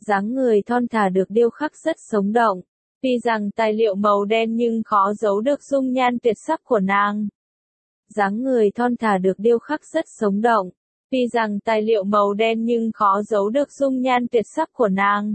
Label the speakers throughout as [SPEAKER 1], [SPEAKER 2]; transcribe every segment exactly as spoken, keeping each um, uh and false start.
[SPEAKER 1] Dáng người thon thả được điêu khắc rất sống động. Tuy rằng tài liệu màu đen nhưng khó giấu được dung nhan tuyệt sắc của nàng. Dáng người thon thả được điêu khắc rất sống động. Tuy rằng tài liệu màu đen nhưng khó giấu được dung nhan tuyệt sắc của nàng.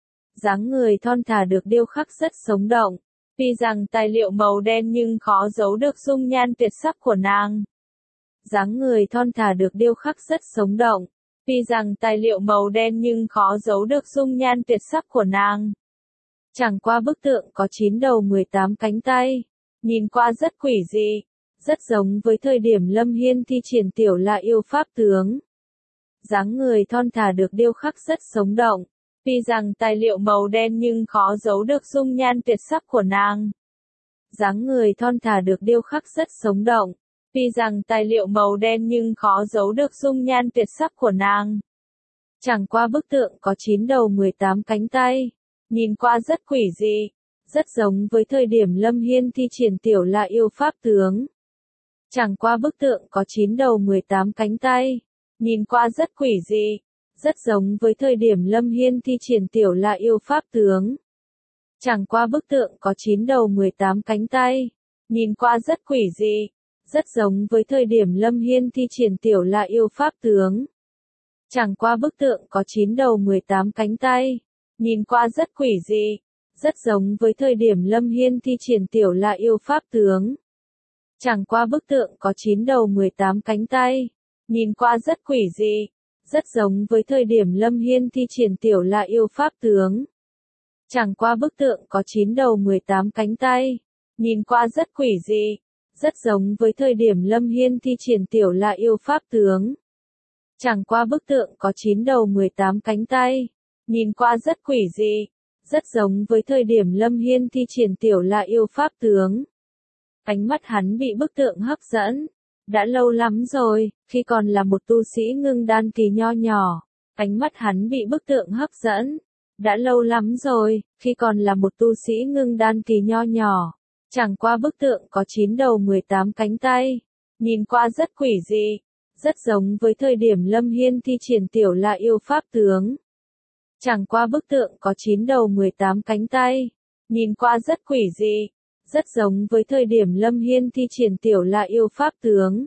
[SPEAKER 1] Dáng người thon thả được điêu khắc rất sống động. Tuy rằng tài liệu màu đen nhưng khó giấu được dung nhan tuyệt sắc của nàng. Dáng người thon thả được điêu khắc rất sống động. Tuy rằng tài liệu màu đen nhưng khó giấu được dung nhan tuyệt sắc của nàng. Chẳng qua bức tượng có chín đầu mười tám cánh tay. Nhìn qua rất quỷ dị. Rất giống với thời điểm Lâm Hiên thi triển tiểu La Yêu Pháp tướng. Dáng người thon thả được điêu khắc rất sống động. Tuy rằng tài liệu màu đen nhưng khó giấu được dung nhan tuyệt sắc của nàng. Dáng người thon thả được điêu khắc rất sống động. Tuy rằng tài liệu màu đen nhưng khó giấu được dung nhan tuyệt sắc của nàng. Chẳng qua bức tượng có chín đầu mười tám cánh tay. Nhìn qua rất quỷ dị. Rất giống với thời điểm Lâm Hiên thi triển tiểu La Yêu Pháp tướng. Chẳng qua bức tượng có chín đầu mười tám cánh tay. Nhìn qua rất quỷ dị. Rất giống với thời điểm Lâm Hiên thi triển tiểu La Yêu Pháp tướng. Chẳng qua bức tượng có chín đầu mười tám cánh tay. Nhìn qua rất quỷ dị. Rất giống với thời điểm Lâm Hiên thi triển tiểu La Yêu Pháp tướng. Chẳng qua bức tượng có chín đầu mười tám cánh tay. Nhìn qua rất quỷ dị. Rất giống với thời điểm Lâm Hiên thi triển tiểu La Yêu Pháp tướng. Chẳng qua bức tượng có chín đầu mười tám cánh tay. Nhìn qua rất quỷ dị. Rất giống với thời điểm Lâm Hiên thi triển tiểu La Yêu Pháp tướng. Chẳng qua bức tượng có chín đầu mười tám cánh tay. Nhìn qua rất quỷ dị. Rất giống với thời điểm Lâm Hiên thi triển tiểu La Yêu Pháp tướng. Chẳng qua bức tượng có chín đầu mười tám cánh tay. Nhìn qua rất quỷ dị. Rất giống với thời điểm Lâm Hiên thi triển tiểu La Yêu Pháp tướng. Ánh mắt hắn bị bức tượng hấp dẫn. Đã lâu lắm rồi, khi còn là một tu sĩ ngưng đan kỳ nho nhỏ. Ánh mắt hắn bị bức tượng hấp dẫn. Đã lâu lắm rồi, khi còn là một tu sĩ ngưng đan kỳ nho nhỏ. Chẳng qua bức tượng có chín đầu mười tám cánh tay. Nhìn qua rất quỷ dị. Rất giống với thời điểm Lâm Hiên thi triển tiểu La Yêu Pháp tướng. Chẳng qua bức tượng có chín đầu mười tám cánh tay. Nhìn qua rất quỷ dị. Rất giống với thời điểm Lâm Hiên thi triển tiểu La Yêu Pháp tướng.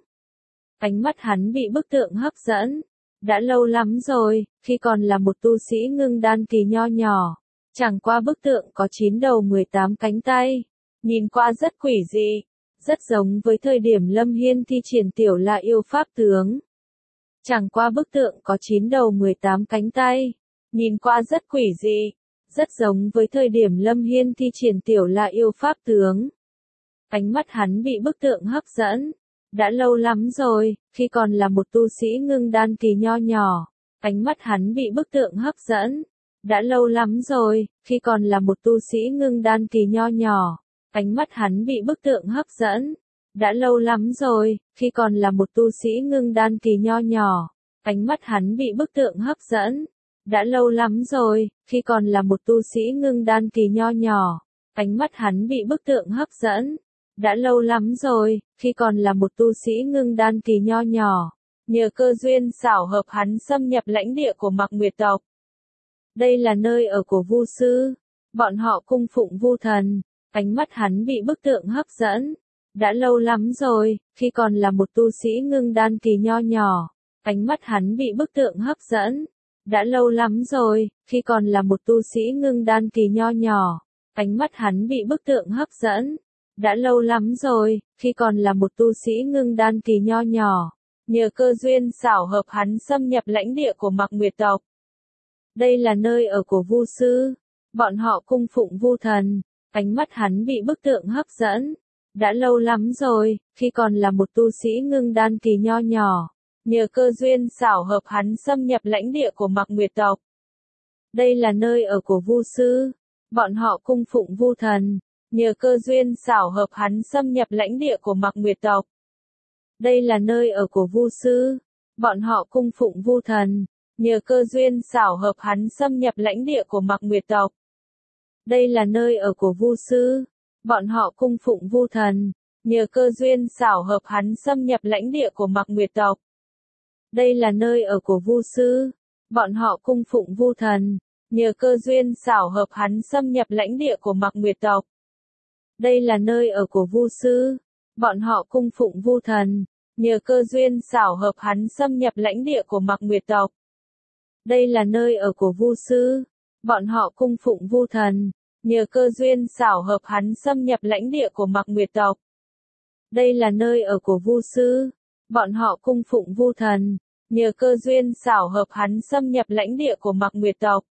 [SPEAKER 1] Ánh mắt hắn bị bức tượng hấp dẫn. Đã lâu lắm rồi, khi còn là một tu sĩ ngưng đan kỳ nho nhỏ. Chẳng qua bức tượng có chín đầu mười tám cánh tay. Nhìn qua rất quỷ dị. Rất giống với thời điểm Lâm Hiên thi triển tiểu La Yêu Pháp tướng. Chẳng qua bức tượng có chín đầu mười tám cánh tay. Nhìn qua rất quỷ dị. Rất giống với thời điểm Lâm Hiên thi triển tiểu La Yêu Pháp tướng. Ánh mắt hắn bị bức tượng hấp dẫn. Đã lâu lắm rồi, khi còn là một tu sĩ ngưng đan kỳ nho nhỏ. Ánh mắt hắn bị bức tượng hấp dẫn. Đã lâu lắm rồi, khi còn là một tu sĩ ngưng đan kỳ nho nhỏ. Ánh mắt hắn bị bức tượng hấp dẫn. Đã lâu lắm rồi, khi còn là một tu sĩ ngưng đan kỳ nho nhỏ. Ánh mắt hắn bị bức tượng hấp dẫn. Đã lâu lắm rồi, khi còn là một tu sĩ ngưng đan kỳ nho nhỏ. Ánh mắt hắn bị bức tượng hấp dẫn. Đã lâu lắm rồi, khi còn là một tu sĩ ngưng đan kỳ nho nhỏ. Nhờ cơ duyên xảo hợp hắn xâm nhập lãnh địa của Mạc Nguyệt tộc. Đây là nơi ở của Vu sư. Bọn họ cung phụng Vu thần. Ánh mắt hắn bị bức tượng hấp dẫn. Đã lâu lắm rồi, khi còn là một tu sĩ ngưng đan kỳ nho nhỏ. Ánh mắt hắn bị bức tượng hấp dẫn. Đã lâu lắm rồi, khi còn là một tu sĩ ngưng đan kỳ nho nhỏ. Ánh mắt hắn bị bức tượng hấp dẫn. Đã lâu lắm rồi, khi còn là một tu sĩ ngưng đan kỳ nho nhỏ. Nhờ cơ duyên xảo hợp hắn xâm nhập lãnh địa của Mạc Nguyệt tộc. Đây là nơi ở của Vu sư. Bọn họ cung phụng Vu thần. Ánh mắt hắn bị bức tượng hấp dẫn. Đã lâu lắm rồi, khi còn là một tu sĩ ngưng đan kỳ nho nhỏ. Nhờ cơ duyên xảo hợp hắn xâm nhập lãnh địa của Mạc Nguyệt tộc. Đây là nơi ở của Vu sư. Bọn họ cung phụng Vu thần. Nhờ cơ duyên xảo hợp hắn xâm nhập lãnh địa của Mạc Nguyệt tộc. Đây là nơi ở của Vu sư. Bọn họ cung phụng Vu thần. Nhờ cơ duyên xảo hợp hắn xâm nhập lãnh địa của Mạc Nguyệt tộc. Đây là nơi ở của Vu sư. Bọn họ cung phụng Vu thần. Nhờ cơ duyên xảo hợp hắn xâm nhập lãnh địa của Mạc Nguyệt tộc. Đây là nơi ở của Vu sư. Bọn họ cung phụng Vu thần. nhờ cơ duyên xảo hợp hắn xâm nhập lãnh địa của Mạc Nguyệt tộc. Đây là nơi ở của Vu sư, bọn họ cung phụng Vu thần, nhờ cơ duyên xảo hợp hắn xâm nhập lãnh địa của Mạc Nguyệt tộc. Đây là nơi ở của Vu sư, bọn họ cung phụng Vu thần, nhờ cơ duyên xảo hợp hắn xâm nhập lãnh địa của Mạc Nguyệt tộc. Đây là nơi ở của Vu sư, bọn họ cung phụng Vu thần, nhờ cơ duyên xảo hợp hắn xâm nhập lãnh địa của Mạc Nguyệt tộc.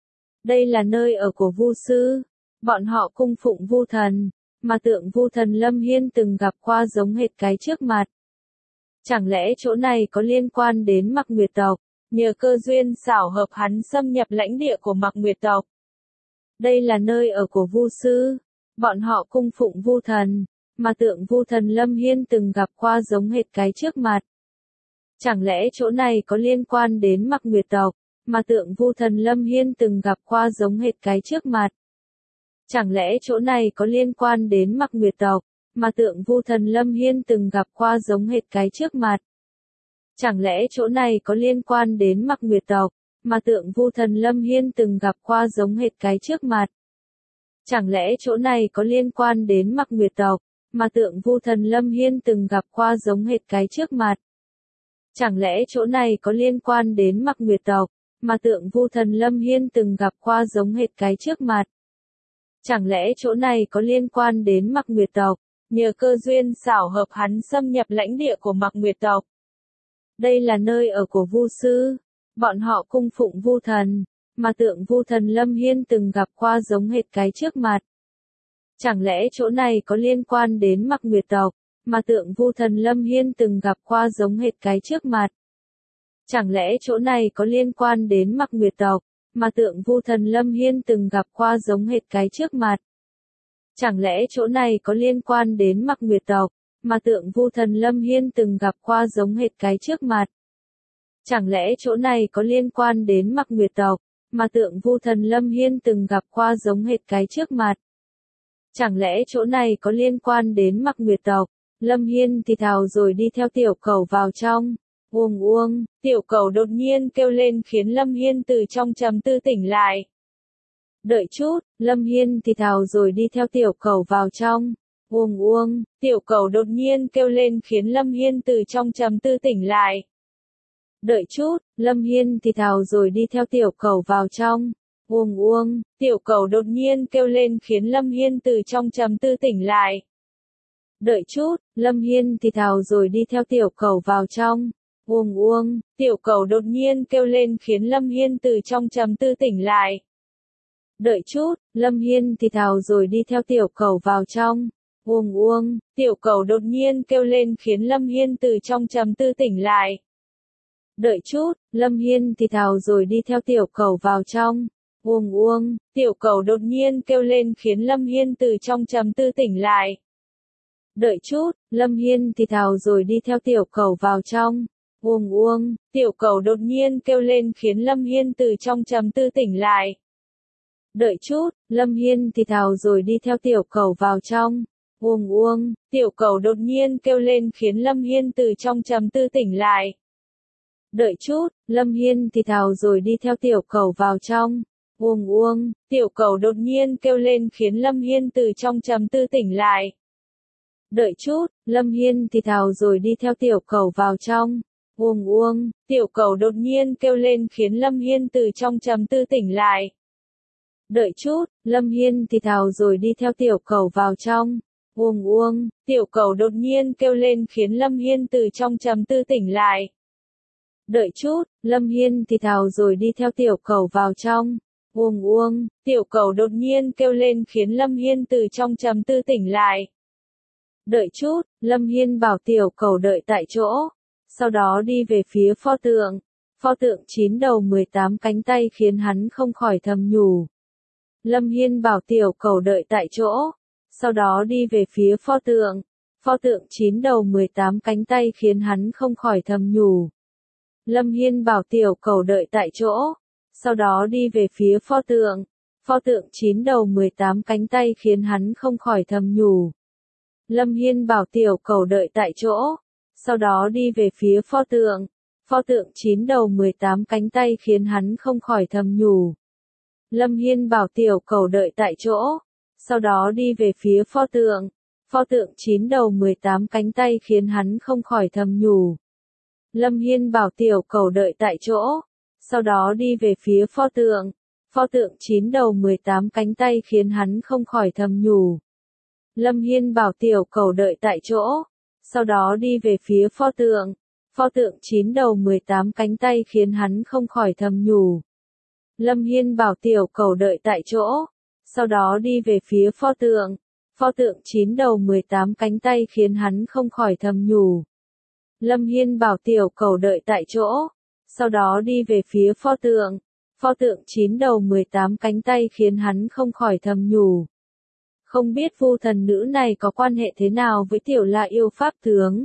[SPEAKER 1] Đây là nơi ở của Vu sư, bọn họ cung phụng Vu thần, mà tượng Vu thần Lâm Hiên từng gặp qua giống hệt cái trước mặt. Chẳng lẽ chỗ này có liên quan đến Mạc Nguyệt tộc, nhờ cơ duyên xảo hợp hắn xâm nhập lãnh địa của Mạc Nguyệt tộc. Đây là nơi ở của Vu sư, bọn họ cung phụng Vu thần, mà tượng Vu thần Lâm Hiên từng gặp qua giống hệt cái trước mặt. Chẳng lẽ chỗ này có liên quan đến Mạc Nguyệt tộc, mà tượng Vu thần Lâm Hiên từng gặp qua giống hệt cái trước mặt. Chẳng lẽ chỗ này có liên quan đến Mạc Nguyệt tộc, mà tượng Vu thần Lâm Hiên từng gặp qua giống hệt cái trước mặt. Chẳng lẽ chỗ này có liên quan đến Mạc Nguyệt tộc, mà tượng Vu thần Lâm Hiên từng gặp qua giống hệt cái trước mặt. Chẳng lẽ chỗ này có liên quan đến Mạc Nguyệt tộc, mà tượng Vu thần Lâm Hiên từng gặp qua giống hệt cái trước mặt. Chẳng lẽ chỗ này có liên quan đến Mạc Nguyệt tộc, mà tượng Vu thần Lâm Hiên từng gặp qua giống hệt cái trước mặt. Chẳng lẽ chỗ này có liên quan đến Mạc Nguyệt tộc, nhờ cơ duyên xảo hợp hắn xâm nhập lãnh địa của Mạc Nguyệt tộc. Đây là nơi ở của Vu sư, bọn họ cung phụng Vu thần, mà tượng Vu thần Lâm Hiên từng gặp qua giống hệt cái trước mặt. Chẳng lẽ chỗ này có liên quan đến Mạc Nguyệt tộc, mà tượng Vu thần Lâm Hiên từng gặp qua giống hệt cái trước mặt. Chẳng lẽ chỗ này có liên quan đến Mạc Nguyệt tộc, mà tượng Vu thần Lâm Hiên từng gặp qua giống hệt cái trước mặt. Chẳng lẽ chỗ này có liên quan đến Mạc Nguyệt tộc, mà tượng Vu thần Lâm Hiên từng gặp qua giống hệt cái trước mặt. Chẳng lẽ chỗ này có liên quan đến Mạc Nguyệt tộc, mà tượng Vu thần Lâm Hiên từng gặp qua giống hệt cái trước mặt. Chẳng lẽ chỗ này có liên quan đến Mạc Nguyệt tộc. Lâm Hiên thì thào rồi đi theo tiểu cầu vào trong. Uông uông, tiểu cầu đột nhiên kêu lên khiến Lâm Hiên từ trong trầm tư tỉnh lại. Đợi chút, Lâm Hiên thì thào rồi đi theo tiểu cầu vào trong. Uông uông, tiểu cầu đột nhiên kêu lên khiến Lâm Hiên từ trong trầm tư tỉnh lại. Đợi chút, Lâm Hiên thì thào rồi đi theo tiểu cầu vào trong. Uông uông, tiểu cầu đột nhiên kêu lên khiến Lâm Hiên từ trong trầm tư tỉnh lại. Đợi chút, Lâm Hiên thì thào rồi đi theo tiểu cầu vào trong. Uông uông, tiểu cầu đột nhiên kêu lên khiến Lâm Hiên từ trong trầm tư tỉnh lại. Đợi chút, Lâm Hiên thì thào rồi đi theo tiểu cầu vào trong. Uông uông, tiểu cầu đột nhiên kêu lên khiến Lâm Hiên từ trong trầm tư tỉnh lại. Đợi chút, Lâm Hiên thì thào rồi đi theo tiểu cầu vào trong. Uông uông, tiểu cầu đột nhiên kêu lên khiến Lâm Hiên từ trong trầm tư tỉnh lại. Đợi chút, Lâm Hiên thì thào rồi đi theo tiểu cầu vào trong. Uông uông, tiểu cầu đột nhiên kêu lên khiến Lâm Hiên từ trong trầm tư tỉnh lại. Đợi chút, Lâm Hiên thì thào rồi đi theo tiểu cầu vào trong. Uông uông, tiểu cầu đột nhiên kêu lên khiến Lâm Hiên từ trong trầm tư tỉnh lại. Đợi chút, Lâm Hiên thì thào rồi đi theo tiểu cầu vào trong. Uông uông, tiểu cầu đột nhiên kêu lên khiến Lâm Hiên từ trong trầm tư tỉnh lại. Đợi chút, Lâm Hiên thì thào rồi đi theo tiểu cầu vào trong. Uông uông, tiểu cầu đột nhiên kêu lên khiến Lâm Hiên từ trong trầm tư tỉnh lại. Đợi chút, Lâm Hiên thì thào rồi đi theo tiểu cầu vào trong. Uông uông, tiểu cầu đột nhiên kêu lên khiến Lâm Hiên từ trong trầm tư tỉnh lại. Đợi chút, Lâm Hiên thì thào rồi đi theo tiểu cầu vào trong. Uông uông, tiểu cầu đột nhiên kêu lên khiến Lâm Hiên từ trong trầm tư tỉnh lại. Đợi chút, Lâm Hiên bảo tiểu cầu đợi tại chỗ. Sau đó đi về phía pho tượng. Pho tượng chín đầu mười tám cánh tay khiến hắn không khỏi thầm nhủ. Lâm Hiên bảo tiểu cầu đợi tại chỗ. Sau đó đi về phía pho tượng. Pho tượng chín đầu mười tám cánh tay khiến hắn không khỏi thầm nhủ. Lâm Hiên bảo tiểu cầu đợi tại chỗ. Sau đó đi về phía pho tượng. Pho tượng chín đầu mười tám cánh tay khiến hắn không khỏi thầm nhủ. Lâm Hiên bảo tiểu cầu đợi tại chỗ. Sau đó đi về phía pho tượng. Pho tượng chín đầu mười tám cánh tay khiến hắn không khỏi thầm nhủ. Lâm Hiên bảo tiểu cầu đợi tại chỗ, sau đó đi về phía pho tượng. Pho tượng chín đầu mười tám cánh tay khiến hắn không khỏi thầm nhủ. Lâm Hiên bảo tiểu cầu đợi tại chỗ, sau đó đi về phía pho tượng. Pho tượng chín đầu mười tám cánh tay khiến hắn không khỏi thầm nhủ. Lâm Hiên bảo tiểu cầu đợi tại chỗ, sau đó đi về phía pho tượng. Pho tượng chín đầu mười tám cánh tay khiến hắn không khỏi thầm nhủ. Lâm Hiên bảo tiểu cầu đợi tại chỗ, sau đó đi về phía pho tượng. Pho tượng chín đầu mười tám cánh tay khiến hắn không khỏi thầm nhủ. Lâm Hiên bảo tiểu cầu đợi tại chỗ, sau đó đi về phía pho tượng. Pho tượng chín đầu mười tám cánh tay khiến hắn không khỏi thầm nhủ. Không biết vu thần nữ này có quan hệ thế nào với tiểu La yêu pháp tướng.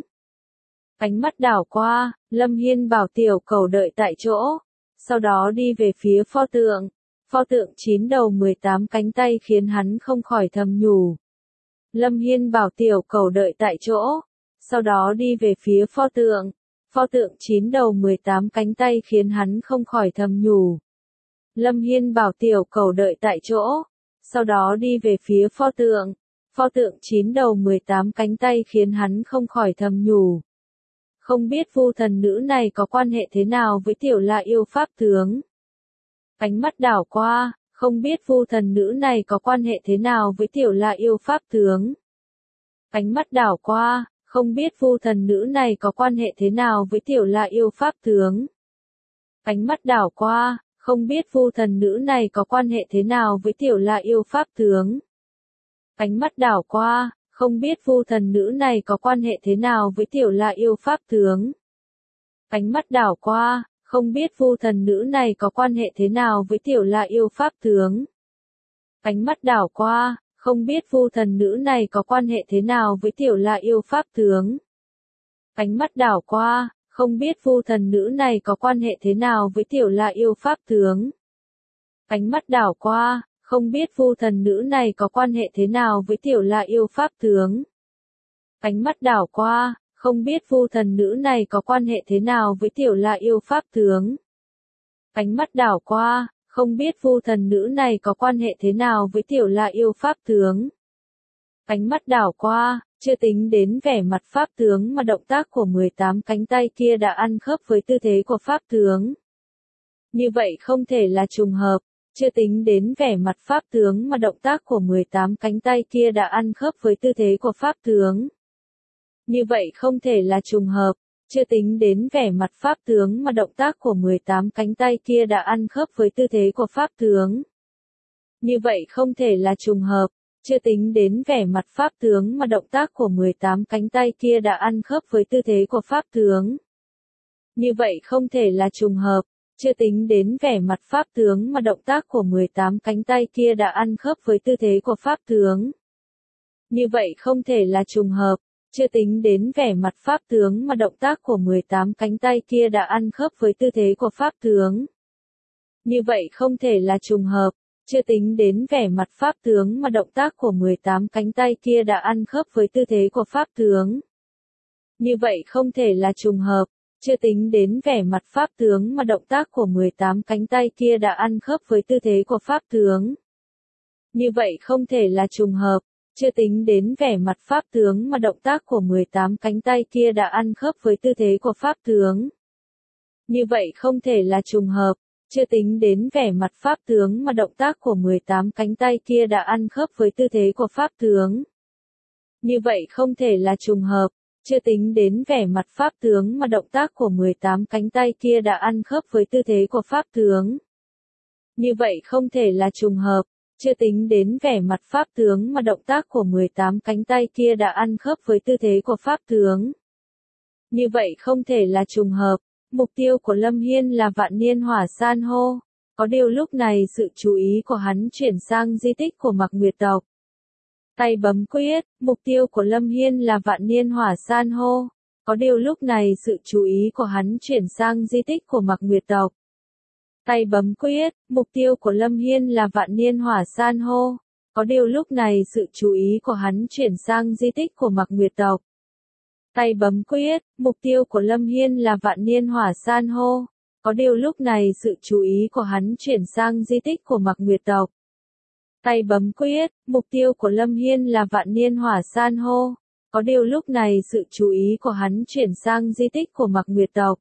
[SPEAKER 1] Ánh mắt đảo qua, Lâm Hiên bảo tiểu cầu đợi tại chỗ, sau đó đi về phía pho tượng. Pho tượng chín đầu mười tám cánh tay khiến hắn không khỏi thầm nhủ. Lâm Hiên bảo tiểu cầu đợi tại chỗ, sau đó đi về phía pho tượng. Pho tượng chín đầu mười tám cánh tay khiến hắn không khỏi thầm nhủ. Lâm Hiên bảo tiểu cầu đợi tại chỗ, sau đó đi về phía pho tượng. Pho tượng chín đầu mười tám cánh tay khiến hắn không khỏi thầm nhủ. Không biết vu thần nữ này có quan hệ thế nào với tiểu La yêu pháp tướng. Ánh mắt đảo qua, không biết vu thần nữ này có quan hệ thế nào với tiểu La yêu pháp tướng. Ánh mắt đảo qua, không biết vu thần nữ này có quan hệ thế nào với tiểu La yêu pháp tướng. Ánh mắt đảo qua, không biết vu thần nữ này có quan hệ thế nào với tiểu La yêu pháp tướng. Ánh mắt đảo qua, không biết vu thần nữ này có quan hệ thế nào với tiểu La yêu pháp tướng. Ánh mắt đảo qua, không biết vu thần nữ này có quan hệ thế nào với tiểu La yêu pháp tướng. Ánh mắt đảo qua, không biết vu thần nữ này có quan hệ thế nào với tiểu La yêu pháp tướng. Ánh mắt đảo qua, không biết vu thần nữ này có quan hệ thế nào với tiểu La yêu pháp tướng. Ánh mắt đảo qua, không biết vu thần nữ này có quan hệ thế nào với tiểu La yêu pháp tướng. Ánh mắt đảo qua, không biết vu thần nữ này có quan hệ thế nào với tiểu La yêu pháp tướng. Ánh mắt đảo qua, không biết vu thần nữ này có quan hệ thế nào với tiểu La yêu pháp tướng. Ánh mắt đảo qua, chưa tính đến vẻ mặt pháp tướng mà động tác của mười tám cánh tay kia đã ăn khớp với tư thế của pháp tướng. Như vậy không thể là trùng hợp, chưa tính đến vẻ mặt pháp tướng mà động tác của mười tám cánh tay kia đã ăn khớp với tư thế của pháp tướng. Như vậy không thể là trùng hợp, chưa tính đến vẻ mặt pháp tướng mà động tác của mười tám cánh tay kia đã ăn khớp với tư thế của pháp tướng. Như vậy không thể là trùng hợp, chưa tính đến vẻ mặt pháp tướng mà động tác của mười tám cánh tay kia đã ăn khớp với tư thế của pháp tướng. Như vậy không thể là trùng hợp, chưa tính đến vẻ mặt pháp tướng mà động tác của mười tám cánh tay kia đã ăn khớp với tư thế của pháp tướng. Như vậy không thể là trùng hợp, chưa tính đến vẻ mặt pháp tướng mà động tác của mười tám cánh tay kia đã ăn khớp với tư thế của pháp tướng. Như vậy không thể là trùng hợp, chưa tính đến vẻ mặt pháp tướng mà động tác của mười tám cánh tay kia đã ăn khớp với tư thế của pháp tướng. Như vậy không thể là trùng hợp, chưa tính đến vẻ mặt pháp tướng mà động tác của mười tám cánh tay kia đã ăn khớp với tư thế của pháp tướng. Như vậy không thể là trùng hợp, chưa tính đến vẻ mặt pháp tướng mà động tác của mười tám cánh tay kia đã ăn khớp với tư thế của pháp tướng. Như vậy không thể là trùng hợp, chưa tính đến vẻ mặt pháp tướng mà động tác của mười tám cánh tay kia đã ăn khớp với tư thế của pháp tướng. Như vậy không thể là trùng hợp, chưa tính đến vẻ mặt pháp tướng mà động tác của mười tám cánh tay kia đã ăn khớp với tư thế của pháp tướng. Như vậy không thể là trùng hợp, chưa tính đến vẻ mặt pháp tướng mà động tác của mười tám cánh tay kia đã ăn khớp với tư thế của pháp tướng. Như vậy không thể là trùng hợp, mục tiêu của Lâm Hiên là vạn niên hỏa san hô. Có điều lúc này sự chú ý của hắn chuyển sang di tích của Mạc Nguyệt tộc. Tay bấm quyết, mục tiêu của Lâm Hiên là vạn niên hỏa san hô. Có điều lúc này sự chú ý của hắn chuyển sang di tích của Mạc Nguyệt tộc. Tay bấm quyết, mục tiêu của Lâm Hiên là vạn niên hỏa san hô. Có điều lúc này sự chú ý của hắn chuyển sang di tích của Mạc Nguyệt tộc. Tay bấm quyết, mục tiêu của Lâm Hiên là vạn niên hỏa san hô. Có điều lúc này sự chú ý của hắn chuyển sang di tích của Mạc Nguyệt tộc. Tay bấm quyết, mục tiêu của Lâm Hiên là vạn niên hỏa san hô. Có điều lúc này sự chú ý của hắn chuyển sang di tích của Mạc Nguyệt tộc.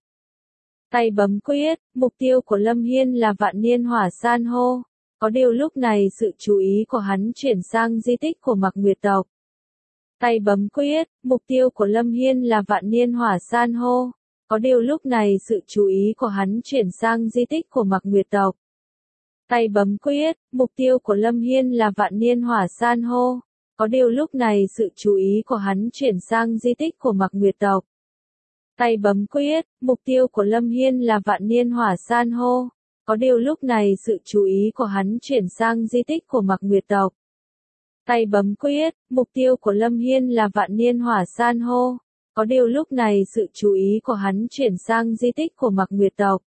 [SPEAKER 1] Tay bấm quyết, mục tiêu của Lâm Hiên là vạn niên hỏa san hô. Có điều lúc này sự chú ý của hắn chuyển sang di tích của Mạc Nguyệt tộc. Tay bấm quyết, mục tiêu của Lâm Hiên là vạn niên hỏa san hô. Có điều lúc này sự chú ý của hắn chuyển sang di tích của Mạc Nguyệt tộc. Tay bấm quyết, mục tiêu của Lâm Hiên là vạn niên hỏa san hô. Có điều lúc này sự chú ý của hắn chuyển sang di tích của Mạc Nguyệt tộc. Tay bấm quyết, mục tiêu của Lâm Hiên là vạn niên hỏa san hô. Có điều lúc này sự chú ý của hắn chuyển sang di tích của Mạc Nguyệt tộc. Tay bấm quyết, mục tiêu của Lâm Hiên là vạn niên hỏa san hô. Có điều lúc này sự chú ý của hắn chuyển sang di tích của Mạc Nguyệt tộc.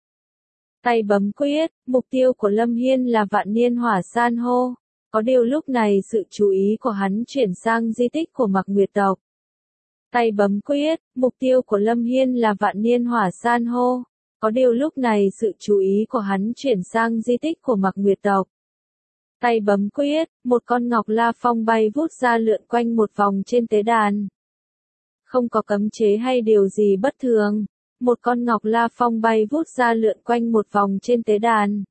[SPEAKER 1] Tay bấm quyết, mục tiêu của Lâm Hiên là vạn niên hỏa san hô. Có điều lúc này sự chú ý của hắn chuyển sang di tích của Mạc Nguyệt tộc. Tay bấm quyết, mục tiêu của Lâm Hiên là vạn niên hỏa san hô. Có điều lúc này sự chú ý của hắn chuyển sang di tích của Mạc Nguyệt tộc. Tay bấm quyết, một con ngọc la phong bay vút ra lượn quanh một vòng trên tế đàn. Không có cấm chế hay điều gì bất thường. Một con ngọc la phong bay vút ra lượn quanh một vòng trên tế đàn.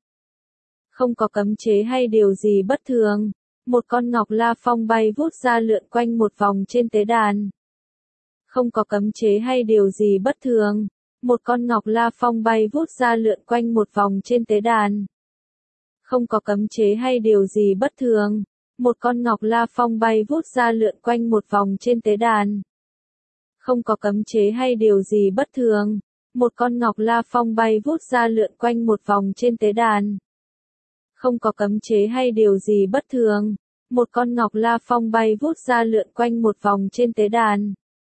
[SPEAKER 1] Không có cấm chế hay điều gì bất thường. Một con ngọc la phong bay vút ra lượn quanh một vòng trên tế đàn. Không có cấm chế hay điều gì bất thường. Một con ngọc la phong bay vút ra lượn quanh một vòng trên tế đàn. Không có cấm chế hay điều gì bất thường. Một con ngọc la phong bay vút ra lượn quanh một vòng trên tế đàn. Không có cấm chế hay điều gì bất thường. Một con ngọc la phong bay vút ra lượn quanh một vòng trên tế đàn. Không có cấm chế hay điều gì bất thường. Một con ngọc la phong bay vút ra lượn quanh một vòng trên tế đàn.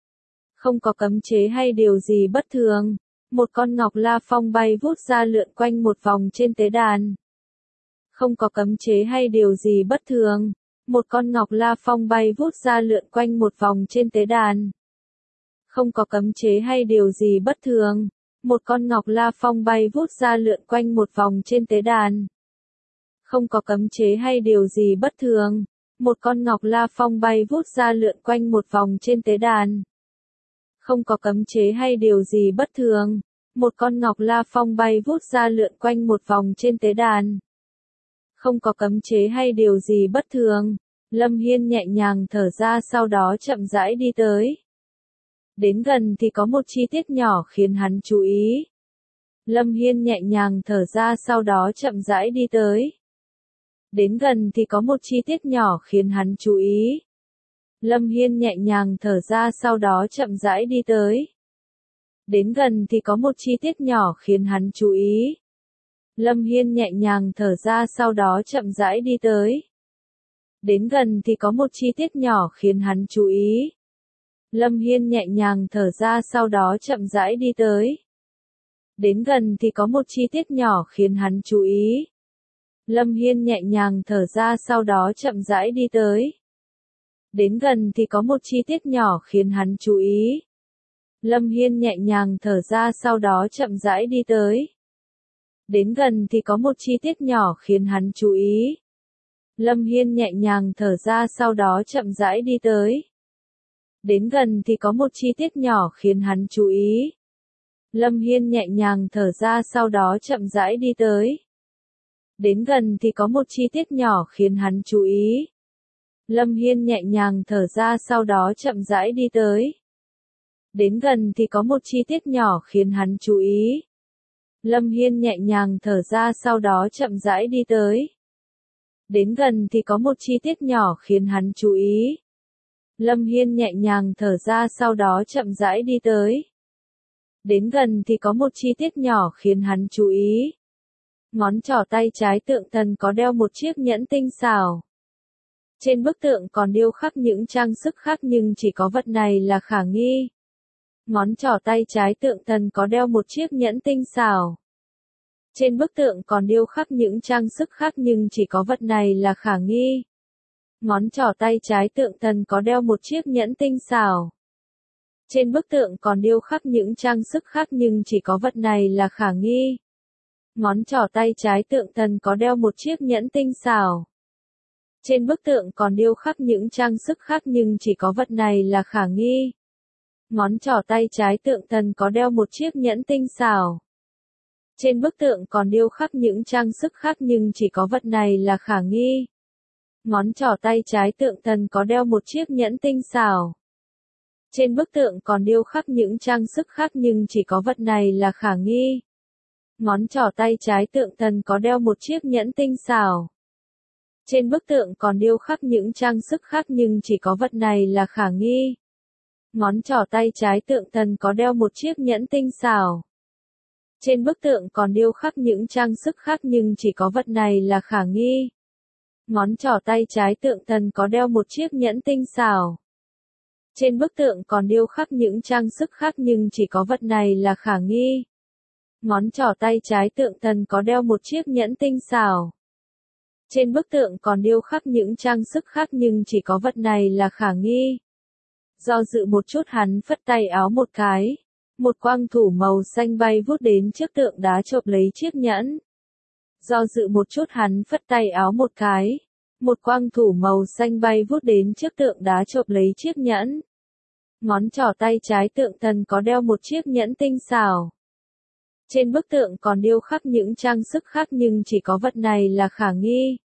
[SPEAKER 1] Không có cấm chế hay điều gì bất thường. Một con ngọc la phong bay vút ra lượn quanh một vòng trên tế đàn. Không có cấm chế hay điều gì bất thường. Một con ngọc la phong bay vút ra lượn quanh một vòng trên tế đàn. Không có cấm chế hay điều gì bất thường. Một con ngọc la phong bay vút ra lượn quanh một vòng trên tế đàn. Không có cấm chế hay điều gì bất thường. Một con ngọc la phong bay vút ra lượn quanh một vòng trên tế đàn. Không có cấm chế hay điều gì bất thường. Một con ngọc la phong bay vút ra lượn quanh một vòng trên tế đàn. Không có cấm chế hay điều gì bất thường. Lâm Hiên nhẹ nhàng thở ra sau đó chậm rãi đi tới. Đến gần thì có một chi tiết nhỏ khiến hắn chú ý. Lâm Hiên nhẹ nhàng thở ra sau đó chậm rãi đi tới. Đến gần thì có một chi tiết nhỏ khiến hắn chú ý. Lâm Hiên nhẹ nhàng thở ra sau đó chậm rãi đi tới. Đến gần thì có một chi tiết nhỏ khiến hắn chú ý. Lâm Hiên nhẹ nhàng thở ra sau đó chậm rãi đi tới. Đến gần thì có một chi tiết nhỏ khiến hắn chú ý. Lâm Hiên nhẹ nhàng thở ra sau đó chậm rãi đi tới. Đến gần thì có một chi tiết nhỏ khiến hắn chú ý. Lâm Hiên nhẹ nhàng thở ra sau đó chậm rãi đi tới. Đến gần thì có một chi tiết nhỏ khiến hắn chú ý. Lâm Hiên nhẹ nhàng thở ra sau đó chậm rãi đi tới. Đến gần thì có một chi tiết nhỏ khiến hắn chú ý. Lâm Hiên nhẹ nhàng thở ra sau đó chậm rãi đi tới. Đến gần thì có một chi tiết nhỏ khiến hắn chú ý. Lâm Hiên nhẹ nhàng thở ra sau đó chậm rãi đi tới. Đến gần thì có một chi tiết nhỏ khiến hắn chú ý. Lâm Hiên nhẹ nhàng thở ra sau đó chậm rãi đi tới. Đến gần thì có một chi tiết nhỏ khiến hắn chú ý. Lâm Hiên nhẹ nhàng thở ra sau đó chậm rãi đi tới. Đến gần thì có một chi tiết nhỏ khiến hắn chú ý. Lâm Hiên nhẹ nhàng thở ra sau đó chậm rãi đi tới. Đến gần thì có một chi tiết nhỏ khiến hắn chú ý. Ngón trỏ tay trái tượng thần có đeo một chiếc nhẫn tinh xảo. Trên bức tượng còn điêu khắc những trang sức khác nhưng chỉ có vật này là khả nghi. Ngón trỏ tay trái tượng thần có đeo một chiếc nhẫn tinh xảo. Trên bức tượng còn điêu khắc những trang sức khác nhưng chỉ có vật này là khả nghi. Ngón trỏ tay trái tượng thần có đeo một chiếc nhẫn tinh xảo. Trên bức tượng còn điêu khắc những trang sức khác nhưng chỉ có vật này là khả nghi. Ngón trỏ tay trái tượng thần có đeo một chiếc nhẫn tinh xảo. Trên bức tượng còn điêu khắc những trang sức khác nhưng chỉ có vật này là khả nghi. Ngón trỏ tay trái tượng thần có đeo một chiếc nhẫn tinh xảo. Trên bức tượng còn điêu khắc những trang sức khác nhưng chỉ có vật này là khả nghi. Ngón trỏ tay trái tượng thần có đeo một chiếc nhẫn tinh xảo. Trên bức tượng còn điêu khắc những trang sức khác nhưng chỉ có vật này là khả nghi. Ngón trỏ tay trái tượng thần có đeo một chiếc nhẫn tinh xảo. Trên bức tượng còn điêu khắc những trang sức khác nhưng chỉ có vật này là khả nghi. Ngón trỏ tay trái tượng thần có đeo một chiếc nhẫn tinh xảo. Trên bức tượng còn điêu khắc những trang sức khác nhưng chỉ có vật này là khả nghi. Ngón trỏ tay trái tượng thần có đeo một chiếc nhẫn tinh xảo. Trên bức tượng còn điêu khắc những trang sức khác nhưng chỉ có vật này là khả nghi. Ngón trỏ tay trái tượng thần có đeo một chiếc nhẫn tinh xảo. Trên bức tượng còn điêu khắc những trang sức khác nhưng chỉ có vật này là khả nghi. Do dự một chút hắn phất tay áo một cái. Một quang thủ màu xanh bay vút đến trước tượng đá chộp lấy chiếc nhẫn. Do dự một chút hắn phất tay áo một cái. Một quang thủ màu xanh bay vút đến trước tượng đá chộp lấy chiếc nhẫn. Ngón trỏ tay trái tượng thần có đeo một chiếc nhẫn tinh xảo. Trên bức tượng còn điêu khắc những trang sức khác nhưng chỉ có vật này là khả nghi.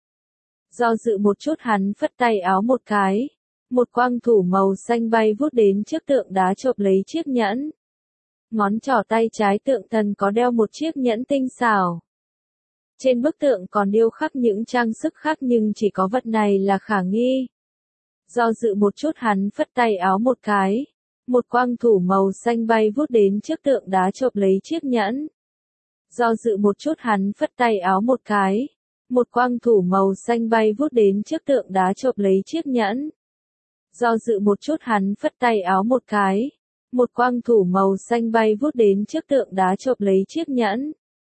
[SPEAKER 1] Do dự một chút hắn phất tay áo một cái. Một quang thủ màu xanh bay vút đến trước tượng đá chộp lấy chiếc nhẫn. Ngón trỏ tay trái tượng thần có đeo một chiếc nhẫn tinh xảo. Trên bức tượng còn điêu khắc những trang sức khác nhưng chỉ có vật này là khả nghi. Do dự một chút hắn phất tay áo một cái. Một quang thủ màu xanh bay vút đến trước tượng đá chộp lấy chiếc nhẫn. Do dự một chút hắn phất tay áo một cái. Một quang thủ màu xanh bay vút đến trước tượng đá chộp lấy chiếc nhẫn. Do dự một chút hắn phất tay áo một cái. Một quang thủ màu xanh bay vút đến trước tượng đá chộp lấy chiếc nhẫn.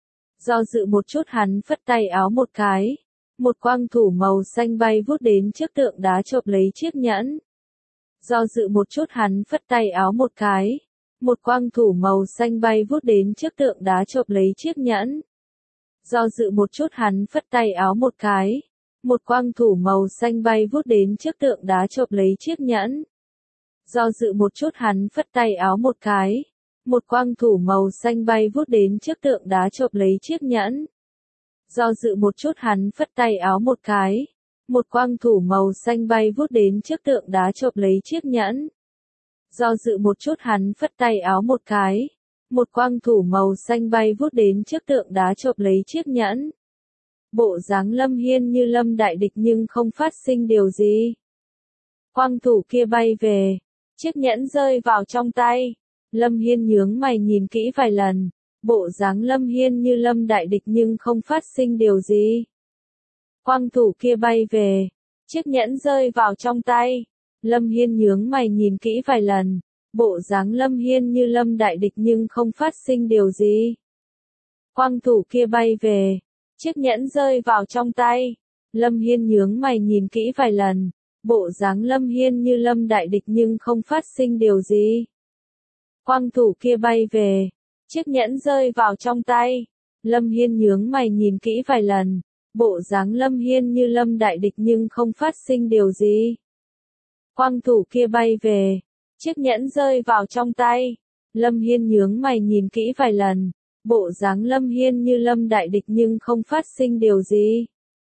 [SPEAKER 1] Do dự một chút hắn phất tay áo một cái. Một quang thủ màu xanh bay vút đến trước tượng đá chộp lấy chiếc nhẫn. Do dự một chút hắn phất tay áo một cái. Một quang thủ màu xanh bay vút đến trước tượng đá chộp lấy chiếc nhẫn. Do dự một chút hắn phất tay áo một cái. Một quang thủ màu xanh bay vút đến trước tượng đá chộp lấy chiếc nhẫn. Do dự một chút hắn phất tay áo một cái. Một quang thủ màu xanh bay vút đến trước tượng đá chộp lấy chiếc nhẫn. Do dự một chút hắn phất tay áo một cái. Một quang thủ màu xanh bay vút đến trước tượng đá chộp lấy chiếc nhẫn. Do dự một chút hắn phất tay áo một cái. Một quang thủ màu xanh bay vút đến trước tượng đá chộp lấy chiếc nhẫn. Bộ dáng Lâm Hiên như lâm đại địch nhưng không phát sinh điều gì. Quang thủ kia bay về. Chiếc nhẫn rơi vào trong tay. Lâm Hiên nhướng mày nhìn kỹ vài lần. Bộ dáng Lâm Hiên như lâm đại địch nhưng không phát sinh điều gì. Quang thủ kia bay về. Chiếc nhẫn rơi vào trong tay. Lâm Hiên nhướng mày nhìn kỹ vài lần. Bộ dáng Lâm Hiên như lâm đại địch nhưng không phát sinh điều gì. Quang thủ kia bay về. Chiếc nhẫn rơi vào trong tay. Lâm Hiên nhướng mày nhìn kỹ vài lần. Bộ dáng Lâm Hiên như lâm đại địch nhưng không phát sinh điều gì. Quang thủ kia bay về. Chiếc nhẫn rơi vào trong tay. Lâm Hiên nhướng mày nhìn kỹ vài lần. Bộ dáng Lâm Hiên như lâm đại địch nhưng không phát sinh điều gì. Quang thủ kia bay về. Chiếc nhẫn rơi vào trong tay. Lâm Hiên nhướng mày nhìn kỹ vài lần. Bộ dáng Lâm Hiên như lâm đại địch nhưng không phát sinh điều gì.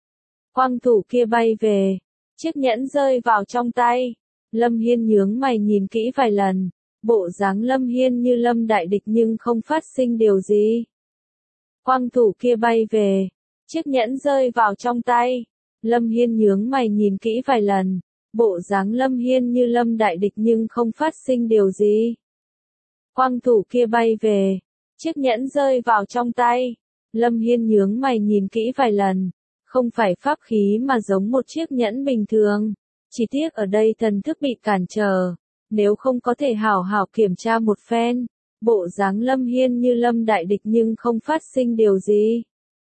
[SPEAKER 1] Quang thủ kia bay về. Chiếc nhẫn rơi vào trong tay. Lâm Hiên nhướng mày nhìn kỹ vài lần. Bộ dáng Lâm Hiên như lâm đại địch nhưng không phát sinh điều gì. Quang thủ kia bay về. Chiếc nhẫn rơi vào trong tay. Lâm Hiên nhướng mày nhìn kỹ vài lần. Bộ dáng Lâm Hiên như lâm đại địch nhưng không phát sinh điều gì. Quang thủ kia bay về. Chiếc nhẫn rơi vào trong tay. Lâm Hiên nhướng mày nhìn kỹ vài lần. Không phải pháp khí mà giống một chiếc nhẫn bình thường. Chỉ tiếc ở đây thần thức bị cản trở. Nếu không có thể hảo hảo kiểm tra một phen. Bộ dáng Lâm Hiên như lâm đại địch nhưng không phát sinh điều gì.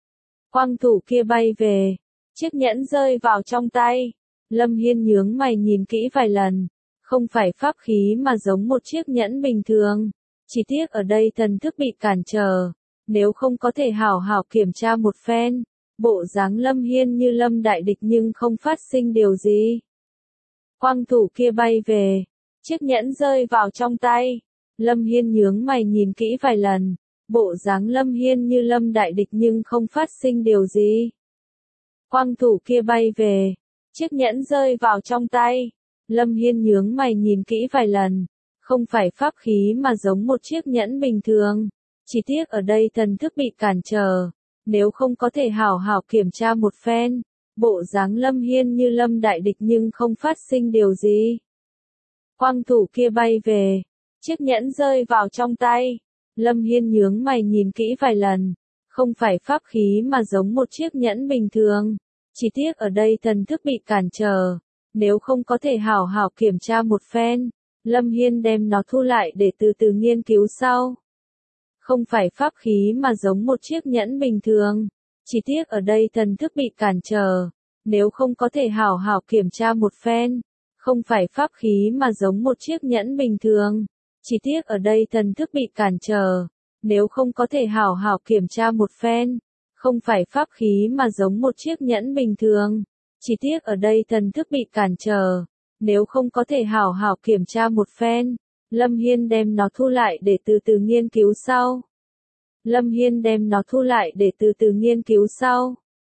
[SPEAKER 1] Quang thủ kia bay về. Chiếc nhẫn rơi vào trong tay. Lâm Hiên nhướng mày nhìn kỹ vài lần. Không phải pháp khí mà giống một chiếc nhẫn bình thường. Chỉ tiếc ở đây thần thức bị cản trở. nếu không có thể hảo hảo kiểm tra một phen. Bộ dáng Lâm Hiên như lâm đại địch nhưng không phát sinh điều gì. Quang thủ kia bay về, chiếc nhẫn rơi vào trong tay. Lâm Hiên nhướng mày nhìn kỹ vài lần, bộ dáng Lâm Hiên như lâm đại địch nhưng không phát sinh điều gì. Quang thủ kia bay về, chiếc nhẫn rơi vào trong tay. Lâm Hiên nhướng mày nhìn kỹ vài lần, không phải pháp khí mà giống một chiếc nhẫn bình thường. Chỉ tiếc ở đây thần thức bị cản trở, nếu không có thể hảo hảo kiểm tra một phen. Bộ dáng Lâm Hiên như lâm đại địch nhưng không phát sinh điều gì. Quang thủ kia bay về, chiếc nhẫn rơi vào trong tay. Lâm Hiên nhướng mày nhìn kỹ vài lần, không phải pháp khí mà giống một chiếc nhẫn bình thường. Chỉ tiếc ở đây thần thức bị cản trở, nếu không có thể hảo hảo kiểm tra một phen. Lâm Hiên đem nó thu lại để từ từ nghiên cứu sau. Không phải pháp khí mà giống một chiếc nhẫn bình thường. Chỉ tiếc ở đây thần thức bị cản trở, nếu không có thể hảo hảo kiểm tra một phen. Không phải pháp khí mà giống một chiếc nhẫn bình thường. Chỉ tiếc ở đây thần thức bị cản trở, nếu không có thể hảo hảo kiểm tra một phen. Không phải pháp khí mà giống một chiếc nhẫn bình thường. Chỉ tiếc ở đây thần thức bị cản trở, nếu không có thể hảo hảo kiểm tra một phen. Lâm Hiên đem nó thu lại để từ từ nghiên cứu sau. Lâm Hiên đem nó thu lại để từ từ nghiên cứu sau.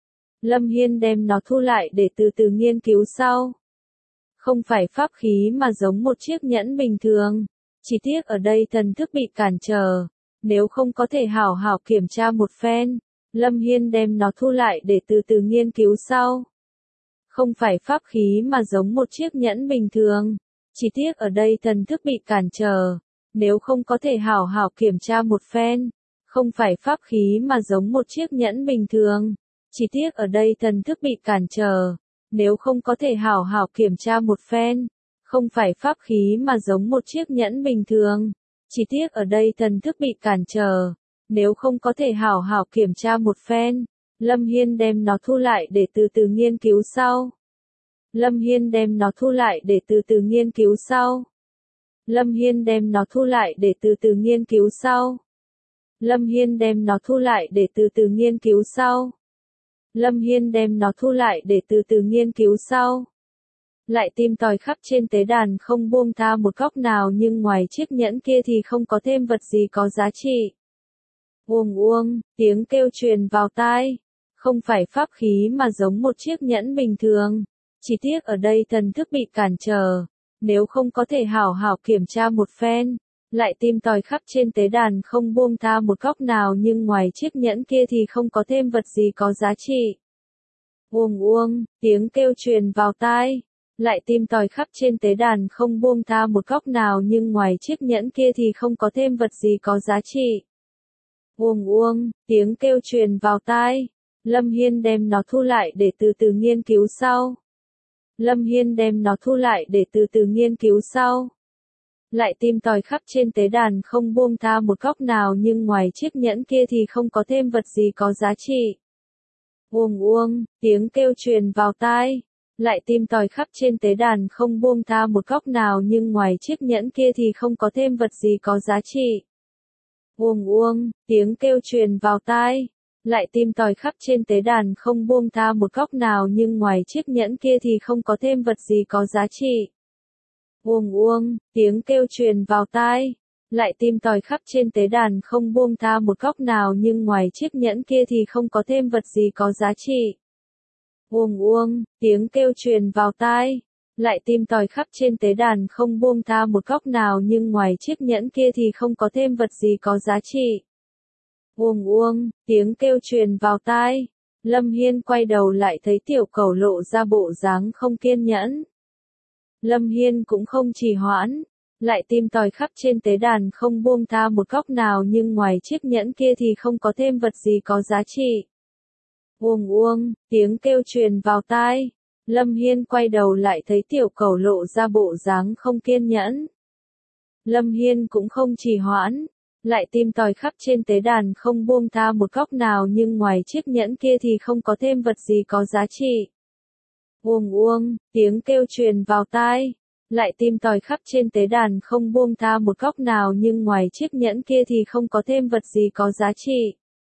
[SPEAKER 1] Lâm Hiên đem nó thu lại để từ từ nghiên cứu sau. Không phải pháp khí mà giống một chiếc nhẫn bình thường. Chỉ tiếc ở đây thần thức bị cản trở, nếu không có thể hảo hảo kiểm tra một phen. Lâm Hiên đem nó thu lại để từ từ nghiên cứu sau. Không phải pháp khí mà giống một chiếc nhẫn bình thường. Chỉ tiếc ở đây thần thức bị cản trở, nếu không có thể hảo hảo kiểm tra một phen. Không phải pháp khí mà giống một chiếc nhẫn bình thường. Chỉ tiếc ở đây thần thức bị cản trở, nếu không có thể hảo hảo kiểm tra một phen. Không phải pháp khí mà giống một chiếc nhẫn bình thường. Chỉ tiếc ở đây thần thức bị cản trở, nếu không có thể hảo hảo kiểm tra một phen. Lâm Hiên đem nó thu lại để từ từ nghiên cứu sau. Lâm Hiên đem nó thu lại để từ từ nghiên cứu sau. Lâm Hiên đem nó thu lại để từ từ nghiên cứu sau. Lâm Hiên đem nó thu lại để từ từ nghiên cứu sau. Lâm Hiên đem nó thu lại để từ từ nghiên cứu sau. Lại tìm tòi khắp trên tế đàn không buông tha một góc nào, nhưng ngoài chiếc nhẫn kia thì không có thêm vật gì có giá trị. Uông uông, tiếng kêu truyền vào tai. Không phải pháp khí mà giống một chiếc nhẫn bình thường. Chỉ tiếc ở đây thần thức bị cản trở, nếu không có thể hảo hảo kiểm tra một phen. Lại tìm tòi khắp trên tế đàn không buông tha một góc nào, nhưng ngoài chiếc nhẫn kia thì không có thêm vật gì có giá trị. Uông uông, tiếng kêu truyền vào tai. Lại tìm tòi khắp trên tế đàn không buông tha một góc nào, nhưng ngoài chiếc nhẫn kia thì không có thêm vật gì có giá trị. Uông uông, tiếng kêu truyền vào tai. Lâm Hiên đem nó thu lại để từ từ nghiên cứu sau. Lâm Hiên đem nó thu lại để từ từ nghiên cứu sau. Lại tìm tòi khắp trên tế đàn không buông tha một góc nào, nhưng ngoài chiếc nhẫn kia thì không có thêm vật gì có giá trị. Uông uông, tiếng kêu truyền vào tai. Lại tìm tòi khắp trên tế đàn không buông tha một góc nào, nhưng ngoài chiếc nhẫn kia thì không có thêm vật gì có giá trị. Uông uông, tiếng kêu truyền vào tai. Lại tìm tòi khắp trên tế đàn không buông tha một góc nào, nhưng ngoài chiếc nhẫn kia thì không có thêm vật gì có giá trị. Uông uông, tiếng kêu truyền vào tai. Lại tìm tòi khắp trên tế đàn không buông tha một góc nào, nhưng ngoài chiếc nhẫn kia thì không có thêm vật gì có giá trị. Uông uông, tiếng kêu truyền vào tai. Lại tìm tòi khắp trên tế đàn không buông tha một góc nào, nhưng ngoài chiếc nhẫn kia thì không có thêm vật gì có giá trị. Uông uông, tiếng kêu truyền vào tai. Lâm Hiên quay đầu lại thấy tiểu cẩu lộ ra bộ dáng không kiên nhẫn. Lâm Hiên cũng không trì hoãn, lại tìm tòi khắp trên tế đàn không buông tha một góc nào, nhưng ngoài chiếc nhẫn kia thì không có thêm vật gì có giá trị. Uông uông, tiếng kêu truyền vào tai. Lâm Hiên quay đầu lại thấy tiểu cẩu lộ ra bộ dáng không kiên nhẫn. Lâm Hiên cũng không trì hoãn, lại tìm tòi khắp trên tế đàn không buông tha một góc nào, nhưng ngoài chiếc nhẫn kia thì không có thêm vật gì có giá trị. Uông uông, tiếng kêu truyền vào tai. Lại tìm tòi khắp trên tế đàn không buông tha một góc nào, nhưng ngoài chiếc nhẫn kia thì không có thêm vật gì có giá trị.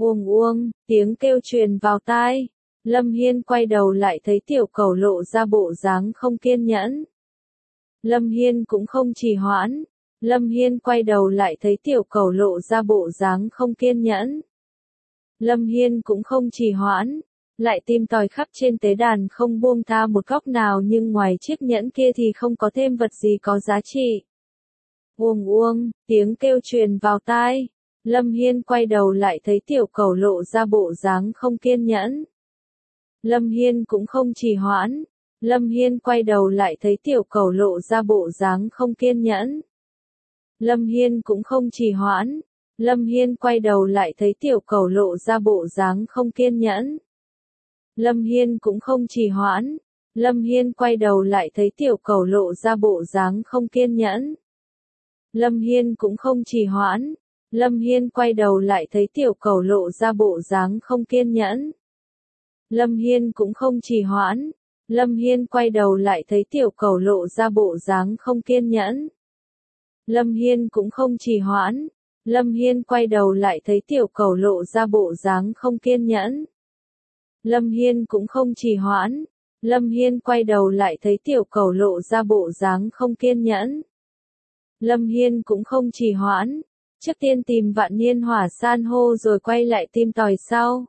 [SPEAKER 1] Uông uông, tiếng kêu truyền vào tai. Lâm Hiên quay đầu lại thấy tiểu cẩu lộ ra bộ dáng không kiên nhẫn. Lâm Hiên cũng không trì hoãn. Lâm Hiên quay đầu lại thấy tiểu cẩu lộ ra bộ dáng không kiên nhẫn. Lâm Hiên cũng không trì hoãn. Lại tìm tòi khắp trên tế đàn không buông tha một góc nào, nhưng ngoài chiếc nhẫn kia thì không có thêm vật gì có giá trị. Uông uông, tiếng kêu truyền vào tai. Lâm Hiên quay đầu lại thấy tiểu cẩu lộ ra bộ dáng không kiên nhẫn. Lâm Hiên cũng không trì hoãn. Lâm Hiên quay đầu lại thấy tiểu cẩu lộ ra bộ dáng không kiên nhẫn. Lâm Hiên cũng không trì hoãn. Lâm Hiên quay đầu lại thấy tiểu cẩu lộ ra bộ dáng không kiên nhẫn. Lâm Hiên cũng không trì hoãn. Lâm Hiên quay đầu lại thấy tiểu cẩu lộ ra bộ dáng không kiên nhẫn. Lâm Hiên cũng không trì hoãn. Lâm Hiên quay đầu lại thấy tiểu cẩu lộ ra bộ dáng không kiên nhẫn. Lâm Hiên cũng không trì hoãn. Lâm Hiên quay đầu lại thấy tiểu cẩu lộ ra bộ dáng không kiên nhẫn. Lâm Hiên cũng không trì hoãn. Lâm Hiên quay đầu lại thấy tiểu cẩu lộ ra bộ dáng không kiên nhẫn. Lâm Hiên cũng không trì hoãn. Lâm Hiên quay đầu lại thấy tiểu cẩu lộ ra bộ dáng không kiên nhẫn. Lâm Hiên cũng không trì hoãn. Trước tiên tìm vạn niên hỏa san hô rồi quay lại tìm tòi sau.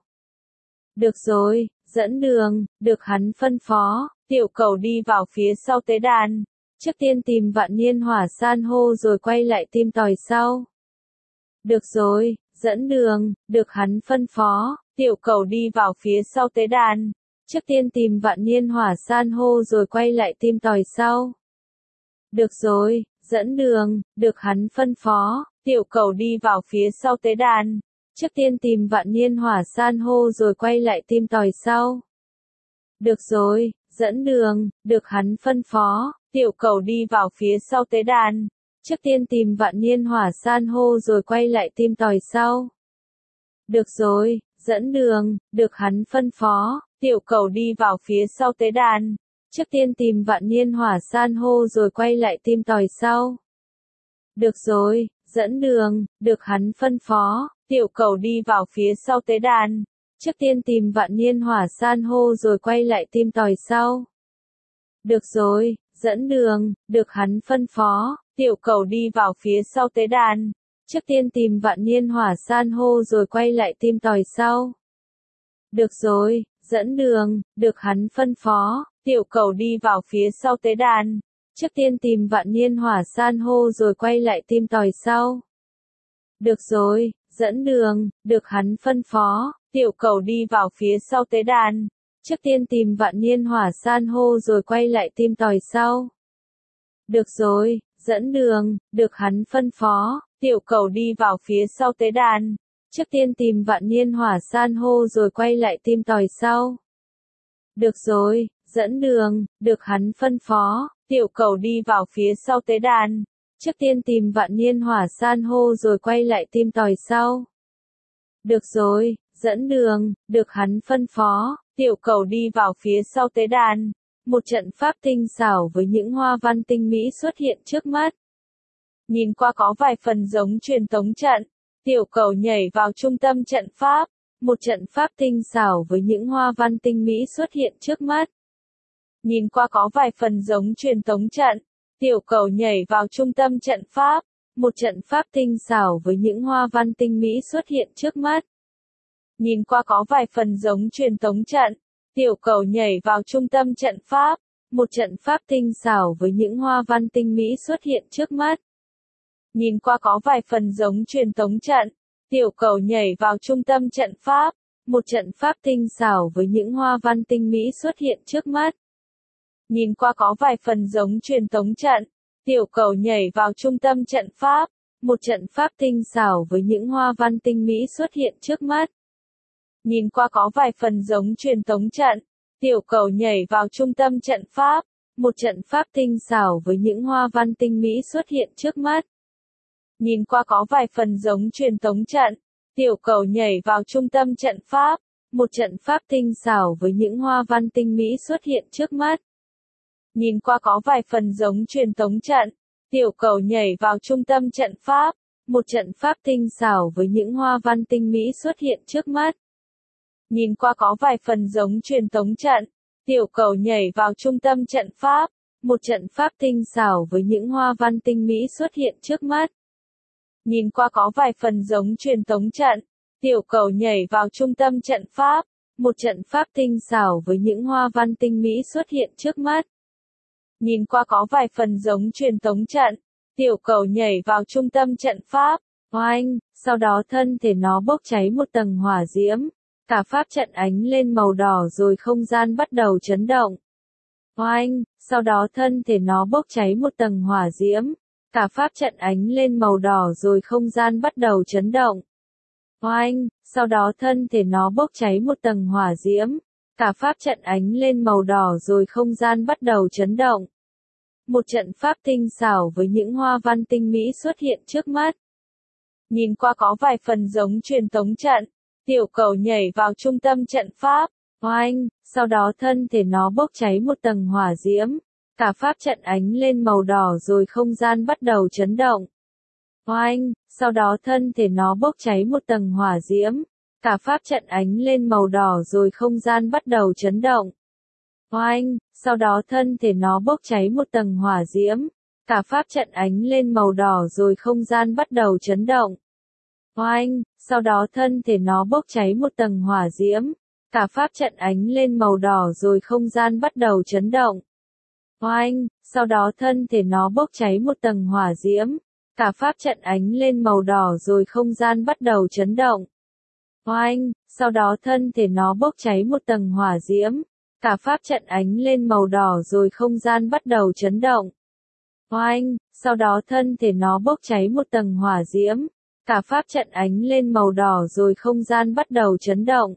[SPEAKER 1] Được rồi, dẫn đường, được hắn phân phó, tiểu cẩu đi vào phía sau tế đàn. Trước tiên tìm vạn niên hỏa san hô rồi quay lại tìm tòi sau. Được rồi, dẫn đường, được hắn phân phó, tiểu cẩu đi vào phía sau tế đàn. Trước tiên tìm vạn niên hỏa san hô rồi quay lại tìm tòi sau. Được rồi, dẫn đường, được hắn phân phó, tiểu cẩu đi vào phía sau tế đàn. Trước tiên tìm vạn niên hỏa san hô rồi quay lại tìm tòi sau. Được rồi, dẫn đường, được hắn phân phó, tiểu cẩu đi vào phía sau tế đàn. Trước tiên tìm vạn niên hỏa san hô rồi quay lại tìm tòi sau. Được rồi, dẫn đường, được hắn phân phó, tiểu cẩu đi vào phía sau tế đàn. Trước tiên tìm vạn niên hỏa san hô rồi quay lại tìm tòi sau. Được rồi, dẫn đường, được hắn phân phó, tiểu cẩu đi vào phía sau tế đàn. Trước tiên tìm vạn niên hỏa san hô rồi quay lại tìm tòi sau. Được rồi, dẫn đường, được hắn phân phó, tiểu cẩu đi vào phía sau tế đàn. Trước tiên tìm vạn niên hỏa san hô rồi quay lại tìm tòi sau. Được rồi, dẫn đường, được hắn phân phó, tiểu cẩu đi vào phía sau tế đàn. Trước tiên tìm vạn niên hỏa san hô rồi quay lại tìm tòi sau. Được rồi, dẫn đường, được hắn phân phó, tiểu cẩu đi vào phía sau tế đàn. Trước tiên tìm vạn niên hỏa san hô rồi quay lại tìm tòi sau. Được rồi, dẫn đường, được hắn phân phó, tiểu cẩu đi vào phía sau tế đàn. Trước tiên tìm vạn niên hỏa san hô rồi quay lại tìm tòi sau. Được rồi, dẫn đường, được hắn phân phó, tiểu cẩu đi vào phía sau tế đàn. Trước tiên tìm vạn niên hỏa san hô rồi quay lại tìm tòi sau. Được rồi, dẫn đường, được hắn phân phó, tiểu cẩu đi vào phía sau tế đàn. Một trận pháp tinh xảo với những hoa văn tinh mỹ xuất hiện trước mắt. Nhìn qua có vài phần giống truyền tống trận. Tiểu cẩu nhảy vào trung tâm trận pháp. Một trận pháp tinh xảo với những hoa văn tinh mỹ xuất hiện trước mắt. Nhìn qua có vài phần giống truyền tống trận. Tiểu cẩu nhảy vào trung tâm trận pháp. Một trận pháp tinh xảo với những hoa văn tinh mỹ xuất hiện trước mắt. Nhìn qua có vài phần giống truyền tống trận. Tiểu cẩu nhảy vào trung tâm trận pháp. Một trận pháp tinh xảo với những hoa văn tinh mỹ xuất hiện trước mắt. Nhìn qua có vài phần giống truyền tống trận. Tiểu cẩu nhảy vào trung tâm trận pháp. Một trận pháp tinh xảo với những hoa văn tinh mỹ xuất hiện trước mắt. Nhìn qua có vài phần giống truyền tống trận. Tiểu cẩu nhảy vào trung tâm trận pháp. Một trận pháp tinh xảo với những hoa văn tinh mỹ xuất hiện trước mắt. Nhìn qua có vài phần giống truyền tống trận. Tiểu cẩu nhảy vào trung tâm trận pháp. Một trận pháp tinh xảo với những hoa văn tinh mỹ xuất hiện trước mắt. Nhìn qua có vài phần giống truyền tống trận. Tiểu cẩu nhảy vào trung tâm trận pháp. Một trận pháp tinh xảo với những hoa văn tinh mỹ xuất hiện trước mắt. Nhìn qua có vài phần giống truyền tống trận. Tiểu cẩu nhảy vào trung tâm trận pháp. Một trận pháp tinh xảo với những hoa văn tinh mỹ xuất hiện trước mắt. Nhìn qua có vài phần giống truyền tống trận. Tiểu cầu nhảy vào trung tâm trận pháp. Một trận pháp tinh xảo với những hoa văn tinh mỹ xuất hiện trước mắt. Nhìn qua có vài phần giống truyền tống trận. Tiểu cầu nhảy vào trung tâm trận pháp. Một trận pháp tinh xảo với những hoa văn tinh mỹ xuất hiện trước mắt. Nhìn qua có vài phần giống truyền tống trận. Tiểu cầu nhảy vào trung tâm trận pháp. Oanh, sau đó thân thể nó bốc cháy một tầng hỏa diễm. Cả pháp trận ánh lên màu đỏ rồi không gian bắt đầu chấn động. Oanh, sau đó thân thể nó bốc cháy một tầng hỏa diễm. Cả pháp trận ánh lên màu đỏ rồi không gian bắt đầu chấn động. Oanh, sau đó thân thể nó bốc cháy một tầng hỏa diễm. Cả pháp trận ánh lên màu đỏ rồi không gian bắt đầu chấn động. Một trận pháp tinh xảo với những hoa văn tinh mỹ xuất hiện trước mắt. Nhìn qua có vài phần giống truyền tống trận. Tiểu cầu nhảy vào trung tâm trận pháp. Oanh, sau đó thân thể nó bốc cháy một tầng hỏa diễm. Cả pháp trận ánh lên màu đỏ rồi không gian bắt đầu chấn động. Oanh, sau đó thân thể nó bốc cháy một tầng hỏa diễm. Cả pháp trận ánh lên màu đỏ rồi không gian bắt đầu chấn động. Oanh, sau đó thân thể nó bốc cháy một tầng hỏa diễm. Cả pháp trận ánh lên màu đỏ rồi không gian bắt đầu chấn động. Oanh, sau đó thân thể nó bốc cháy một tầng hỏa diễm. Cả pháp trận ánh lên màu đỏ rồi không gian bắt đầu chấn động. Oanh, sau đó thân thể nó bốc cháy một tầng hỏa diễm. Cả pháp trận ánh lên màu đỏ rồi không gian bắt đầu chấn động. Oanh, sau đó thân thể nó bốc cháy một tầng hỏa diễm. Cả pháp trận ánh lên màu đỏ rồi không gian bắt đầu chấn động. Oanh, sau đó thân thể nó bốc cháy một tầng hỏa diễm. Cả pháp trận ánh lên màu đỏ rồi không gian bắt đầu chấn động.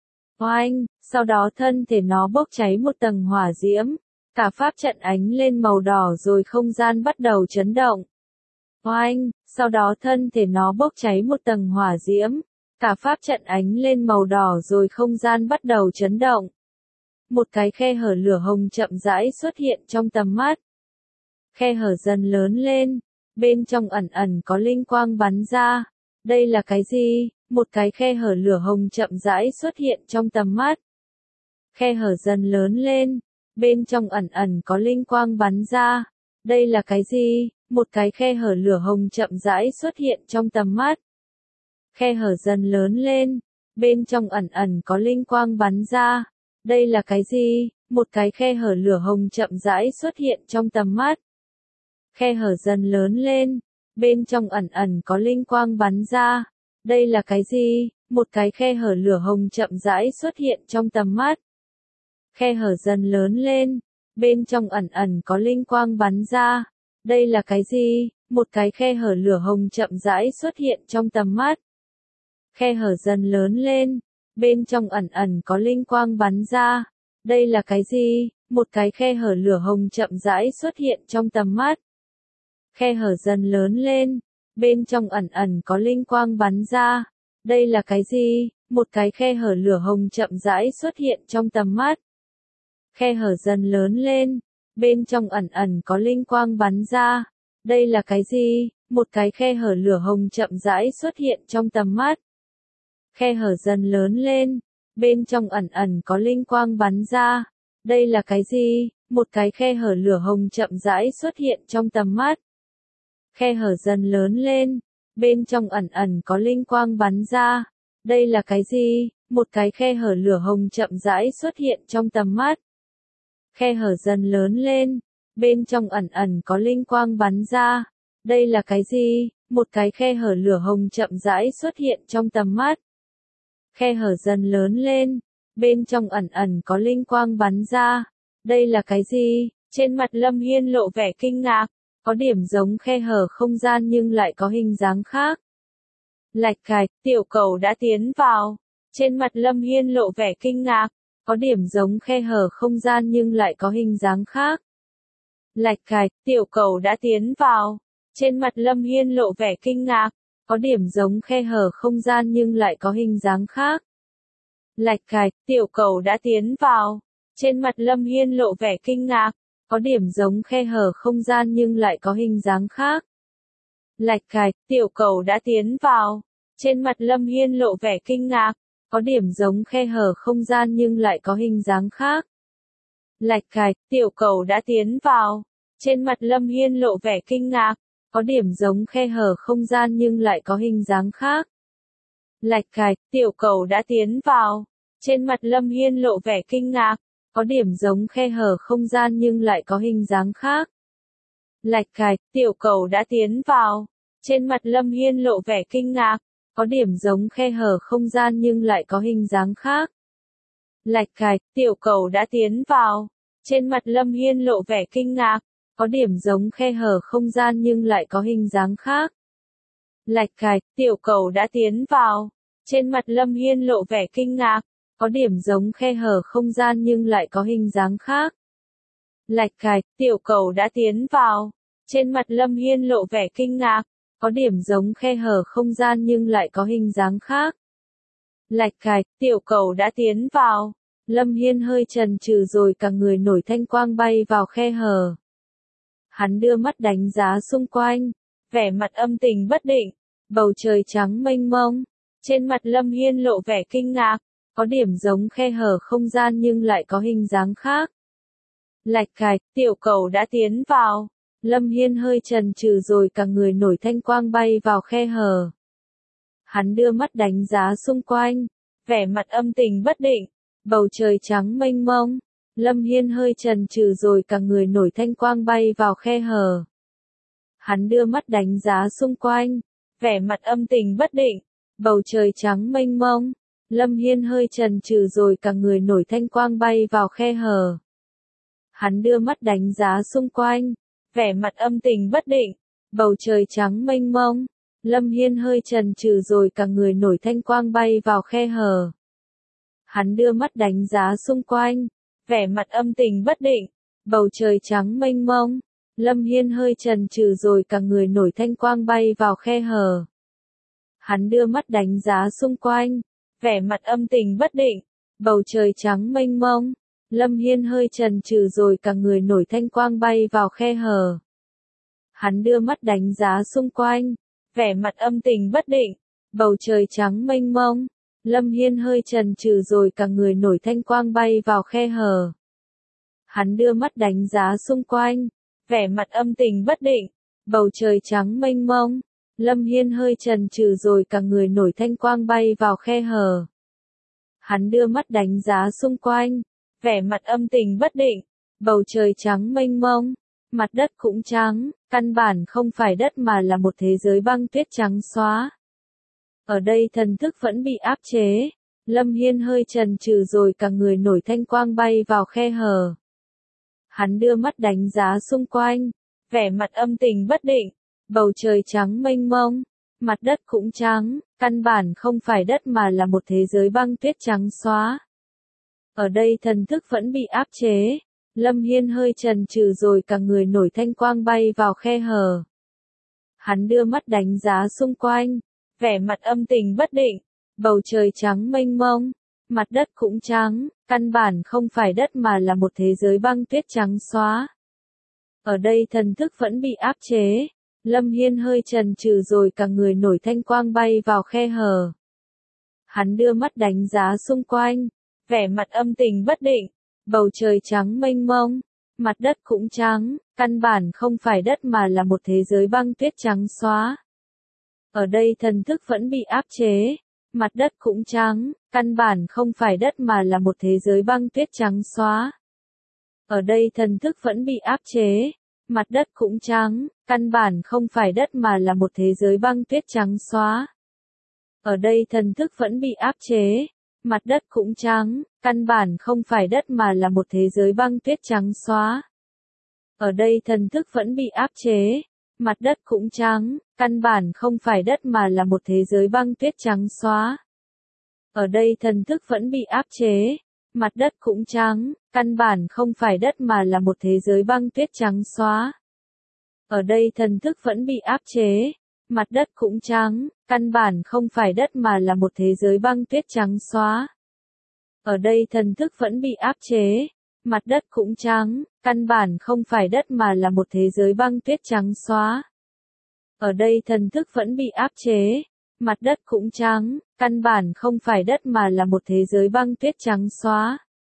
[SPEAKER 1] Oanh, sau đó thân thể nó bốc cháy một tầng hỏa diễm. Cả pháp trận ánh lên màu đỏ rồi không gian bắt đầu chấn động. Oanh, sau đó thân thể nó bốc cháy một tầng hỏa diễm. Cả pháp trận ánh lên màu đỏ rồi không gian bắt đầu chấn động. Một cái khe hở lửa hồng chậm rãi xuất hiện trong tầm mắt. Khe hở dần lớn lên. Bên trong ẩn ẩn có linh quang bắn ra. Đây là cái gì? Một cái khe hở lửa hồng chậm rãi xuất hiện trong tầm mắt. Khe hở dần lớn lên. Bên trong ẩn ẩn có linh quang bắn ra. Đây là cái gì? Một cái khe hở lửa hồng chậm rãi xuất hiện trong tầm mắt. Khe hở dần lớn lên. Bên trong ẩn ẩn có linh quang bắn ra. Đây là cái gì? Một cái khe hở lửa hồng chậm rãi xuất hiện trong tầm mắt. Khe hở dần lớn lên. Bên trong ẩn ẩn có linh quang bắn ra. Đây là cái gì? Một cái khe hở lửa hồng chậm rãi xuất hiện trong tầm mắt. Khe hở dần lớn lên. Bên trong ẩn ẩn có linh quang bắn ra. Đây là cái gì? Một cái khe hở lửa hồng chậm rãi xuất hiện trong tầm mắt. Khe hở dần lớn lên. Bên trong ẩn ẩn có linh quang bắn ra. Đây là cái gì? Một cái khe hở lửa hồng chậm rãi xuất hiện trong tầm mắt. Khe hở dần lớn lên. Bên trong ẩn ẩn có linh quang bắn ra. Đây là cái gì? Một cái khe hở lửa hồng chậm rãi xuất hiện trong tầm mắt. Khe hở dần lớn lên. Bên trong ẩn ẩn có linh quang bắn ra. Đây là cái gì? Một cái khe hở lửa hồng chậm rãi xuất hiện trong tầm mắt. Khe hở dần lớn lên. Bên trong ẩn ẩn có linh quang bắn ra. Đây là cái gì? Một cái khe hở lửa hồng chậm rãi xuất hiện trong tầm mắt. Khe hở dần lớn lên. Bên trong ẩn ẩn có linh quang bắn ra. Đây là cái gì? Một cái khe hở lửa hồng chậm rãi xuất hiện trong tầm mắt. Khe hở dần lớn lên. Bên trong ẩn ẩn có linh quang bắn ra. Đây là cái gì? Một cái khe hở lửa hồng chậm rãi xuất hiện trong tầm mắt. Khe hở dần lớn lên. Bên trong ẩn ẩn có linh quang bắn ra. Đây là cái gì? Trên mặt Lâm Hiên lộ vẻ kinh ngạc. Có điểm giống khe hở không gian nhưng lại có hình dáng khác. Lạch cạch, tiểu cầu đã tiến vào. Trên mặt Lâm Hiên lộ vẻ kinh ngạc. Có điểm giống khe hở không gian nhưng lại có hình dáng khác. Lạch cạch, tiểu cầu đã tiến vào. Trên mặt Lâm Hiên lộ vẻ kinh ngạc. Có điểm giống khe hở không gian nhưng lại có hình dáng khác. Lạch cạch, tiểu cầu đã tiến vào. Trên mặt Lâm Hiên lộ vẻ kinh ngạc. Có điểm giống khe hở không gian nhưng lại có hình dáng khác. Lạch cạch, tiểu cầu đã tiến vào. Trên mặt Lâm Hiên lộ vẻ kinh ngạc, có điểm giống khe hở không gian nhưng lại có hình dáng khác. Lạch cạch, tiểu cầu đã tiến vào. Trên mặt Lâm Hiên lộ vẻ kinh ngạc, có điểm giống khe hở không gian nhưng lại có hình dáng khác. Lạch cạch, tiểu cầu đã tiến vào. Trên mặt Lâm Hiên lộ vẻ kinh ngạc, có điểm giống khe hở không gian nhưng lại có hình dáng khác. Lạch cạch, tiểu cầu đã tiến vào. Trên mặt Lâm Hiên lộ vẻ kinh ngạc, có điểm giống khe hở không gian nhưng lại có hình dáng khác. Lạch cạch, tiểu cầu đã tiến vào. Trên mặt Lâm Hiên lộ vẻ kinh ngạc, có điểm giống khe hở không gian nhưng lại có hình dáng khác. Lạch cạch, tiểu cầu đã tiến vào. Trên mặt Lâm Hiên lộ vẻ kinh ngạc, có điểm giống khe hở không gian nhưng lại có hình dáng khác. Lạch cạch, tiểu cầu đã tiến vào. Trên mặt Lâm Hiên lộ vẻ kinh ngạc, có điểm giống khe hở không gian nhưng lại có hình dáng khác. Lạch cạch, tiểu cầu đã tiến vào. Lâm Hiên hơi chần chừ rồi cả người nổi thanh quang bay vào khe hở. Hắn đưa mắt đánh giá xung quanh, vẻ mặt âm tình bất định, bầu trời trắng mênh mông. Trên mặt Lâm Hiên lộ vẻ kinh ngạc, có điểm giống khe hở không gian nhưng lại có hình dáng khác. Lạch cạch, tiểu cầu đã tiến vào. Lâm Hiên hơi chần chừ rồi cả người nổi thanh quang bay vào khe hở. Hắn đưa mắt đánh giá xung quanh, vẻ mặt âm tình bất định, bầu trời trắng mênh mông. Lâm Hiên hơi chần chừ rồi cả người nổi thanh quang bay vào khe hở. Hắn đưa mắt đánh giá xung quanh, vẻ mặt âm tình bất định, bầu trời trắng mênh mông. Lâm Hiên hơi chần chừ rồi cả người nổi thanh quang bay vào khe hở. Hắn đưa mắt đánh giá xung quanh, vẻ mặt âm tình bất định, bầu trời trắng mênh mông. Lâm Hiên hơi chần chừ rồi cả người nổi thanh quang bay vào khe hở. Hắn đưa mắt đánh giá xung quanh, vẻ mặt âm tình bất định, bầu trời trắng mênh mông. Lâm Hiên hơi chần chừ rồi cả người nổi thanh quang bay vào khe hở. Hắn đưa mắt đánh giá xung quanh, vẻ mặt âm tình bất định, bầu trời trắng mênh mông. Lâm Hiên hơi chần chừ rồi cả người nổi thanh quang bay vào khe hở. Hắn đưa mắt đánh giá xung quanh, vẻ mặt âm tình bất định, bầu trời trắng mênh mông. Lâm Hiên hơi chần chừ rồi cả người nổi thanh quang bay vào khe hở. Hắn đưa mắt đánh giá xung quanh, vẻ mặt âm tình bất định, bầu trời trắng mênh mông. Lâm Hiên hơi chần chừ rồi cả người nổi thanh quang bay vào khe hở. Hắn đưa mắt đánh giá xung quanh, vẻ mặt âm tình bất định, bầu trời trắng mênh mông. Mặt đất cũng trắng, căn bản không phải đất mà là một thế giới băng tuyết trắng xóa. Ở đây thần thức vẫn bị áp chế. Lâm Hiên hơi chần chừ rồi cả người nổi thanh quang bay vào khe hở. Hắn đưa mắt đánh giá xung quanh, vẻ mặt âm tình bất định, bầu trời trắng mênh mông. Mặt đất cũng trắng, căn bản không phải đất mà là một thế giới băng tuyết trắng xóa. Ở đây thần thức vẫn bị áp chế. Lâm Hiên hơi chần chừ rồi cả người nổi thanh quang bay vào khe hở. Hắn đưa mắt đánh giá xung quanh, vẻ mặt âm tình bất định, bầu trời trắng mênh mông. Mặt đất cũng trắng, căn bản không phải đất mà là một thế giới băng tuyết trắng xóa. Ở đây thần thức vẫn bị áp chế. Lâm Hiên hơi chần chừ rồi cả người nổi thanh quang bay vào khe hở. Hắn đưa mắt đánh giá xung quanh, vẻ mặt âm tình bất định, bầu trời trắng mênh mông. Mặt đất cũng trắng, căn bản không phải đất mà là một thế giới băng tuyết trắng xóa. Ở đây thần thức vẫn bị áp chế. Mặt đất cũng trắng, căn bản không phải đất mà là một thế giới băng tuyết trắng xóa. Ở đây thần thức vẫn bị áp chế. Mặt đất cũng trắng, căn bản không phải đất mà là một thế giới băng tuyết trắng xóa. Ở đây thần thức vẫn bị áp chế. Mặt đất cũng trắng, căn bản không phải đất mà là một thế giới băng tuyết trắng xóa. Ở đây thần thức vẫn bị áp chế. Mặt đất cũng trắng, căn bản không phải đất mà là một thế giới băng tuyết trắng xóa. Ở đây thần thức vẫn bị áp chế. Mặt đất cũng trắng, căn bản không phải đất mà là một thế giới băng tuyết trắng xóa. Ở đây thần thức vẫn bị áp chế. Mặt đất cũng trắng, căn bản không phải đất mà là một thế giới băng tuyết trắng xóa. Ở đây thần thức vẫn bị áp chế. Mặt đất cũng trắng, căn bản không phải đất mà là một thế giới băng tuyết trắng xóa. Ở đây thần thức vẫn bị áp chế. Mặt đất cũng trắng, căn bản không phải đất mà là một thế giới băng tuyết trắng xóa.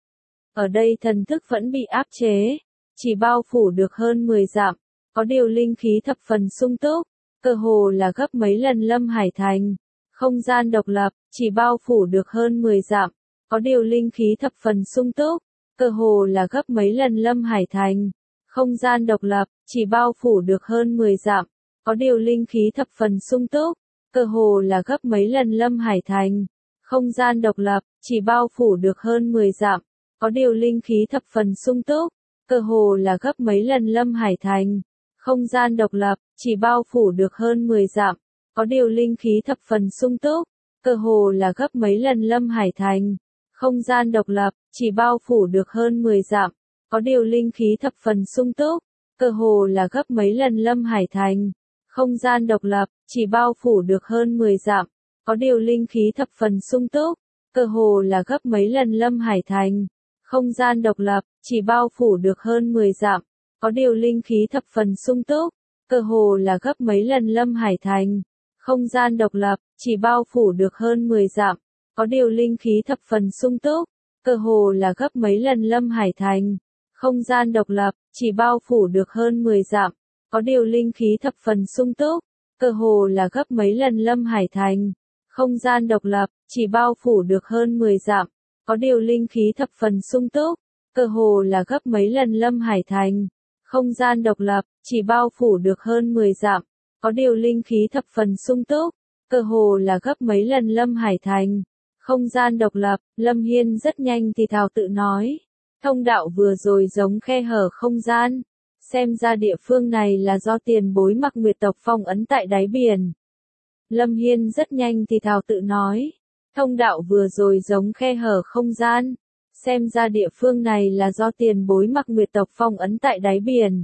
[SPEAKER 1] Ở đây thần thức vẫn bị áp chế, chỉ bao phủ được hơn mười dặm, có điều linh khí thập phần sung túc, cơ hồ là gấp mấy lần Lâm Hải Thành. Không gian độc lập, chỉ bao phủ được hơn mười dặm, có điều linh khí thập phần sung túc, cơ hồ là gấp mấy lần Lâm Hải Thành. Không gian độc lập, chỉ bao phủ được hơn mười dặm, có điều linh khí thập phần sung túc, cơ hồ là gấp mấy lần Lâm Hải Thành. Không gian độc lập, chỉ bao phủ được hơn mười dặm, có điều linh khí thập phần sung túc, cơ hồ là gấp mấy lần Lâm Hải Thành. Không gian độc lập, chỉ bao phủ được hơn mười dặm, có điều linh khí thập phần sung túc, cơ hồ là gấp mấy lần Lâm Hải Thành. Không gian độc lập, chỉ bao phủ được hơn mười dặm, có điều linh khí thập phần sung túc, cơ hồ là gấp mấy lần Lâm Hải Thành. Không gian độc lập, chỉ bao phủ được hơn mười dặm, có điều linh khí thập phần sung túc, cơ hồ là gấp mấy lần Lâm Hải Thành. Không gian độc lập, chỉ bao phủ được hơn mười dặm, có điều linh khí thập phần sung túc, cơ hồ là gấp mấy lần Lâm Hải Thành. Không gian độc lập, chỉ bao phủ được hơn mười dặm, có điều linh khí thập phần sung túc, cơ hồ là gấp mấy lần Lâm Hải Thành. Không gian độc lập, chỉ bao phủ được hơn mười dặm, có điều linh khí thập phần sung túc, cơ hồ là gấp mấy lần Lâm Hải Thành. Không gian độc lập, chỉ bao phủ được hơn mười dặm, có điều linh khí thập phần sung túc, cơ hồ là gấp mấy lần Lâm Hải Thành. Không gian độc lập, chỉ bao phủ được hơn mười dặm, có điều linh khí thập phần sung túc, cơ hồ là gấp mấy lần Lâm Hải Thành. Không gian độc lập, Lâm Hiên rất nhanh thì thào tự nói. Thông đạo vừa rồi giống khe hở không gian. Xem ra địa phương này là do tiền bối Mặc Nguyệt tộc phong ấn tại đáy biển. Lâm Hiên rất nhanh thì thào tự nói. Thông đạo vừa rồi giống khe hở không gian. Xem ra địa phương này là do tiền bối Mặc Nguyệt tộc phong ấn tại đáy biển.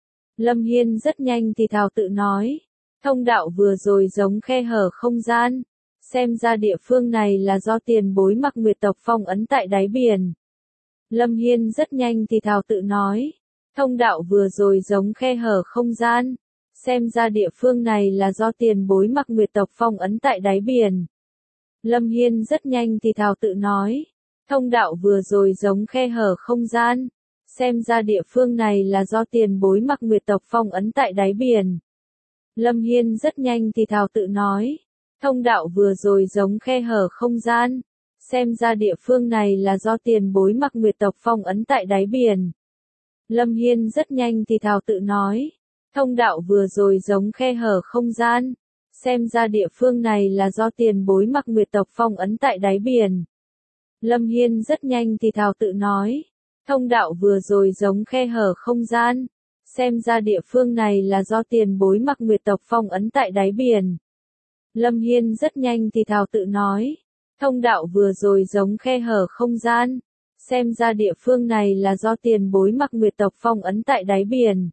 [SPEAKER 1] Lâm Hiên rất nhanh thì thào tự nói. Thông đạo vừa rồi giống khe hở không gian. Xem ra địa phương này là do tiền bối Mặc Nguyệt tộc phong ấn tại đáy biển. Lâm Hiên rất nhanh thì thào tự nói. Thông đạo vừa rồi giống khe hở không gian. Xem ra địa phương này là do tiền bối Mặc Nguyệt tộc phong ấn tại đáy biển. Lâm Hiên rất nhanh thì thào tự nói. Thông đạo vừa rồi giống khe hở không gian. Xem ra địa phương này là do tiền bối Mặc Nguyệt tộc phong ấn tại đáy biển. Lâm Hiên rất nhanh thì thào tự nói. Thông đạo vừa rồi giống khe hở không gian. Xem ra địa phương này là do tiền bối Mặc Nguyệt tộc phong ấn tại đáy biển. Lâm Hiên rất nhanh thì thào tự nói. Thông đạo vừa rồi giống khe hở không gian. Xem ra địa phương này là do tiền bối Mặc Nguyệt tộc phong ấn tại đáy biển. Lâm Hiên rất nhanh thì thào tự nói. Thông đạo vừa rồi giống khe hở không gian. Xem ra địa phương này là do tiền bối Mặc Nguyệt tộc phong ấn tại đáy biển. Lâm Hiên rất nhanh thì thào tự nói. Thông đạo vừa rồi giống khe hở không gian. Xem ra địa phương này là do tiền bối Mặc Nguyệt tộc phong ấn tại đáy biển.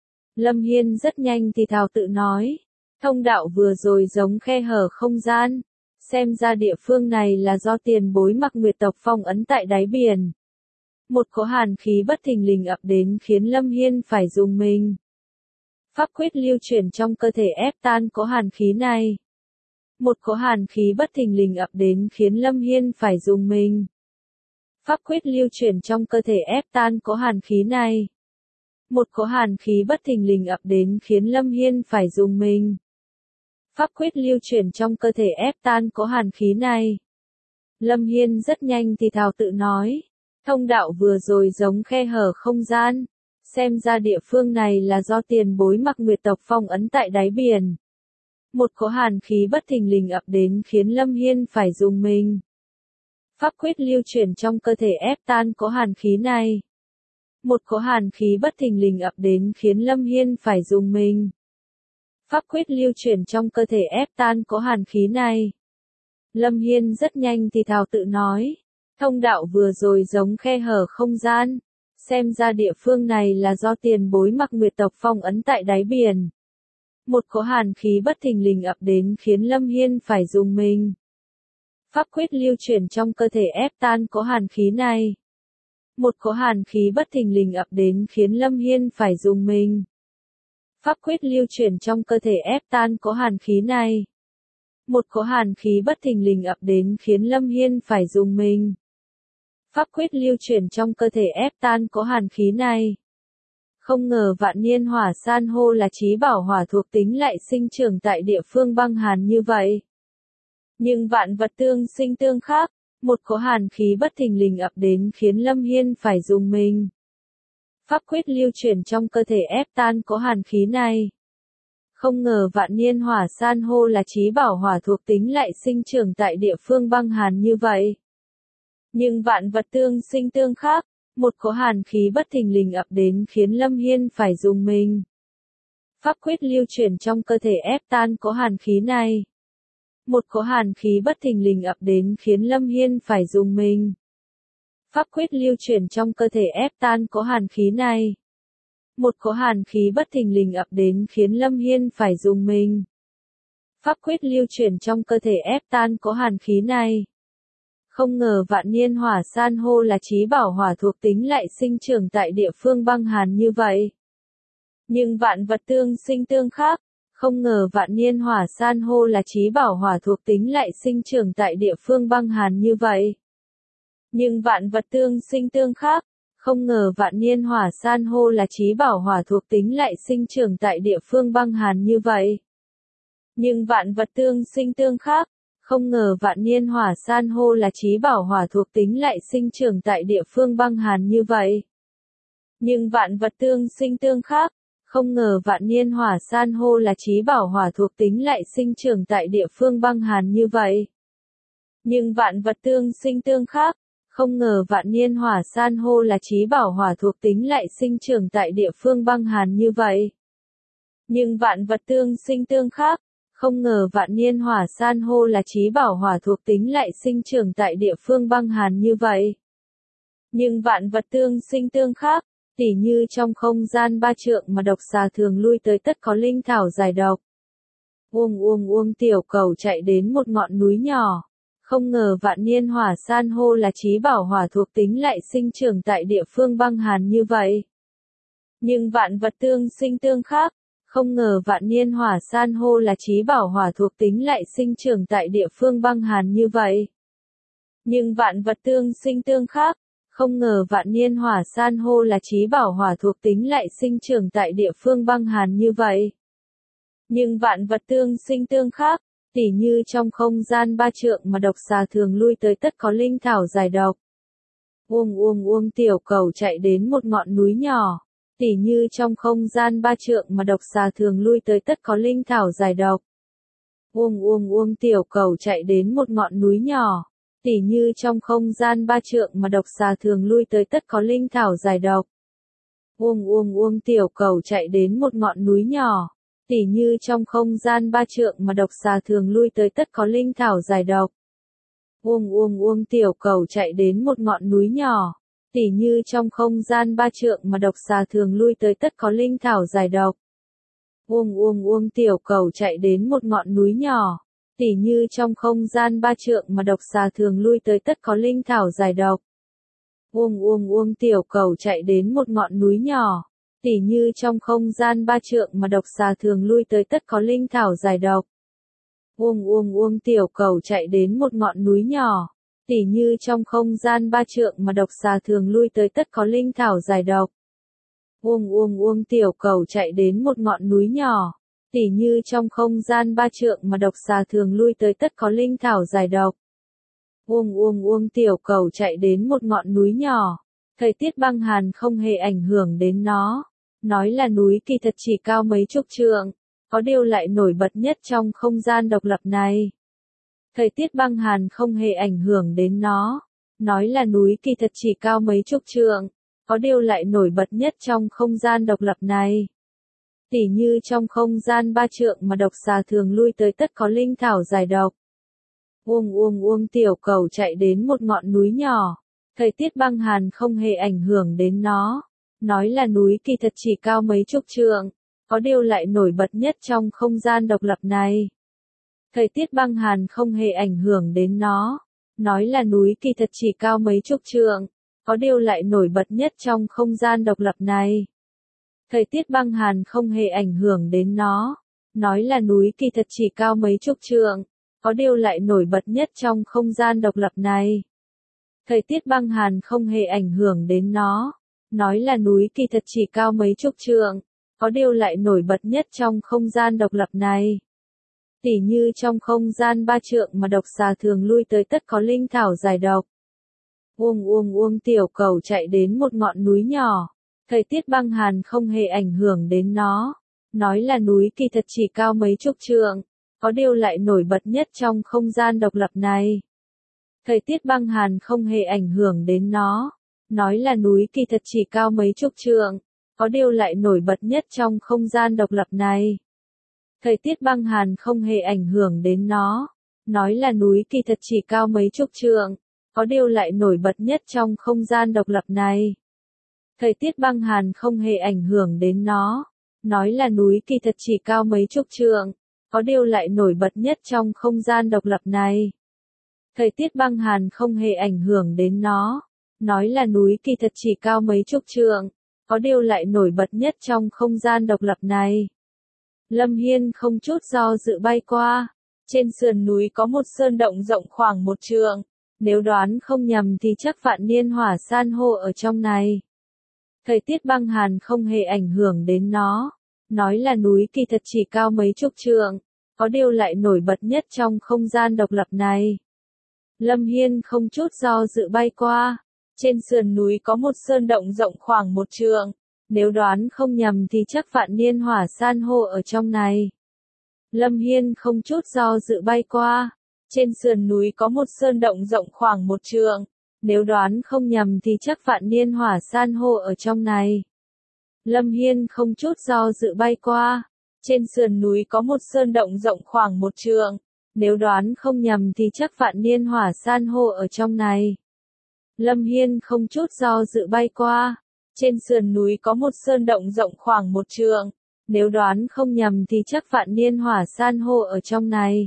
[SPEAKER 1] Lâm Hiên rất nhanh thì thào tự nói. Thông đạo vừa rồi giống khe hở không gian. Xem ra địa phương này là do tiền bối Mặc Nguyệt tộc phong ấn tại đáy biển. Một cỗ hàn khí bất thình lình ập đến khiến Lâm Hiên phải rùng mình. Pháp quyết lưu chuyển trong cơ thể ép tan cỗ hàn khí này. Một cỗ hàn khí bất thình lình ập đến khiến Lâm Hiên phải rùng mình. Pháp quyết lưu chuyển trong cơ thể ép tan cỗ hàn khí này. Một cỗ hàn khí bất thình lình ập đến khiến Lâm Hiên phải rùng mình. Pháp quyết lưu chuyển trong cơ thể ép tan cỗ hàn khí này. Lâm Hiên rất nhanh thì thào tự nói. Thông đạo vừa rồi giống khe hở không gian. Xem ra địa phương này là do tiền bối Mặc Nguyệt tộc phong ấn tại đáy biển. Một cỗ hàn khí bất thình lình ập đến khiến Lâm Hiên phải rùng mình. Pháp quyết lưu chuyển trong cơ thể ép tan cỗ hàn khí này. Một cỗ hàn khí bất thình lình ập đến khiến Lâm Hiên phải rùng mình. Pháp quyết lưu chuyển trong cơ thể ép tan cỗ hàn khí này. Lâm Hiên rất nhanh thì thào tự nói. Thông đạo vừa rồi giống khe hở không gian. Xem ra địa phương này là do tiền bối Mặc Nguyệt tộc phong ấn tại đáy biển. Một cỗ hàn khí bất thình lình ập đến khiến Lâm Hiên phải rùng mình. Pháp quyết lưu chuyển trong cơ thể ép tan cỗ hàn khí này. Một cỗ hàn khí bất thình lình ập đến khiến Lâm Hiên phải rùng mình. Pháp quyết lưu chuyển trong cơ thể ép tan cỗ hàn khí này. Một cỗ hàn khí bất thình lình ập đến khiến Lâm Hiên phải rùng mình. Pháp quyết lưu chuyển trong cơ thể ép tan cỗ hàn khí này. Không ngờ vạn niên hỏa san hô là chí bảo hỏa thuộc tính lại sinh trưởng tại địa phương băng hàn như vậy. Nhưng vạn vật tương sinh tương khắc, một cỗ hàn khí bất thình lình ập đến khiến Lâm Hiên phải rùng mình. Pháp quyết lưu chuyển trong cơ thể ép tan cỗ hàn khí này. Không ngờ vạn niên hỏa san hô là chí bảo hỏa thuộc tính lại sinh trưởng tại địa phương băng hàn như vậy. Nhưng vạn vật tương sinh tương khắc, một cỗ hàn khí bất thình lình ập đến khiến Lâm Hiên phải rùng mình. Pháp quyết lưu chuyển trong cơ thể ép tan cỗ hàn khí này. Một cỗ hàn khí bất thình lình ập đến khiến Lâm Hiên phải rùng mình. Pháp quyết lưu chuyển trong cơ thể ép tan cỗ hàn khí này. Một cỗ hàn khí bất thình lình ập đến khiến Lâm Hiên phải rùng mình. Pháp quyết lưu chuyển trong cơ thể ép tan cỗ hàn khí này. Không ngờ vạn niên hỏa san hô là chí bảo hỏa thuộc tính lại sinh trưởng tại địa phương băng hàn như vậy. Nhưng vạn vật tương sinh tương khắc, không ngờ vạn niên hỏa san hô là chí bảo hỏa thuộc tính lại sinh trưởng tại địa phương băng hàn như vậy. Nhưng vạn vật tương sinh tương khắc, không ngờ vạn niên hỏa san hô là chí bảo hỏa thuộc tính lại sinh trưởng tại địa phương băng hàn như vậy. Nhưng vạn vật tương sinh tương khắc, không ngờ vạn niên hỏa san hô là chí bảo hỏa thuộc tính lại sinh trưởng tại địa phương băng hàn như vậy. Nhưng vạn vật tương sinh tương khắc, không ngờ vạn niên hỏa san hô là chí bảo hỏa thuộc tính lại sinh trưởng tại địa phương băng hàn như vậy. Nhưng vạn vật tương sinh tương khắc, không ngờ vạn niên hỏa san hô là chí bảo hỏa thuộc tính lại sinh trưởng tại địa phương băng hàn như vậy. Nhưng vạn vật tương sinh tương khắc, không ngờ vạn niên hỏa san hô là chí bảo hỏa thuộc tính lại sinh trưởng tại địa phương băng hàn như vậy. Nhưng vạn vật tương sinh tương khắc, tỉ như trong không gian ba trượng mà độc xà thường lui tới tất có linh thảo giải độc. Uông uông uông tiểu cầu chạy đến một ngọn núi nhỏ. Không ngờ vạn niên hỏa san hô là chí bảo hỏa thuộc tính lại sinh trưởng tại địa phương băng hàn như vậy. Nhưng vạn vật tương sinh tương khắc, không ngờ vạn niên hỏa san hô là chí bảo hỏa thuộc tính lại sinh trưởng tại địa phương băng hàn như vậy. Nhưng vạn vật tương sinh tương khắc, không ngờ vạn niên hỏa san hô là chí bảo hỏa thuộc tính lại sinh trưởng tại địa phương băng hàn như vậy. Nhưng vạn vật tương sinh tương khắc, tỉ như trong không gian ba trượng mà độc xà thường lui tới tất có linh thảo giải độc. Uông uông uông tiểu cầu chạy đến một ngọn núi nhỏ. Tỉ như trong không gian ba trượng mà độc xà thường lui tới tất có linh thảo giải độc. Uông uông uông tiểu cầu chạy đến một ngọn núi nhỏ. Tỉ như trong không gian ba trượng mà độc xà thường lui tới tất có linh thảo giải độc. Uông uông uông tiểu cầu chạy đến một ngọn núi nhỏ. Tỉ như trong không gian ba trượng mà độc xà thường lui tới tất có linh thảo giải độc. Uông uông uông tiểu cầu chạy đến một ngọn núi nhỏ. Tỉ như trong không gian ba trượng mà độc xà thường lui tới tất có linh thảo giải độc. Uông uông uông tiểu cầu chạy đến một ngọn núi nhỏ. Tỉ như trong không gian ba trượng mà độc xà thường lui tới tất có linh thảo giải độc. Uông uông uông tiểu cầu chạy đến một ngọn núi nhỏ. Tỉ như trong không gian ba trượng mà độc xà thường lui tới tất có linh thảo giải độc. Uông uông uông tiểu cầu chạy đến một ngọn núi nhỏ. Tỉ như trong không gian ba trượng mà độc xà thường lui tới tất có linh thảo giải độc. Uông uông uông tiểu cầu chạy đến một ngọn núi nhỏ. Tỉ như trong không gian ba trượng mà độc xà thường lui tới tất có linh thảo giải độc. Uông uông uông tiểu cầu chạy đến một ngọn núi nhỏ. Thời tiết băng hàn không hề ảnh hưởng đến nó. Nói là núi kỳ thật chỉ cao mấy chục trượng. Có điều lại nổi bật nhất trong không gian độc lập này. Thời tiết băng hàn không hề ảnh hưởng đến nó. Nói là núi kỳ thật chỉ cao mấy chục trượng. Có điều lại nổi bật nhất trong không gian độc lập này. Tỉ như trong không gian ba trượng mà độc xà thường lui tới tất có linh thảo giải độc. Uông uông uông tiểu cầu chạy đến một ngọn núi nhỏ. Thời tiết băng hàn không hề ảnh hưởng đến nó. Nói là núi kỳ thật chỉ cao mấy chục trượng. Có điều lại nổi bật nhất trong không gian độc lập này. Thời tiết băng hàn không hề ảnh hưởng đến nó. Nói là núi kỳ thật chỉ cao mấy chục trượng. Có điều lại nổi bật nhất trong không gian độc lập này. Thời tiết băng hàn không hề ảnh hưởng đến nó. Nói là núi kỳ thật chỉ cao mấy chục trượng, có điều lại nổi bật nhất trong không gian độc lập này. Thời tiết băng hàn không hề ảnh hưởng đến nó. Nói là núi kỳ thật chỉ cao mấy chục trượng, có điều lại nổi bật nhất trong không gian độc lập này. Tỉ như trong không gian ba trượng mà độc xà thường lui tới tất có linh thảo giải độc. Uông uông uông tiểu cầu chạy đến một ngọn núi nhỏ. Thời tiết băng hàn không hề ảnh hưởng đến nó. Nói là núi kỳ thật chỉ cao mấy chục trượng, có điều lại nổi bật nhất trong không gian độc lập này. Thời tiết băng hàn không hề ảnh hưởng đến nó. Nói là núi kỳ thật chỉ cao mấy chục trượng, có điều lại nổi bật nhất trong không gian độc lập này. Thời tiết băng hàn không hề ảnh hưởng đến nó. Nói là núi kỳ thật chỉ cao mấy chục trượng, có điều lại nổi bật nhất trong không gian độc lập này. Thời tiết băng hàn không hề ảnh hưởng đến nó. Nói là núi kỳ thật chỉ cao mấy chục trượng, có điều lại nổi bật nhất trong không gian độc lập này. Thời tiết băng hàn không hề ảnh hưởng đến nó. Nói là núi kỳ thật chỉ cao mấy chục trượng, có điều lại nổi bật nhất trong không gian độc lập này. Lâm Hiên không chút do dự bay qua. Trên sườn núi có một sơn động rộng khoảng một trượng. Nếu đoán không nhầm thì chắc vạn niên hỏa san hô ở trong này. Thời tiết băng hàn không hề ảnh hưởng đến nó. Nói là núi kỳ thật chỉ cao mấy chục trượng, có điều lại nổi bật nhất trong không gian độc lập này. Lâm Hiên không chút do dự bay qua. Trên sườn núi có một sơn động rộng khoảng một trượng. Nếu đoán không nhầm thì chắc vạn niên hỏa san hô ở trong này. Lâm Hiên không chút do dự bay qua. Trên sườn núi có một sơn động rộng khoảng một trượng. Nếu đoán không nhầm thì chắc vạn niên hỏa san hô ở trong này. Lâm Hiên không chút do dự bay qua. Trên sườn núi có một sơn động rộng khoảng một trượng. Nếu đoán không nhầm thì chắc vạn niên hỏa san hô ở trong này. Lâm Hiên không chút do dự bay qua. Trên sườn núi có một sơn động rộng khoảng một trượng. Nếu đoán không nhầm thì chắc vạn niên hỏa san hô ở trong này.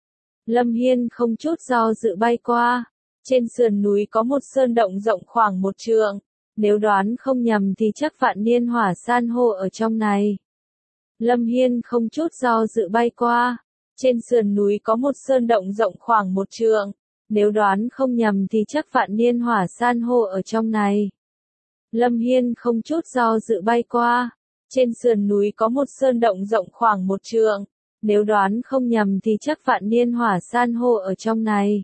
[SPEAKER 1] Lâm Hiên không chút do dự bay qua. Trên sườn núi có một sơn động rộng khoảng một trượng. Nếu đoán không nhầm thì chắc vạn niên hỏa san hô ở trong này. Lâm Hiên không chút do dự bay qua. Trên sườn núi có một sơn động rộng khoảng một trượng. Nếu đoán không nhầm thì chắc vạn niên hỏa san hô ở trong này. Lâm Hiên không chút do dự bay qua. Trên sườn núi có một sơn động rộng khoảng một trượng. Nếu đoán không nhầm thì chắc vạn niên hỏa san hô ở trong này.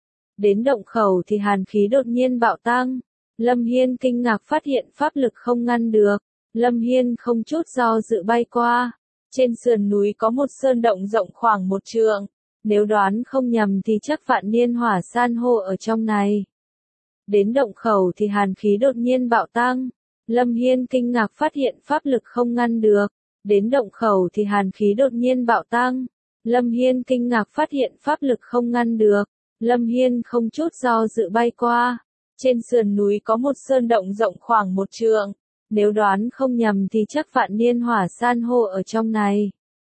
[SPEAKER 1] Đến động khẩu thì hàn khí đột nhiên bạo tăng. Lâm Hiên kinh ngạc phát hiện pháp lực không ngăn được. Lâm Hiên không chút do dự bay qua. Trên sườn núi có một sơn động rộng khoảng một trượng. Nếu đoán không nhầm thì chắc vạn niên hỏa san hô ở trong này. Đến động khẩu thì hàn khí đột nhiên bạo tăng. Lâm Hiên kinh ngạc phát hiện pháp lực không ngăn được. Đến động khẩu thì hàn khí đột nhiên bạo tăng. Lâm Hiên kinh ngạc phát hiện pháp lực không ngăn được. Lâm Hiên không chút do dự bay qua. Trên sườn núi có một sơn động rộng khoảng một trượng. Nếu đoán không nhầm thì chắc vạn niên hỏa san hô ở trong này.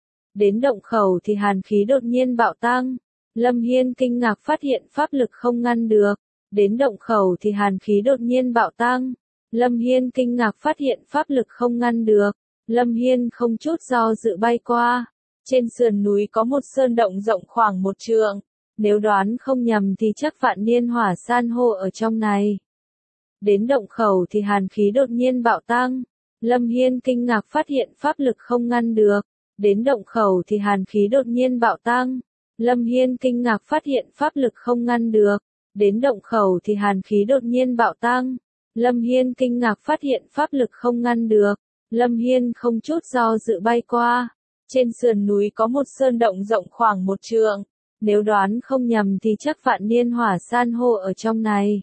[SPEAKER 1] Đến động khẩu thì hàn khí đột nhiên bạo tăng. Lâm Hiên kinh ngạc phát hiện pháp lực không ngăn được. Đến động khẩu thì hàn khí đột nhiên bạo tăng. Lâm Hiên kinh ngạc phát hiện pháp lực không ngăn được. Lâm Hiên không chút do dự bay qua. Trên sườn núi có một sơn động rộng khoảng một trượng. Nếu đoán không nhầm thì chắc vạn niên hỏa san hô ở trong này. Đến động khẩu thì hàn khí đột nhiên bạo tăng. Lâm Hiên kinh ngạc phát hiện pháp lực không ngăn được. Đến động khẩu thì hàn khí đột nhiên bạo tăng. Lâm Hiên kinh ngạc phát hiện pháp lực không ngăn được. Đến động khẩu thì hàn khí đột nhiên bạo tăng. Lâm Hiên kinh ngạc phát hiện pháp lực không ngăn được. Lâm Hiên không chút do dự bay qua. Trên sườn núi có một sơn động rộng khoảng một trượng. Nếu đoán không nhầm thì chắc vạn niên hỏa san hô ở trong này.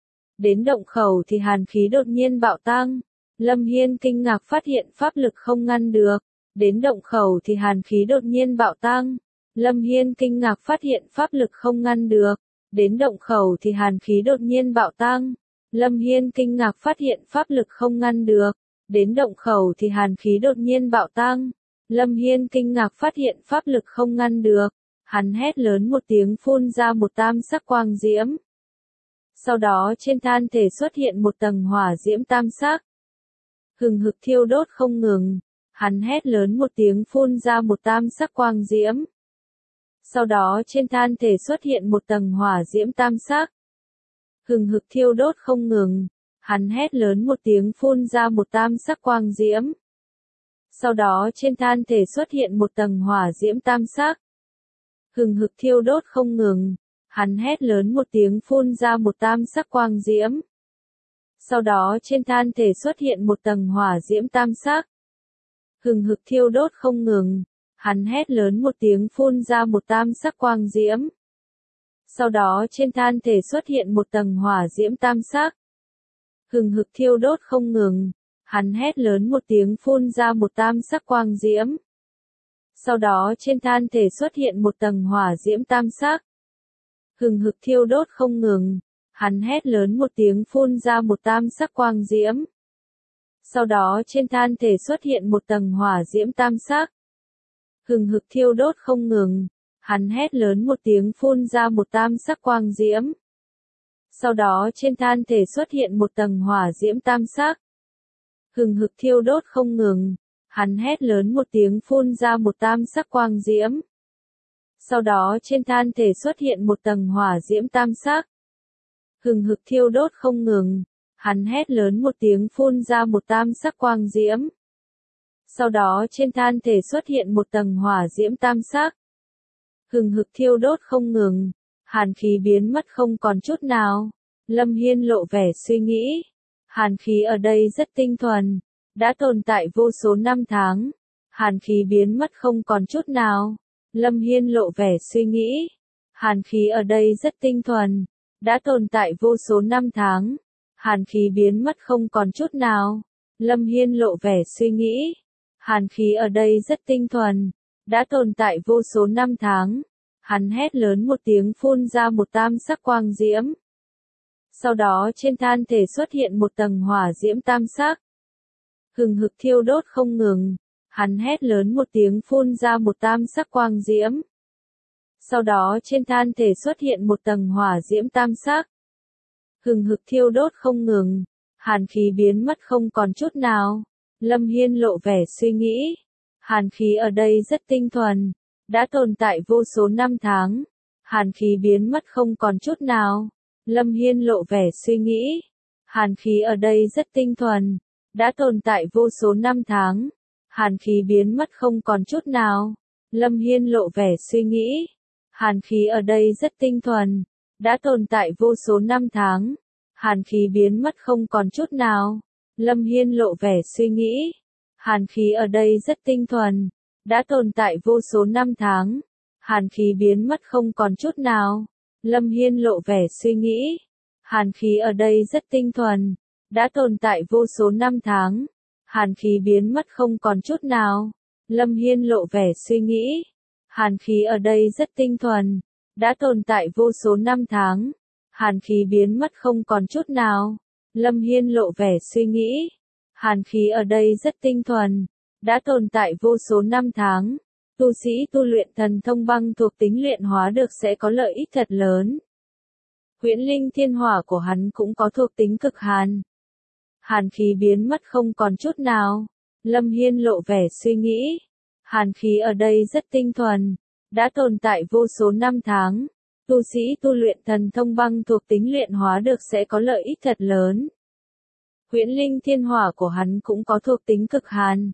[SPEAKER 1] Đến động khẩu thì hàn khí đột nhiên bạo tăng. Lâm Hiên kinh ngạc phát hiện pháp lực không ngăn được. Đến động khẩu thì hàn khí đột nhiên bạo tăng. Lâm Hiên kinh ngạc phát hiện pháp lực không ngăn được. Đến động khẩu thì hàn khí đột nhiên bạo tăng. Lâm Hiên kinh ngạc phát hiện pháp lực không ngăn được. Đến động khẩu thì hàn khí đột nhiên bạo tăng. Lâm Hiên kinh ngạc phát hiện pháp lực không ngăn được. Hắn hét lớn một tiếng phun ra một tam sắc quang diễm. Sau đó trên than thể xuất hiện một tầng hỏa diễm tam sắc. hừng hực thiêu đốt không ngừng. Hắn hét lớn một tiếng phun ra một tam sắc quang diễm. Sau đó trên than thể xuất hiện một tầng hỏa diễm tam sắc. Hừng hực thiêu đốt không ngừng. Hắn hét lớn một tiếng phun ra một tam sắc quang diễm. Sau đó trên than thể xuất hiện một tầng hỏa diễm tam sắc. Hừng hực thiêu đốt không ngừng. Hắn hét lớn một tiếng phun ra một tam sắc quang diễm. Sau đó trên than thể xuất hiện một tầng hỏa diễm tam sắc. Hừng hực thiêu đốt không ngừng. Hắn hét lớn một tiếng phun ra một tam sắc quang diễm. Sau đó trên than thể xuất hiện một tầng hỏa diễm tam sắc. Hừng hực thiêu đốt không ngừng. Hắn hét lớn một tiếng phun ra một tam sắc quang diễm. Sau đó trên than thể xuất hiện một tầng hỏa diễm tam sắc. Hừng hực thiêu đốt không ngừng. Hắn hét lớn một tiếng phun ra một tam sắc quang diễm. Sau đó trên than thể xuất hiện một tầng hỏa diễm tam sắc. Hừng hực thiêu đốt không ngừng. Hắn hét lớn một tiếng phun ra một tam sắc quang diễm. Sau đó trên than thể xuất hiện một tầng hỏa diễm tam sắc. Hừng hực thiêu đốt không ngừng. Hắn hét lớn một tiếng phun ra một tam sắc quang diễm. Sau đó trên than thể xuất hiện một tầng hỏa diễm tam sắc. Hừng hực thiêu đốt không ngừng. Hắn hét lớn một tiếng phun ra một tam sắc quang diễm. Sau đó trên than thể xuất hiện một tầng hỏa diễm tam sắc. Hừng hực thiêu đốt không ngừng. Hàn khí biến mất không còn chút nào. Lâm Hiên lộ vẻ suy nghĩ. Hàn khí ở đây rất tinh thuần. Đã tồn tại vô số năm tháng. Hàn khí biến mất không còn chút nào. Lâm Hiên lộ vẻ suy nghĩ. Hàn khí ở đây rất tinh thuần. Đã tồn tại vô số năm tháng. Hàn khí biến mất không còn chút nào. Lâm Hiên lộ vẻ suy nghĩ. Hàn khí ở đây rất tinh thuần. Đã tồn tại vô số năm tháng. Hắn hét lớn một tiếng phun ra một tam sắc quang diễm. Sau đó trên than thể xuất hiện một tầng hỏa diễm tam sắc. Hừng hực thiêu đốt không ngừng. Hắn hét lớn một tiếng phun ra một tam sắc quang diễm. Sau đó trên than thể xuất hiện một tầng hỏa diễm tam sắc. Hừng hực thiêu đốt không ngừng. Hàn khí biến mất không còn chút nào. Lâm Hiên lộ vẻ suy nghĩ. Hàn khí ở đây rất tinh thuần. Đã tồn tại vô số năm tháng. Hàn khí biến mất không còn chút nào. Lâm Hiên lộ vẻ suy nghĩ. Hàn khí ở đây rất tinh thuần. Đã tồn tại vô số năm tháng. Hàn khí biến mất không còn chút nào. Lâm Hiên lộ vẻ suy nghĩ. Hàn khí ở đây rất tinh thuần. Đã tồn tại vô số năm tháng. Hàn khí biến mất không còn chút nào. Lâm Hiên lộ vẻ suy nghĩ. Hàn khí ở đây rất tinh thuần. Đã tồn tại vô số năm tháng. Hàn khí biến mất không còn chút nào. Lâm Hiên lộ vẻ suy nghĩ. Hàn khí ở đây rất tinh thuần. Đã tồn tại vô số năm tháng. Hàn khí biến mất không còn chút nào. Lâm Hiên lộ vẻ suy nghĩ. Hàn khí ở đây rất tinh thuần. Đã tồn tại vô số năm tháng. Hàn khí biến mất không còn chút nào. Lâm Hiên lộ vẻ suy nghĩ. Hàn khí ở đây rất tinh thuần. Đã tồn tại vô số năm tháng. Tu sĩ tu luyện thần thông băng thuộc tính luyện hóa được sẽ có lợi ích thật lớn. Huyễn linh thiên hỏa của hắn cũng có thuộc tính cực hàn. Hàn khí biến mất không còn chút nào. Lâm Hiên lộ vẻ suy nghĩ. Hàn khí ở đây rất tinh thuần. Đã tồn tại vô số năm tháng. Tu sĩ tu luyện thần thông băng thuộc tính luyện hóa được sẽ có lợi ích thật lớn. Huyễn linh thiên hỏa của hắn cũng có thuộc tính cực hàn.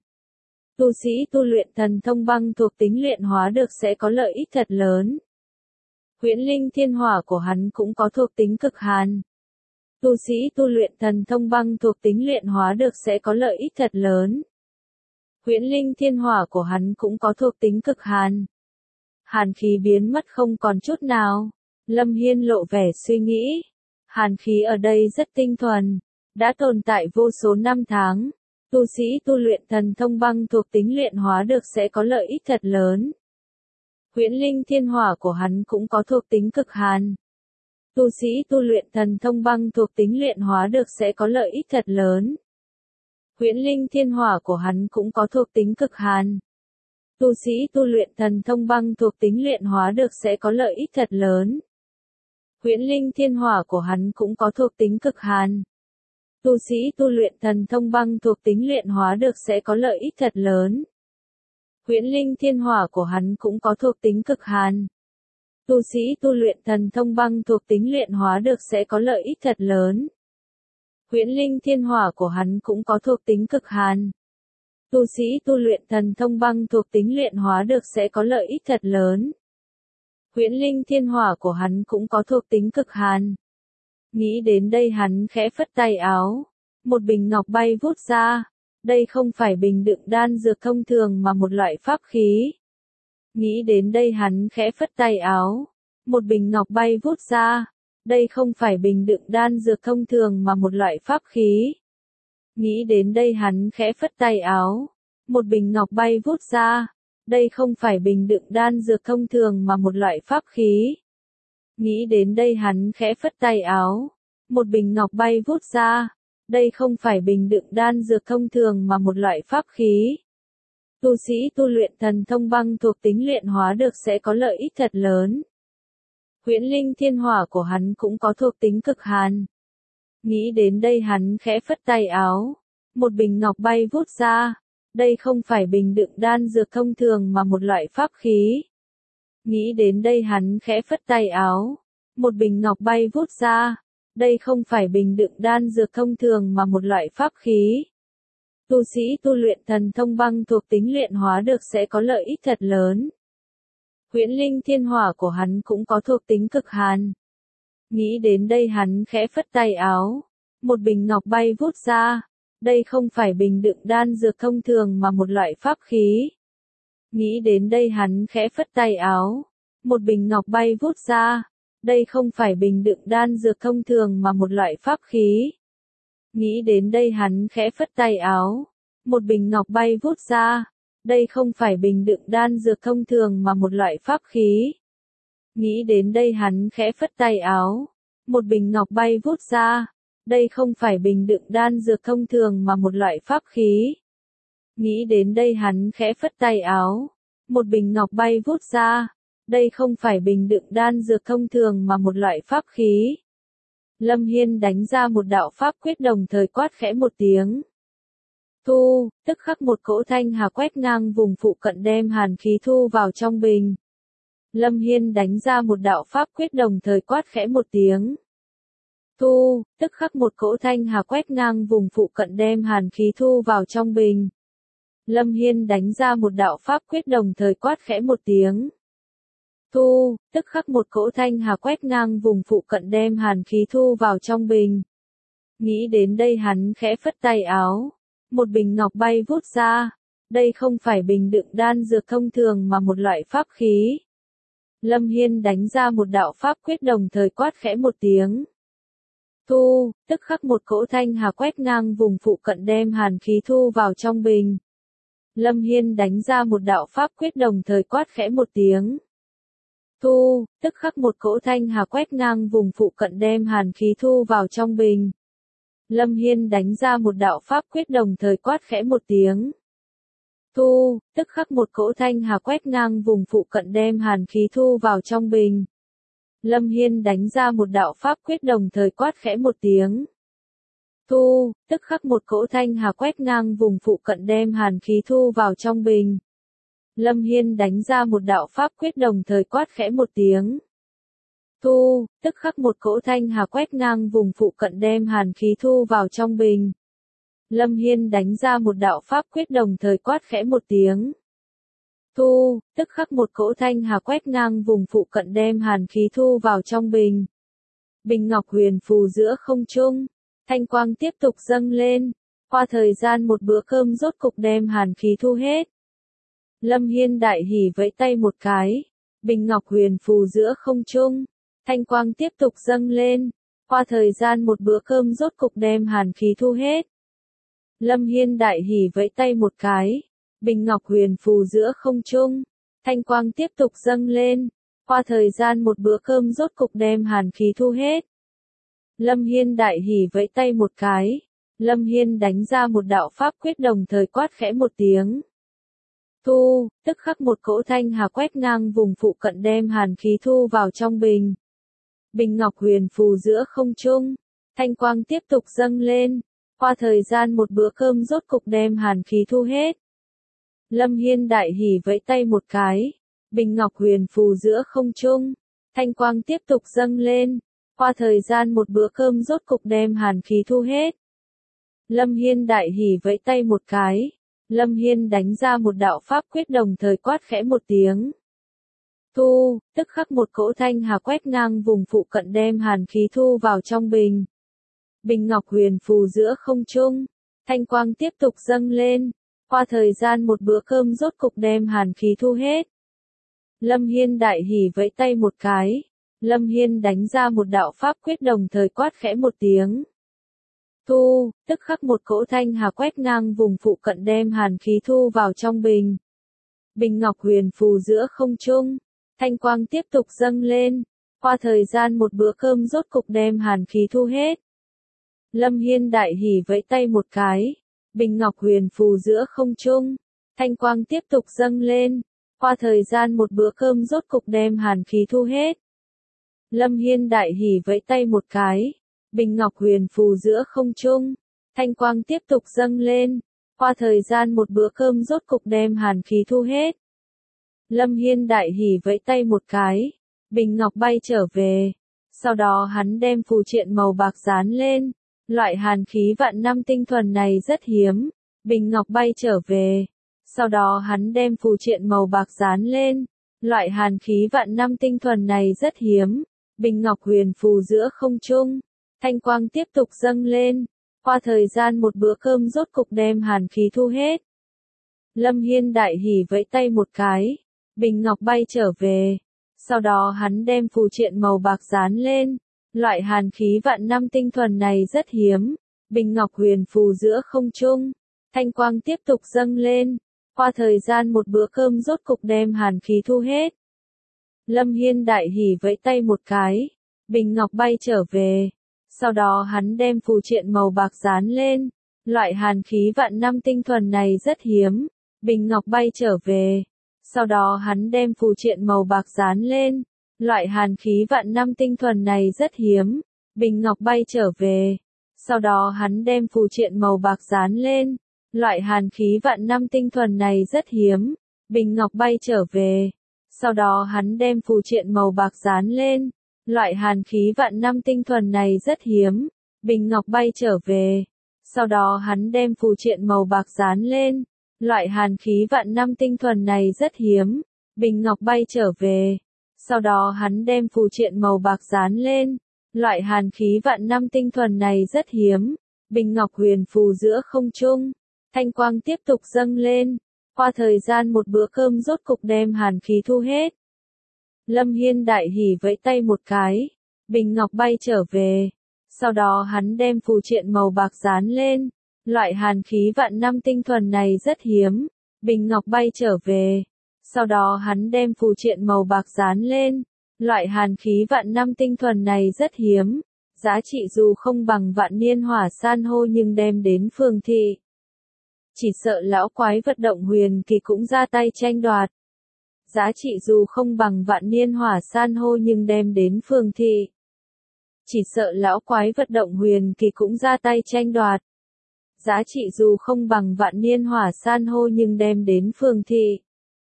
[SPEAKER 1] Tu sĩ tu luyện thần thông băng thuộc tính luyện hóa được sẽ có lợi ích thật lớn. Huyễn linh thiên hỏa của hắn cũng có thuộc tính cực hàn. Tu sĩ tu luyện thần thông băng thuộc tính luyện hóa được sẽ có lợi ích thật lớn. Huyễn linh thiên hỏa của hắn cũng có thuộc tính cực hàn. Hàn khí biến mất không còn chút nào. Lâm Hiên lộ vẻ suy nghĩ. Hàn khí ở đây rất tinh thuần. Đã tồn tại vô số năm tháng. Tu sĩ tu luyện thần thông băng thuộc tính luyện hóa được sẽ có lợi ích thật lớn. Huyễn linh thiên hỏa của hắn cũng có thuộc tính cực hàn. Tu sĩ tu luyện thần thông băng thuộc tính luyện hóa được sẽ có lợi ích thật lớn. Huyễn linh thiên hỏa của hắn cũng có thuộc tính cực hàn. Tu sĩ tu luyện thần thông băng thuộc tính luyện hóa được sẽ có lợi ích thật lớn. Huyễn linh thiên hỏa của hắn cũng có thuộc tính cực hàn. Tu sĩ tu luyện thần thông băng thuộc tính luyện hóa được sẽ có lợi ích thật lớn. Huyễn linh thiên hỏa của hắn cũng có thuộc tính cực hàn. Tu sĩ tu luyện thần thông băng thuộc tính luyện hóa được sẽ có lợi ích thật lớn. Huyễn linh thiên hỏa của hắn cũng có thuộc tính cực hàn. Tu sĩ tu luyện thần thông băng thuộc tính luyện hóa được sẽ có lợi ích thật lớn. Huyễn linh thiên hỏa của hắn cũng có thuộc tính cực hàn. Nghĩ đến đây hắn khẽ phất tay áo. Một bình ngọc bay vút ra. Đây không phải bình đựng đan dược thông thường mà một loại pháp khí. Nghĩ đến đây hắn khẽ phất tay áo. Một bình ngọc bay vút ra. Đây không phải bình đựng đan dược thông thường mà một loại pháp khí. Nghĩ đến đây hắn khẽ phất tay áo. Một bình ngọc bay vút ra. Đây không phải bình đựng đan dược thông thường mà một loại pháp khí. Nghĩ đến đây hắn khẽ phất tay áo. Một bình ngọc bay vút ra. Đây không phải bình đựng đan dược thông thường mà một loại pháp khí. Tu sĩ tu luyện thần thông băng thuộc tính luyện hóa được sẽ có lợi ích thật lớn. Huyễn linh thiên hỏa của hắn cũng có thuộc tính cực hàn. Nghĩ đến đây hắn khẽ phất tay áo. Một bình ngọc bay vút ra. Đây không phải bình đựng đan dược thông thường mà một loại pháp khí. Nghĩ đến đây hắn khẽ phất tay áo. Một bình ngọc bay vút ra. Đây không phải bình đựng đan dược thông thường mà một loại pháp khí. Tu sĩ tu luyện thần thông băng thuộc tính luyện hóa được sẽ có lợi ích thật lớn. Huyễn linh thiên hỏa của hắn cũng có thuộc tính cực hàn. Nghĩ đến đây hắn khẽ phất tay áo. Một bình ngọc bay vút ra. Đây không phải bình đựng đan dược thông thường mà một loại pháp khí. Nghĩ đến đây hắn khẽ phất tay áo. Một bình ngọc bay vút ra. Đây không phải bình đựng đan dược thông thường mà một loại pháp khí. Nghĩ đến đây hắn khẽ phất tay áo. Một bình ngọc bay vút ra. Đây không phải bình đựng đan dược thông thường mà một loại pháp khí. Nghĩ đến đây hắn khẽ phất tay áo. Một bình ngọc bay vút ra. Đây không phải bình đựng đan dược thông thường mà một loại pháp khí. Nghĩ đến đây hắn khẽ phất tay áo. Một bình ngọc bay vút ra. Đây không phải bình đựng đan dược thông thường mà một loại pháp khí. Lâm Hiên đánh ra một đạo pháp quyết đồng thời quát khẽ một tiếng. Thu, tức khắc một cỗ thanh hà quét ngang vùng phụ cận đem hàn khí thu vào trong bình. Lâm Hiên đánh ra một đạo pháp quyết đồng thời quát khẽ một tiếng. Thu, tức khắc một cỗ thanh hà quét ngang vùng phụ cận đem hàn khí thu vào trong bình. Lâm Hiên đánh ra một đạo pháp quyết đồng thời quát khẽ một tiếng. Thu, tức khắc một cỗ thanh hà quét ngang vùng phụ cận đem hàn khí thu vào trong bình. Nghĩ đến đây hắn khẽ phất tay áo. Một bình ngọc bay vút ra. Đây không phải bình đựng đan dược thông thường mà một loại pháp khí. Lâm Hiên đánh ra một đạo pháp quyết đồng thời quát khẽ một tiếng. Thu, tức khắc một cỗ thanh hà quét ngang vùng phụ cận đem hàn khí thu vào trong bình. Lâm Hiên đánh ra một đạo pháp quyết đồng thời quát khẽ một tiếng. Thu, tức khắc một cỗ thanh hà quét ngang vùng phụ cận đem hàn khí thu vào trong bình. Lâm Hiên đánh ra một đạo pháp quyết đồng thời quát khẽ một tiếng. Thu, tức khắc một cỗ thanh hà quét ngang vùng phụ cận đem hàn khí thu vào trong bình. Lâm Hiên đánh ra một đạo pháp quyết đồng thời quát khẽ một tiếng. Thu, tức khắc một cỗ thanh hà quét ngang vùng phụ cận đem hàn khí thu vào trong bình. Lâm Hiên đánh ra một đạo pháp quyết đồng thời quát khẽ một tiếng. Thu, tức khắc một cỗ thanh hà quét ngang vùng phụ cận đem hàn khí thu vào trong bình. Lâm Hiên đánh ra một đạo pháp quyết đồng thời quát khẽ một tiếng. Thu, tức khắc một cỗ thanh hà quét ngang vùng phụ cận đem hàn khí thu vào trong bình. Bình ngọc huyền phù giữa không trung, thanh quang tiếp tục dâng lên, qua thời gian một bữa cơm rốt cục đem hàn khí thu hết. Lâm Hiên đại hỉ vẫy tay một cái, bình ngọc huyền phù giữa không trung, thanh quang tiếp tục dâng lên, qua thời gian một bữa cơm rốt cục đem hàn khí thu hết. Lâm Hiên đại hỉ vẫy tay một cái, bình ngọc huyền phù giữa không trung, thanh quang tiếp tục dâng lên, qua thời gian một bữa cơm rốt cục đem hàn khí thu hết. Lâm Hiên đại hỉ vẫy tay một cái, Lâm Hiên đánh ra một đạo pháp quyết đồng thời quát khẽ một tiếng. Thu, tức khắc một cỗ thanh hà quét ngang vùng phụ cận đem hàn khí thu vào trong bình. Bình ngọc huyền phù giữa không trung, thanh quang tiếp tục dâng lên, Qua thời gian một bữa cơm rốt cục đem hàn khí thu hết. Lâm Hiên đại hỉ vẫy tay một cái. Bình ngọc huyền phù giữa không trung. Thanh quang tiếp tục dâng lên. Qua thời gian một bữa cơm rốt cục đem hàn khí thu hết. Lâm Hiên đại hỉ vẫy tay một cái. Lâm Hiên đánh ra một đạo pháp quyết đồng thời quát khẽ một tiếng. Thu, tức khắc một cỗ thanh hà quét ngang vùng phụ cận đem hàn khí thu vào trong bình. Bình ngọc huyền phù giữa không trung. Thanh quang tiếp tục dâng lên. Qua thời gian một bữa cơm rốt cục đem hàn khí thu hết. Lâm Hiên đại hỉ vẫy tay một cái. Lâm Hiên đánh ra một đạo pháp quyết đồng thời quát khẽ một tiếng. Thu, tức khắc một cỗ thanh hà quét ngang vùng phụ cận đem hàn khí thu vào trong bình. Bình ngọc huyền phù giữa không trung. Thanh quang tiếp tục dâng lên. Qua thời gian một bữa cơm rốt cục đem hàn khí thu hết. Lâm Hiên đại hỉ vẫy tay một cái. Bình ngọc huyền phù giữa không trung. Thanh quang tiếp tục dâng lên. Qua thời gian một bữa cơm rốt cục đem hàn khí thu hết. Lâm Hiên đại hỉ vẫy tay một cái. Bình ngọc huyền phù giữa không trung. Thanh quang tiếp tục dâng lên. Qua thời gian một bữa cơm rốt cục đem hàn khí thu hết. Lâm Hiên đại hỉ vẫy tay một cái. Bình ngọc bay trở về. Sau đó hắn đem phù triện màu bạc dán lên. Loại hàn khí vạn năm tinh thuần này rất hiếm. Bình ngọc bay trở về. Sau đó hắn đem phù triện màu bạc dán lên. Loại hàn khí vạn năm tinh thuần này rất hiếm. Bình ngọc huyền phù giữa không trung. Thanh quang tiếp tục dâng lên. Qua thời gian một bữa cơm rốt cục đem hàn khí thu hết. Lâm Hiên đại hỉ vẫy tay một cái. Bình ngọc bay trở về. Sau đó hắn đem phù triện màu bạc dán lên. Loại hàn khí vạn năm tinh thuần này rất hiếm. Bình ngọc huyền phù giữa không trung. Thanh quang tiếp tục dâng lên. Qua thời gian một bữa cơm rốt cục đem hàn khí thu hết. Lâm Hiên đại hỉ vẫy tay một cái. Bình ngọc bay trở về. Sau đó hắn đem phù triện màu bạc dán lên. Loại hàn khí vạn năm tinh thuần này rất hiếm. Bình ngọc bay trở về. Sau đó hắn đem phù triện màu bạc dán lên. Loại hàn khí vạn năm tinh thuần này rất hiếm. Bình ngọc bay trở về. Sau đó hắn đem phù triện màu bạc dán lên. Loại hàn khí vạn năm tinh thuần này rất hiếm. Bình ngọc bay trở về. Sau đó hắn đem phù triện màu bạc dán lên. Loại hàn khí vạn năm tinh thuần này rất hiếm. Bình ngọc bay trở về. Sau đó hắn đem phù triện màu bạc dán lên. Loại hàn khí vạn năm tinh thuần này rất hiếm. Bình ngọc bay trở về. Sau đó hắn đem phù triện màu bạc dán lên. Loại hàn khí vạn năm tinh thuần này rất hiếm. Bình ngọc huyền phù giữa không trung. Thanh quang tiếp tục dâng lên. Qua thời gian một bữa cơm rốt cục đem hàn khí thu hết. Lâm Hiên đại hỉ vẫy tay một cái. Bình ngọc bay trở về. Sau đó hắn đem phù triện màu bạc dán lên. Loại hàn khí vạn năm tinh thuần này rất hiếm. Bình ngọc bay trở về. Sau đó hắn đem phù triện màu bạc dán lên. Loại hàn khí vạn năm tinh thuần này rất hiếm. Giá trị dù không bằng vạn niên hỏa san hô nhưng đem đến phường thị. Chỉ sợ lão quái vật động huyền kỳ cũng ra tay tranh đoạt. Giá trị dù không bằng vạn niên hỏa san hô nhưng đem đến phường thị. Chỉ sợ lão quái vật động huyền kỳ cũng ra tay tranh đoạt. Giá trị dù không bằng vạn niên hỏa san hô nhưng đem đến phường thị.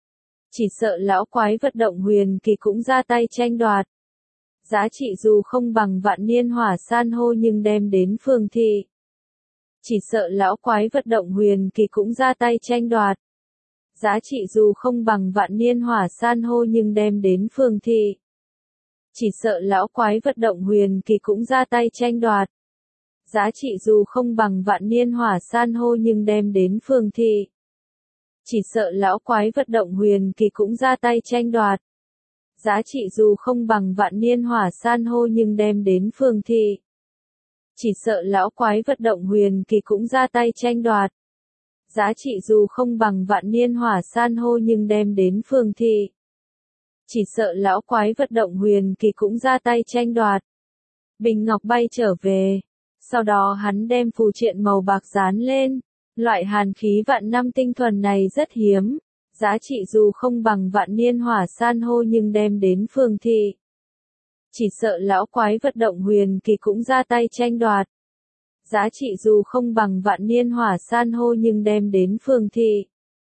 [SPEAKER 1] Chỉ sợ lão quái vật động huyền kỳ cũng ra tay tranh đoạt. Giá trị dù không bằng vạn niên hỏa san hô nhưng đem đến phường thị. Chỉ sợ lão quái vật động huyền kỳ cũng ra tay tranh đoạt. Giá trị dù không bằng vạn niên hỏa san hô nhưng đem đến phường thị. Chỉ sợ lão quái vật động huyền kỳ cũng ra tay tranh đoạt. Giá trị dù không bằng vạn niên hỏa san hô nhưng đem đến phường thị. Chỉ sợ lão quái vật động huyền kỳ cũng ra tay tranh đoạt. Giá trị dù không bằng vạn niên hỏa san hô nhưng đem đến phường thị. Chỉ sợ lão quái vật động huyền kỳ cũng ra tay tranh đoạt. Giá trị dù không bằng vạn niên hỏa san hô nhưng đem đến phường thị. Chỉ sợ lão quái vật động huyền kỳ cũng ra tay tranh đoạt. Bình ngọc bay trở về. Sau đó hắn đem phù triện màu bạc dán lên. Loại hàn khí vạn năm tinh thuần này rất hiếm. Giá trị dù không bằng vạn niên hỏa san hô nhưng đem đến phường thị. Chỉ sợ lão quái vật động huyền kỳ cũng ra tay tranh đoạt. Giá trị dù không bằng vạn niên hỏa san hô nhưng đem đến phường thị.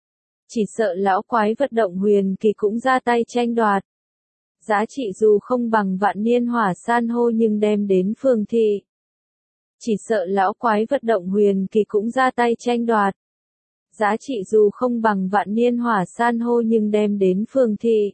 [SPEAKER 1] Chỉ sợ lão quái vật động huyền kỳ cũng ra tay tranh đoạt. Giá trị dù không bằng vạn niên hỏa san hô nhưng đem đến phường thị. Chỉ sợ lão quái vật động huyền kỳ cũng ra tay tranh đoạt. Giá trị dù không bằng vạn niên hỏa san hô nhưng đem đến phường thị.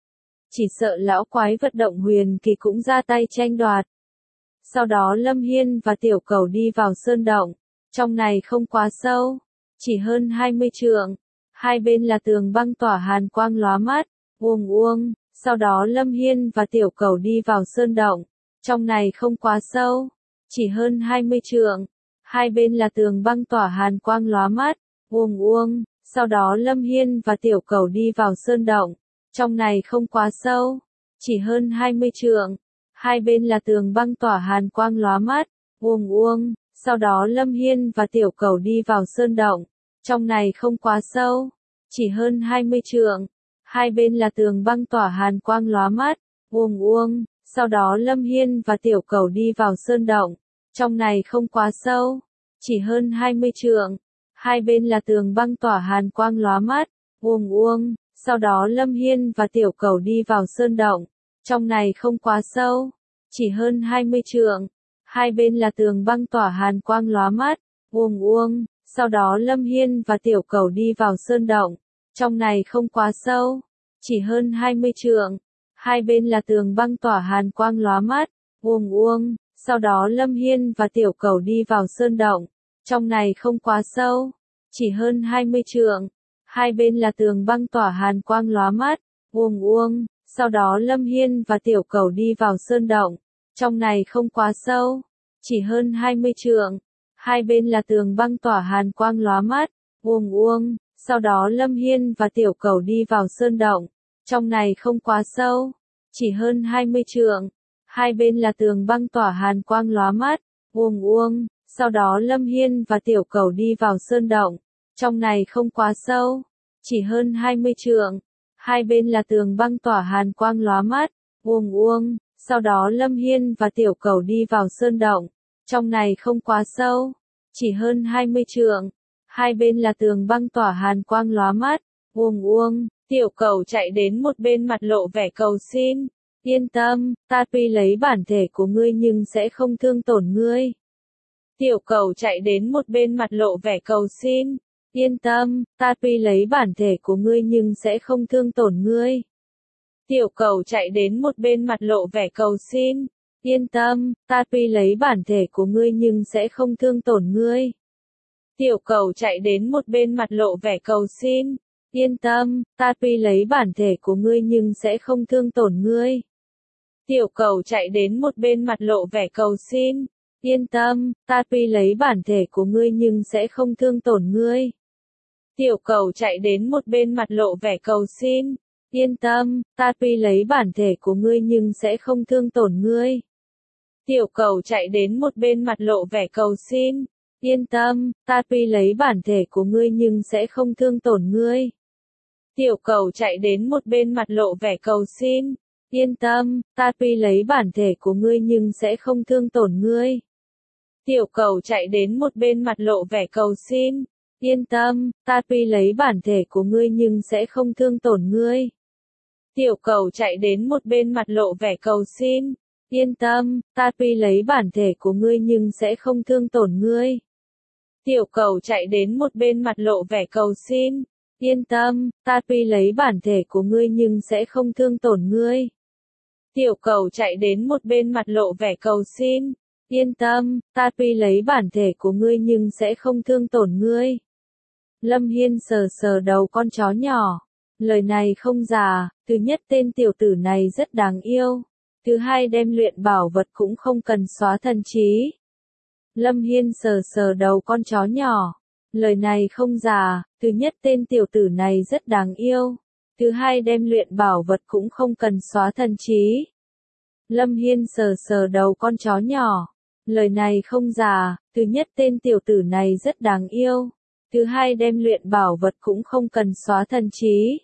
[SPEAKER 1] Chỉ sợ lão quái vật động huyền kỳ cũng ra tay tranh đoạt. Sau đó Lâm Hiên và Tiểu Cẩu đi vào sơn động. Trong này không quá sâu, chỉ hơn hai mươi trượng. Hai bên là tường băng tỏa hàn quang lóa mắt, uông uông. Sau đó Lâm Hiên và Tiểu Cẩu đi vào sơn động. Trong này không quá sâu, chỉ hơn hai mươi trượng. Hai bên là tường băng tỏa hàn quang lóa mắt, uông uông. Sau đó Lâm Hiên và Tiểu Cẩu đi vào sơn động. Trong này không quá sâu, chỉ hơn hai mươi trượng. Hai bên là tường băng tỏa hàn quang lóa mắt, uông uông. Sau đó Lâm Hiên và Tiểu Cẩu đi vào sơn động. Trong này không quá sâu, chỉ hơn hai mươi trượng. Hai bên là tường băng tỏa hàn quang lóa mắt, uông uông. Sau đó Lâm Hiên và Tiểu Cẩu đi vào sơn động. Trong này không quá sâu, chỉ hơn hai mươi trượng. Hai bên là tường băng tỏa hàn quang lóa mắt, uông uông. Sau đó Lâm Hiên và Tiểu Cẩu đi vào sơn động. Trong này không quá sâu, chỉ hơn hai mươi trượng. Hai bên là tường băng tỏa hàn quang lóa mắt, uông uông. Sau đó Lâm Hiên và Tiểu Cẩu đi vào sơn động. Trong này không quá sâu, chỉ hơn hai mươi trượng. Hai bên là tường băng tỏa hàn quang lóa mắt, uông uông. Sau đó Lâm Hiên và Tiểu Cẩu đi vào sơn động. Trong này không quá sâu, chỉ hơn hai mươi trượng. Hai bên là tường băng tỏa hàn quang lóa mắt, uông uông. Sau đó Lâm Hiên và Tiểu Cẩu đi vào sơn động. Trong này không quá sâu, chỉ hơn hai mươi trượng. Hai bên là tường băng tỏa hàn quang lóa mắt, uông uông. Sau đó Lâm Hiên và Tiểu Cẩu đi vào sơn động. Trong này không quá sâu, chỉ hơn hai mươi trượng. Hai bên là tường băng tỏa hàn quang lóa mắt, uông uông. Sau đó Lâm Hiên và Tiểu Cẩu đi vào sơn động. Trong này không quá sâu, chỉ hơn hai mươi trượng. Hai bên là tường băng tỏa hàn quang lóa mắt, uông uông. Sau đó Lâm Hiên và Tiểu Cẩu đi vào sơn động. Trong này không quá sâu, chỉ hơn hai mươi trượng. Hai bên là tường băng tỏa hàn quang lóa mắt, uông uông. Tiểu Cẩu chạy đến một bên mặt lộ vẻ cầu xin. Yên tâm, ta tuy lấy bản thể của ngươi nhưng sẽ không thương tổn ngươi. Tiểu Cẩu chạy đến một bên mặt lộ vẻ cầu xin. Yên tâm, ta tuy lấy bản thể của ngươi nhưng sẽ không thương tổn ngươi. Tiểu Cẩu chạy đến một bên mặt lộ vẻ cầu xin. Yên tâm, ta tuy lấy bản thể của ngươi nhưng sẽ không thương tổn ngươi. Tiểu Cẩu chạy đến một bên mặt lộ vẻ cầu xin. Yên tâm, ta tuy lấy bản thể của ngươi nhưng sẽ không thương tổn ngươi. Tiểu Cẩu chạy đến một bên mặt lộ vẻ cầu xin. Yên tâm, ta tuy lấy bản thể của ngươi nhưng sẽ không thương tổn ngươi. Tiểu Cẩu chạy đến một bên mặt lộ vẻ cầu xin. Yên tâm, ta tuy lấy bản thể của ngươi nhưng sẽ không thương tổn ngươi. Tiểu Cẩu chạy đến một bên mặt lộ vẻ cầu xin. Yên tâm, ta tuy lấy bản thể của ngươi nhưng sẽ không thương tổn ngươi. Tiểu Cẩu chạy đến một bên mặt lộ vẻ cầu xin. Yên tâm, ta tuy lấy bản thể của ngươi nhưng sẽ không thương tổn ngươi. Tiểu Cẩu chạy đến một bên mặt lộ vẻ cầu xin. Yên tâm, ta tuy lấy bản thể của ngươi nhưng sẽ không thương tổn ngươi. Tiểu Cẩu chạy đến một bên mặt lộ vẻ cầu xin. Yên tâm, ta tuy lấy bản thể của ngươi nhưng sẽ không thương tổn ngươi. Tiểu Cẩu chạy đến một bên mặt lộ vẻ cầu xin. Yên tâm, ta tuy lấy bản thể của ngươi nhưng sẽ không thương tổn ngươi. Tiểu Cẩu chạy đến một bên mặt lộ vẻ cầu xin. Yên tâm, ta tuy lấy bản thể của ngươi nhưng sẽ không thương tổn ngươi. Lâm Hiên sờ sờ đầu con chó nhỏ. Lời này không giả, thứ nhất tên tiểu tử này rất đáng yêu. Thứ hai đem luyện bảo vật cũng không cần xóa thần trí. Lâm Hiên sờ sờ đầu con chó nhỏ. Lời này không giả, thứ nhất tên tiểu tử này rất đáng yêu. Thứ hai đem luyện bảo vật cũng không cần xóa thần trí. Lâm Hiên sờ sờ đầu con chó nhỏ. Lời này không giả, thứ nhất tên tiểu tử này rất đáng yêu. Thứ hai đem luyện bảo vật cũng không cần xóa thần trí.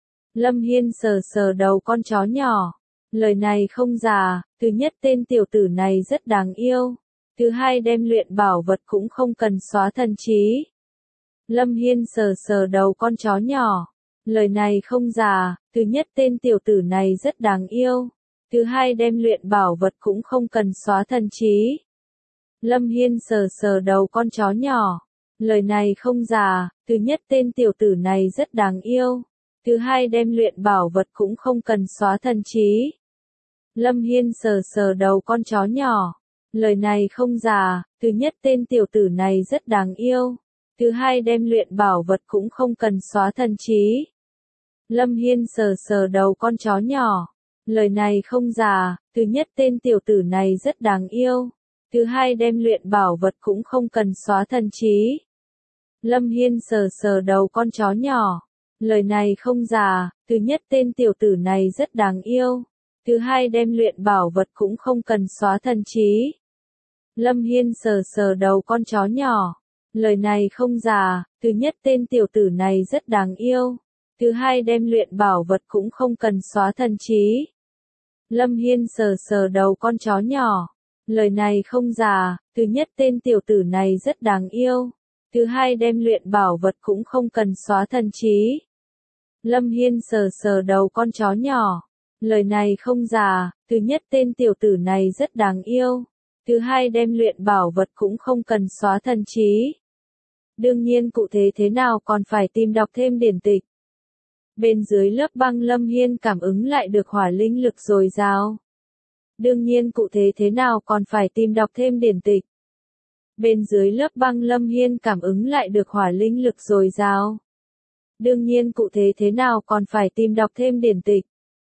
[SPEAKER 1] Lâm Hiên sờ sờ đầu con chó nhỏ. Lời này không giả, thứ nhất tên tiểu tử này rất đáng yêu. Thứ hai đem luyện bảo vật cũng không cần xóa thần trí. Lâm Hiên sờ sờ đầu con chó nhỏ. Lời này không giả, thứ nhất tên tiểu tử này rất đáng yêu. Thứ hai đem luyện bảo vật cũng không cần xóa thần trí. Lâm Hiên sờ sờ đầu con chó nhỏ. Lời này không giả, thứ nhất tên tiểu tử này rất đáng yêu. Thứ hai đem luyện bảo vật cũng không cần xóa thần trí. Lâm Hiên sờ sờ đầu con chó nhỏ. Lời này không giả, thứ nhất tên tiểu tử này rất đáng yêu. Thứ hai đem luyện bảo vật cũng không cần xóa thần trí. Lâm Hiên sờ sờ đầu con chó nhỏ. Lời này không giả, thứ nhất tên tiểu tử này rất đáng yêu. Thứ hai đem luyện bảo vật cũng không cần xóa thần trí. Lâm Hiên sờ sờ đầu con chó nhỏ. Lời này không giả, thứ nhất tên tiểu tử này rất đáng yêu. Thứ hai đem luyện bảo vật cũng không cần xóa thần trí. Lâm Hiên sờ sờ đầu con chó nhỏ. Lời này không giả, thứ nhất tên tiểu tử này rất đáng yêu. Thứ hai đem luyện bảo vật cũng không cần xóa thần trí. Lâm Hiên sờ sờ đầu con chó nhỏ. Lời này không giả, thứ nhất tên tiểu tử này rất đáng yêu. Thứ hai đem luyện bảo vật cũng không cần xóa thần trí. Lâm Hiên sờ sờ đầu con chó nhỏ. Lời này không giả, thứ nhất tên tiểu tử này rất đáng yêu. Thứ hai đem luyện bảo vật cũng không cần xóa thần trí. Đương nhiên cụ thể thế nào còn phải tìm đọc thêm điển tịch. Bên dưới lớp băng Lâm Hiên cảm ứng lại được hỏa linh lực dồi dào. Đương nhiên cụ thể thế nào còn phải tìm đọc thêm điển tịch. Bên dưới lớp băng Lâm Hiên cảm ứng lại được hỏa linh lực dồi dào. Đương nhiên cụ thể thế nào còn phải tìm đọc thêm điển tịch.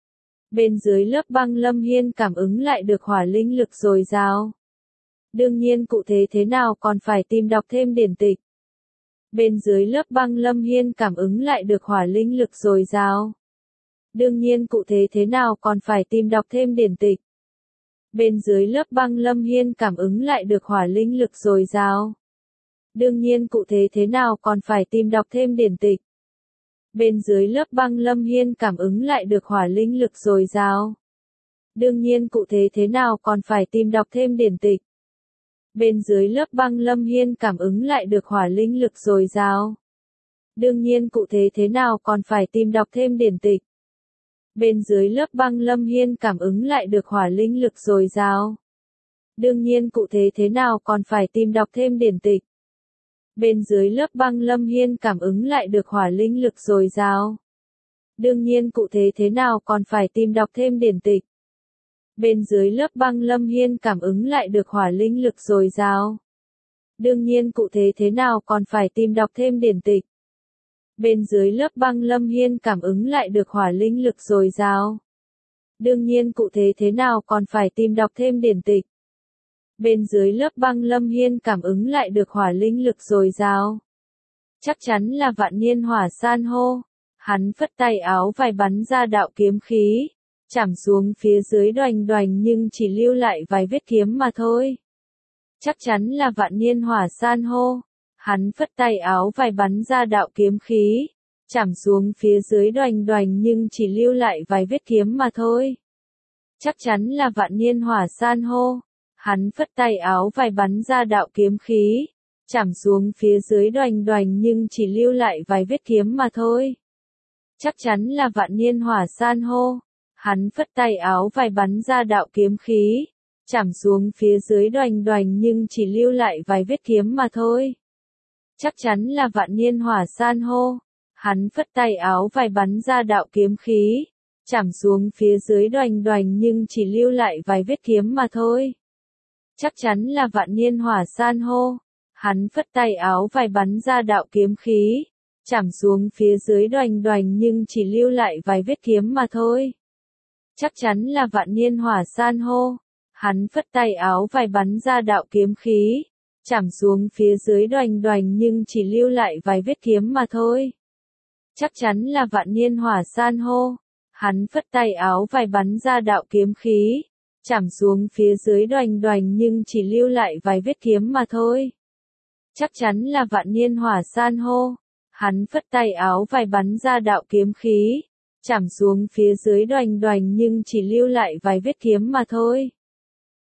[SPEAKER 1] Bên dưới lớp băng Lâm Hiên cảm ứng lại được hỏa linh lực dồi dào. Đương nhiên cụ thể thế nào còn phải tìm đọc thêm điển tịch. Bên dưới lớp băng Lâm Hiên cảm ứng lại được hỏa linh lực dồi dào. Đương nhiên cụ thể thế nào còn phải tìm đọc thêm điển tịch. Bên dưới lớp băng Lâm Hiên cảm ứng lại được hỏa linh lực dồi dào. Đương nhiên cụ thể thế nào còn phải tìm đọc thêm điển tịch. Bên dưới lớp băng Lâm Hiên cảm ứng lại được hỏa linh lực dồi dào. Đương nhiên cụ thể thế nào còn phải tìm đọc thêm điển tịch. Bên dưới lớp băng Lâm Hiên cảm ứng lại được hỏa linh lực dồi dào. Đương nhiên cụ thể thế nào còn phải tìm đọc thêm điển tịch. Bên dưới lớp băng Lâm Hiên cảm ứng lại được hỏa linh lực dồi dào. Đương nhiên cụ thể thế nào còn phải tìm đọc thêm điển tịch. Bên dưới lớp băng Lâm Hiên cảm ứng lại được hỏa linh lực dồi dào. Đương nhiên cụ thể thế nào còn phải tìm đọc thêm điển tịch. Bên dưới lớp băng Lâm Hiên cảm ứng lại được hỏa linh lực dồi dào. Đương nhiên cụ thể thế nào còn phải tìm đọc thêm điển tịch. Bên dưới lớp băng Lâm Hiên cảm ứng lại được hỏa linh lực dồi dào. Đương nhiên cụ thể thế nào còn phải tìm đọc thêm điển tịch. Bên dưới lớp băng Lâm Hiên cảm ứng lại được hỏa linh lực dồi dào. Chắc chắn là vạn niên hỏa san hô. Hắn phất tay áo vài bắn ra đạo kiếm khí. Chảm xuống phía dưới đoành đoành nhưng chỉ lưu lại vài vết kiếm mà thôi. Chắc chắn là vạn niên hỏa san hô. Hắn phất tay áo vài bắn ra đạo kiếm khí. Chảm xuống phía dưới đoành đoành nhưng chỉ lưu lại vài vết kiếm mà thôi. Chắc chắn là vạn niên hỏa san hô. Hắn phất tay áo vài bắn ra đạo kiếm khí. Chảm xuống phía dưới đoành đoành nhưng chỉ lưu lại vài vết kiếm mà thôi. Chắc chắn là vạn niên hỏa san hô. Hắn phất tay áo vài bắn ra đạo kiếm khí. Chảm xuống phía dưới đoành đoành nhưng chỉ lưu lại vài vết kiếm mà thôi. Chắc chắn là vạn niên hỏa san hô. Hắn phất tay áo vài bắn ra đạo kiếm khí. Chảm xuống phía dưới đoành đoành nhưng chỉ lưu lại vài vết kiếm mà thôi. Chắc chắn là vạn niên hỏa san hô. Hắn phất tay áo vài bắn ra đạo kiếm khí. Chảm xuống phía dưới đoành đoành nhưng chỉ lưu lại vài vết kiếm mà thôi. Chắc chắn là vạn niên hỏa san hô. Hắn phất tay áo vài bắn ra đạo kiếm khí. Chảm xuống phía dưới đoành đoành nhưng chỉ lưu lại vài vết kiếm mà thôi. Chắc chắn là vạn niên hỏa san hô. Hắn phất tay áo vài bắn ra đạo kiếm khí. Chảm xuống phía dưới đoành đoành nhưng chỉ lưu lại vài vết kiếm mà thôi. Chắc chắn là vạn niên hỏa san hô. Hắn phất tay áo vài bắn ra đạo kiếm khí. Chảm xuống phía dưới đoành đoành nhưng chỉ lưu lại vài vết kiếm mà thôi.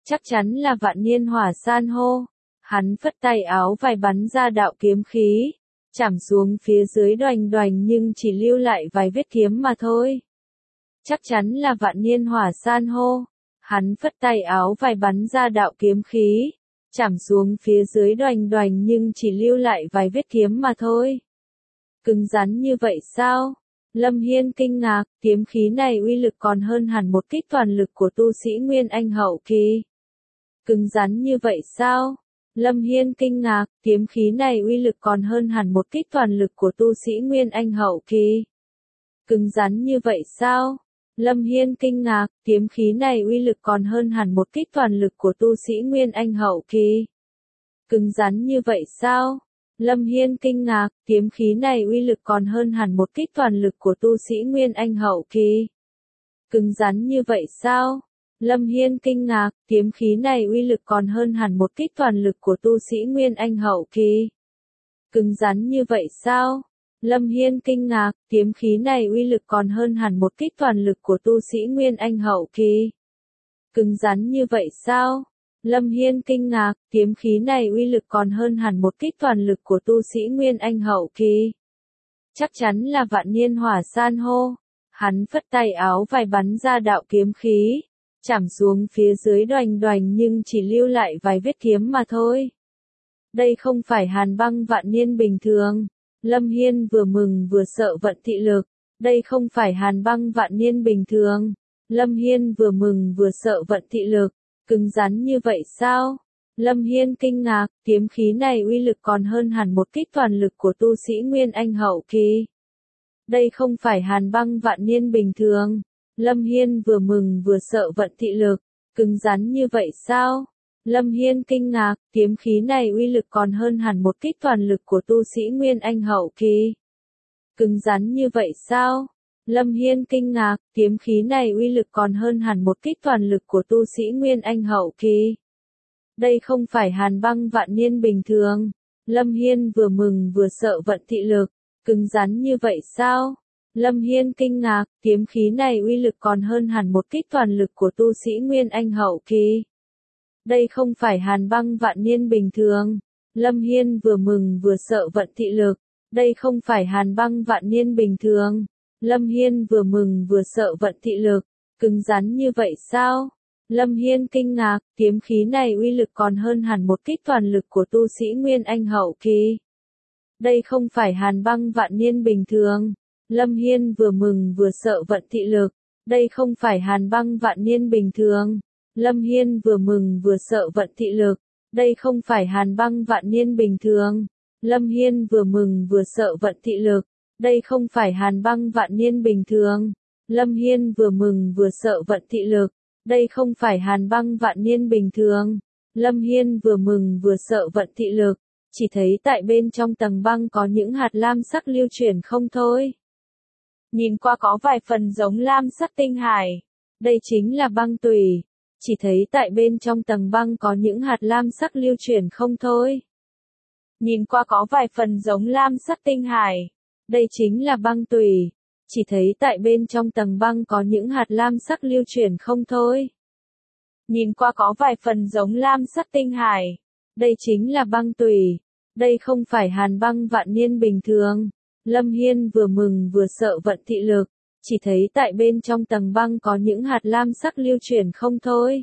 [SPEAKER 1] chắc chắn là vạn niên hỏa san hô. Hắn phất tay áo vải bắn ra đạo kiếm khí, chảm xuống phía dưới đoành đoành nhưng chỉ lưu lại vài vết kiếm mà thôi. Chắc chắn là vạn niên hỏa san hô. Hắn phất tay áo vải bắn ra đạo kiếm khí, chảm xuống phía dưới đoành đoành nhưng chỉ lưu lại vài vết kiếm mà thôi. Cứng rắn như vậy sao? Lâm Hiên kinh ngạc, kiếm khí này uy lực còn hơn hẳn một kích toàn lực của tu sĩ Nguyên Anh hậu kỳ. Cứng rắn như vậy sao? Lâm Hiên kinh ngạc, kiếm khí này uy lực còn hơn hẳn một kích toàn lực của tu sĩ Nguyên Anh hậu kỳ. Cứng rắn như vậy sao? Lâm Hiên kinh ngạc, kiếm khí này uy lực còn hơn hẳn một kích toàn lực của tu sĩ Nguyên Anh hậu kỳ. Cứng rắn như vậy sao? Lâm Hiên kinh ngạc, kiếm khí này uy lực còn hơn hẳn một kích toàn lực của tu sĩ Nguyên Anh hậu kỳ. Cứng rắn như vậy sao? Lâm Hiên kinh ngạc, kiếm khí này uy lực còn hơn hẳn một kích toàn lực của tu sĩ Nguyên Anh hậu kỳ. Cứng rắn như vậy sao? Lâm Hiên kinh ngạc, kiếm khí này uy lực còn hơn hẳn một kích toàn lực của tu sĩ Nguyên Anh hậu kỳ. Cứng rắn như vậy sao? Lâm Hiên kinh ngạc, kiếm khí này uy lực còn hơn hẳn một kích toàn lực của tu sĩ Nguyên Anh hậu kỳ. Chắc chắn là vạn niên hỏa san hô. Hắn phất tay áo vải bắn ra đạo kiếm khí, chảm xuống phía dưới đoành đoành nhưng chỉ lưu lại vài vết kiếm mà thôi. Đây không phải hàn băng vạn niên bình thường. Lâm Hiên vừa mừng vừa sợ vận thị lực. Đây không phải hàn băng vạn niên bình thường. Lâm Hiên vừa mừng vừa sợ vận thị lực. Cứng rắn như vậy sao? Lâm Hiên kinh ngạc, kiếm khí này uy lực còn hơn hẳn một kích toàn lực của tu sĩ Nguyên Anh hậu kỳ. Đây không phải hàn băng vạn niên bình thường. Lâm Hiên vừa mừng vừa sợ vận thị lực. Cứng rắn như vậy sao? Lâm Hiên kinh ngạc, kiếm khí này uy lực còn hơn hẳn một kích toàn lực của tu sĩ Nguyên Anh hậu kỳ. Cứng rắn như vậy sao? Lâm Hiên kinh ngạc, kiếm khí này uy lực còn hơn hẳn một kích toàn lực của tu sĩ Nguyên Anh hậu kỳ. Đây không phải hàn băng vạn niên bình thường. Lâm Hiên vừa mừng vừa sợ vận thị lực. Cứng rắn như vậy sao? Lâm Hiên kinh ngạc, kiếm khí này uy lực còn hơn hẳn một kích toàn lực của tu sĩ Nguyên Anh hậu kỳ. Đây không phải hàn băng vạn niên bình thường. Lâm Hiên vừa mừng vừa sợ vận thị lực. Đây không phải hàn băng vạn niên bình thường. Lâm Hiên vừa mừng vừa sợ vận thị lực. Cứng rắn như vậy sao? Lâm Hiên kinh ngạc, kiếm khí này uy lực còn hơn hẳn một kích toàn lực của tu sĩ Nguyên Anh hậu kỳ. Đây không phải hàn băng vạn niên bình thường. Lâm Hiên vừa mừng vừa sợ vận thị lực. Đây không phải hàn băng vạn niên bình thường. Lâm Hiên vừa mừng vừa sợ vận thị lực. Đây không phải hàn băng vạn niên bình thường. Lâm Hiên vừa mừng vừa sợ vận thị lực. Đây không phải hàn băng vạn niên bình thường. Lâm Hiên vừa mừng vừa sợ vận thị lực. Đây không phải hàn băng vạn niên bình thường. Lâm Hiên vừa mừng vừa sợ vận thị lực. Chỉ thấy tại bên trong tầng băng có những hạt lam sắc lưu chuyển không thôi. Nhìn qua có vài phần giống lam sắc tinh hải. Đây chính là băng tùy. Chỉ thấy tại bên trong tầng băng có những hạt lam sắc lưu chuyển không thôi. Nhìn qua có vài phần giống lam sắc tinh hải. Đây chính là băng tùy. Chỉ thấy tại bên trong tầng băng có những hạt lam sắc lưu chuyển không thôi. Nhìn qua có vài phần giống lam sắc tinh hải. Đây chính là băng tùy. Đây không phải hàn băng vạn niên bình thường. Lâm Hiên vừa mừng vừa sợ vận thị lực. Chỉ thấy tại bên trong tầng băng có những hạt lam sắc lưu chuyển không thôi.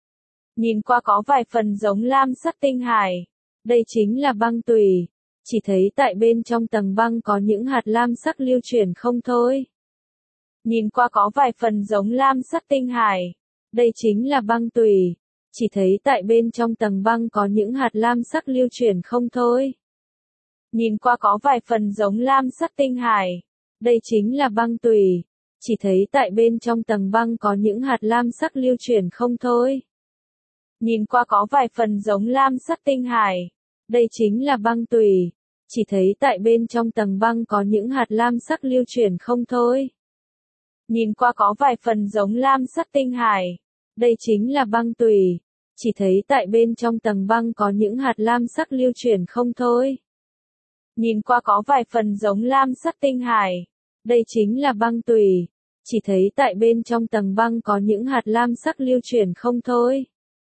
[SPEAKER 1] Nhìn qua có vài phần giống lam sắc tinh hải. Đây chính là băng tùy. Chỉ thấy tại bên trong tầng băng có những hạt lam sắc lưu chuyển không thôi. Nhìn qua có vài phần giống lam sắc tinh hải. Đây chính là băng tùy. Chỉ thấy tại bên trong tầng băng có những hạt lam sắc lưu chuyển không thôi. Nhìn qua có vài phần giống lam sắc tinh hải. Đây chính là băng tùy. Chỉ thấy tại bên trong tầng băng có những hạt lam sắc lưu chuyển không thôi. Nhìn qua có vài phần giống lam sắc tinh hải. Đây chính là băng tùy. Chỉ thấy tại bên trong tầng băng có những hạt lam sắc lưu chuyển không thôi. Nhìn qua có vài phần giống lam sắc tinh hải. Đây chính là băng tùy. Chỉ thấy tại bên trong tầng băng có những hạt lam sắc lưu chuyển không thôi. Nhìn qua có vài phần giống lam sắc tinh hải. Đây chính là băng tùy. Chỉ thấy tại bên trong tầng băng có những hạt lam sắc lưu chuyển không thôi.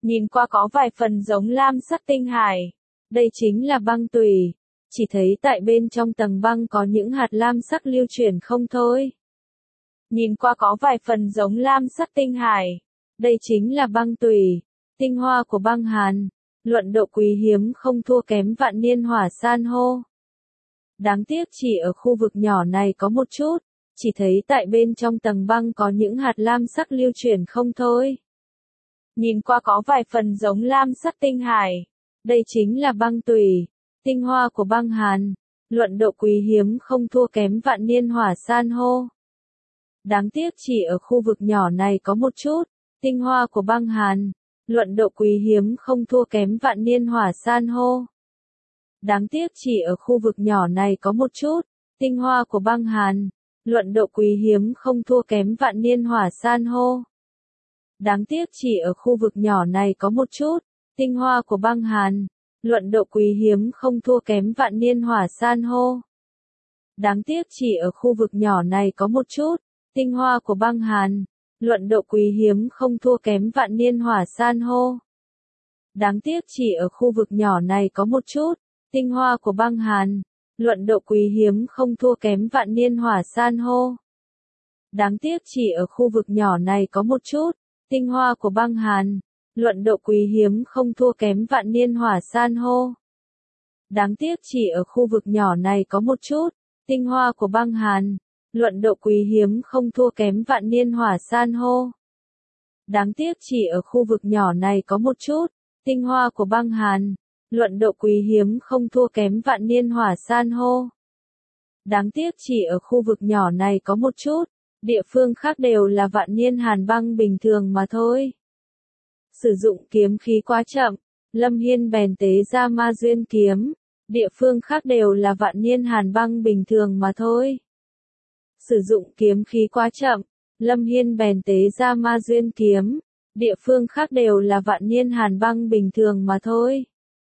[SPEAKER 1] Nhìn qua có vài phần giống lam sắc tinh hải. Đây chính là băng tùy. Chỉ thấy tại bên trong tầng băng có những hạt lam sắc lưu chuyển không thôi. Nhìn qua có vài phần giống lam sắc tinh hải. Đây chính là băng tùy. Tinh hoa của băng hàn. Luận độ quý hiếm không thua kém vạn niên hỏa san hô. Đáng tiếc chỉ ở khu vực nhỏ này có một chút. Chỉ thấy tại bên trong tầng băng có những hạt lam sắc lưu chuyển không thôi. Nhìn qua có vài phần giống lam sắc tinh hải. Đây chính là băng tùy. Tinh hoa của băng hàn. Luận độ quý hiếm không thua kém vạn niên hỏa san hô. Đáng tiếc chỉ ở khu vực nhỏ này có một chút. Tinh hoa của băng hàn. Luận độ quý hiếm không thua kém vạn niên hỏa san hô. Đáng tiếc chỉ ở khu vực nhỏ này có một chút. Tinh hoa của băng hàn. Luận độ quý hiếm không thua kém vạn niên hỏa san hô. Đáng tiếc chỉ ở khu vực nhỏ này có một chút. Tinh hoa của băng hàn. Luận độ quý hiếm không thua kém vạn niên hỏa san hô. Đáng tiếc chỉ ở khu vực nhỏ này có một chút. Tinh hoa của băng hàn. Luận độ quý hiếm không thua kém vạn niên hỏa san hô. Đáng tiếc chỉ ở khu vực nhỏ này có một chút. Tinh hoa của băng hàn. Luận độ quý hiếm không thua kém vạn niên hỏa san hô. Đáng tiếc chỉ ở khu vực nhỏ này có một chút. Tinh hoa của băng hàn. Luận độ quý hiếm không thua kém vạn niên hỏa san hô. Đáng tiếc chỉ ở khu vực nhỏ này có một chút. Tinh hoa của băng hàn. Luận độ quý hiếm không thua kém vạn niên hỏa san hô. Đáng tiếc chỉ ở khu vực nhỏ này có một chút. Tinh hoa của băng hàn. Luận độ quý hiếm không thua kém vạn niên hỏa san hô. Đáng tiếc chỉ ở khu vực nhỏ này có một chút. Địa phương khác đều là vạn niên hàn băng bình thường mà thôi. Sử dụng kiếm khí quá chậm. Lâm Hiên bèn tế ra ma duyên kiếm. Địa phương khác đều là vạn niên hàn băng bình thường mà thôi. Sử dụng kiếm khí quá chậm. Lâm Hiên bèn tế ra ma duyên kiếm. Địa phương khác đều là vạn niên hàn băng bình thường mà thôi.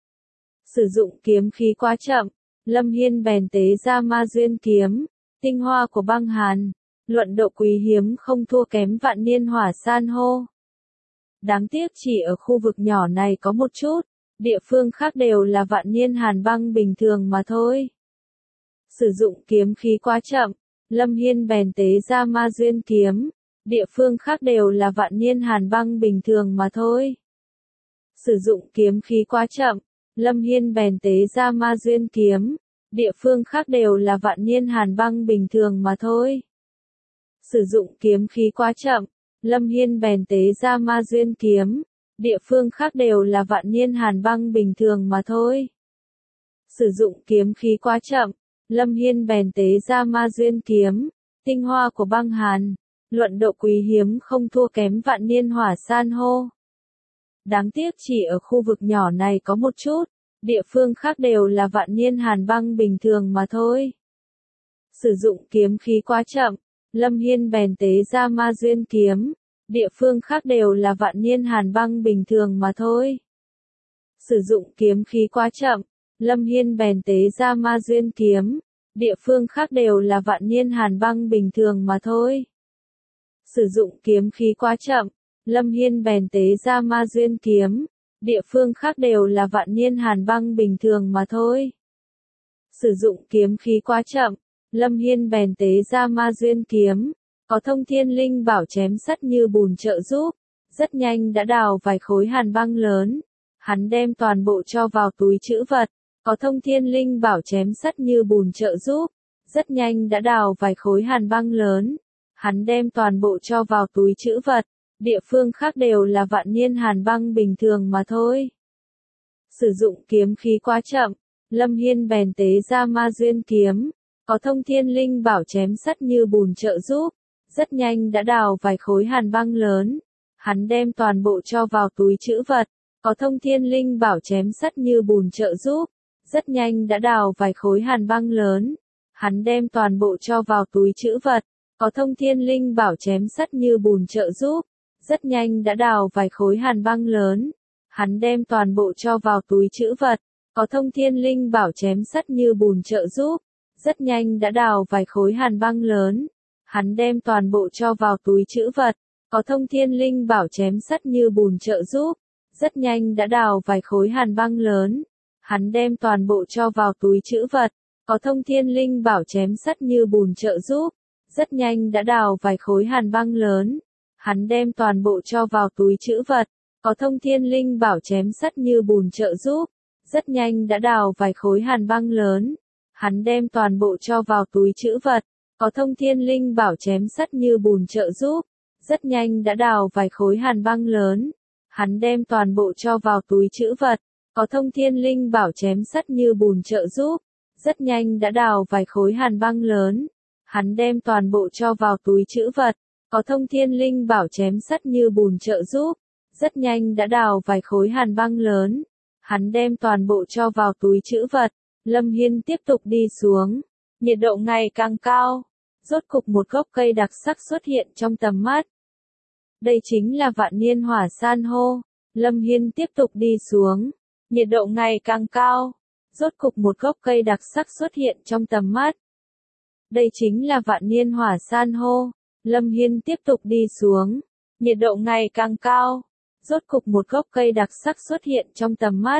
[SPEAKER 1] Sử dụng kiếm khí quá chậm. Lâm Hiên bèn tế ra ma duyên kiếm. Tinh hoa của băng hàn. Luận độ quý hiếm không thua kém vạn niên hỏa san hô. Đáng tiếc chỉ ở khu vực nhỏ này có một chút. Địa phương khác đều là vạn niên hàn băng bình thường mà thôi. Sử dụng kiếm khí quá chậm. Lâm Hiên bèn tế ra ma duyên kiếm. Địa phương khác đều là vạn niên hàn băng bình thường mà thôi. Sử dụng kiếm khí quá chậm. Lâm Hiên bèn tế ra ma duyên kiếm. Địa phương khác đều là vạn niên hàn băng bình thường mà thôi. Sử dụng kiếm khí quá chậm. Lâm Hiên bèn tế ra ma duyên kiếm. Địa phương khác đều là vạn niên hàn băng bình thường mà thôi. Sử dụng kiếm khí quá chậm. Lâm Hiên bèn tế ra ma duyên kiếm. Tinh hoa của băng hàn. Luận độ quý hiếm không thua kém vạn niên hỏa san hô. Đáng tiếc chỉ ở khu vực nhỏ này có một chút. Địa phương khác đều là vạn niên hàn băng bình thường mà thôi. Sử dụng kiếm khí quá chậm. Lâm Hiên bèn tế ra ma duyên kiếm. Địa phương khác đều là vạn niên hàn băng bình thường mà thôi. Sử dụng kiếm khí quá chậm. Lâm Hiên bèn tế ra ma duyên kiếm. Địa phương khác đều là vạn niên hàn băng bình thường mà thôi. Sử dụng kiếm khí quá chậm. Lâm Hiên bèn tế ra ma duyên kiếm. Địa phương khác đều là vạn niên hàn băng bình thường mà thôi. Sử dụng kiếm khí quá chậm. Lâm Hiên bèn tế ra ma duyên kiếm. Có thông thiên linh bảo chém sắt như bùn trợ giúp. Rất nhanh đã đào vài khối hàn băng lớn. Hắn đem toàn bộ cho vào túi trữ vật. Có thông thiên linh bảo chém sắt như bùn trợ giúp. Rất nhanh đã đào vài khối hàn băng lớn. Hắn đem toàn bộ cho vào túi trữ vật. Địa phương khác đều là vạn niên hàn băng bình thường mà thôi. Sử dụng kiếm khí quá chậm. Lâm Hiên bèn tế ra ma duyên kiếm. Có thông thiên linh bảo chém sắt như bùn trợ giúp. Rất nhanh đã đào vài khối hàn băng lớn. Hắn đem toàn bộ cho vào túi trữ vật. Có thông thiên linh bảo chém sắt như bùn trợ giúp. Rất nhanh đã đào vài khối hàn băng lớn. Hắn đem toàn bộ cho vào túi trữ vật. Có thông thiên linh bảo chém sắt như bùn trợ giúp. Rất nhanh đã đào vài khối hàn băng lớn. Hắn đem toàn bộ cho vào túi trữ vật. Có thông thiên linh bảo chém sắt như bùn trợ giúp. Rất nhanh đã đào vài khối hàn băng lớn. Hắn đem toàn bộ cho vào túi trữ vật. Có thông thiên linh bảo chém sắt như bùn trợ giúp. rất nhanh đã đào vài khối hàn băng lớn. Hắn đem toàn bộ cho vào túi trữ vật, có thông thiên linh bảo chém sắt như bùn trợ giúp, rất nhanh đã đào vài khối hàn băng lớn. Hắn đem toàn bộ cho vào túi trữ vật, có thông thiên linh bảo chém sắt như bùn trợ giúp, rất nhanh đã đào vài khối hàn băng lớn. Hắn đem toàn bộ cho vào túi trữ vật, có thông thiên linh bảo chém sắt như bùn trợ giúp, rất nhanh đã đào vài khối hàn băng lớn. Hắn đem toàn bộ cho vào túi trữ vật, có thông thiên linh bảo chém sắt như bùn trợ giúp, rất nhanh đã đào vài khối hàn băng lớn. Hắn đem toàn bộ cho vào túi trữ vật, có thông thiên linh bảo chém sắt như bùn trợ giúp, rất nhanh đã đào vài khối hàn băng lớn. Hắn đem toàn bộ cho vào túi trữ vật. Lâm Hiên tiếp tục đi xuống, nhiệt độ ngày càng cao, rốt cục một gốc cây đặc sắc xuất hiện trong tầm mắt. Đây chính là vạn niên hỏa san hô. Lâm Hiên tiếp tục đi xuống, nhiệt độ ngày càng cao, rốt cục một gốc cây đặc sắc xuất hiện trong tầm mắt. Đây chính là vạn niên hỏa san hô. Lâm Hiên tiếp tục đi xuống, nhiệt độ ngày càng cao, rốt cục một gốc cây đặc sắc xuất hiện trong tầm mắt.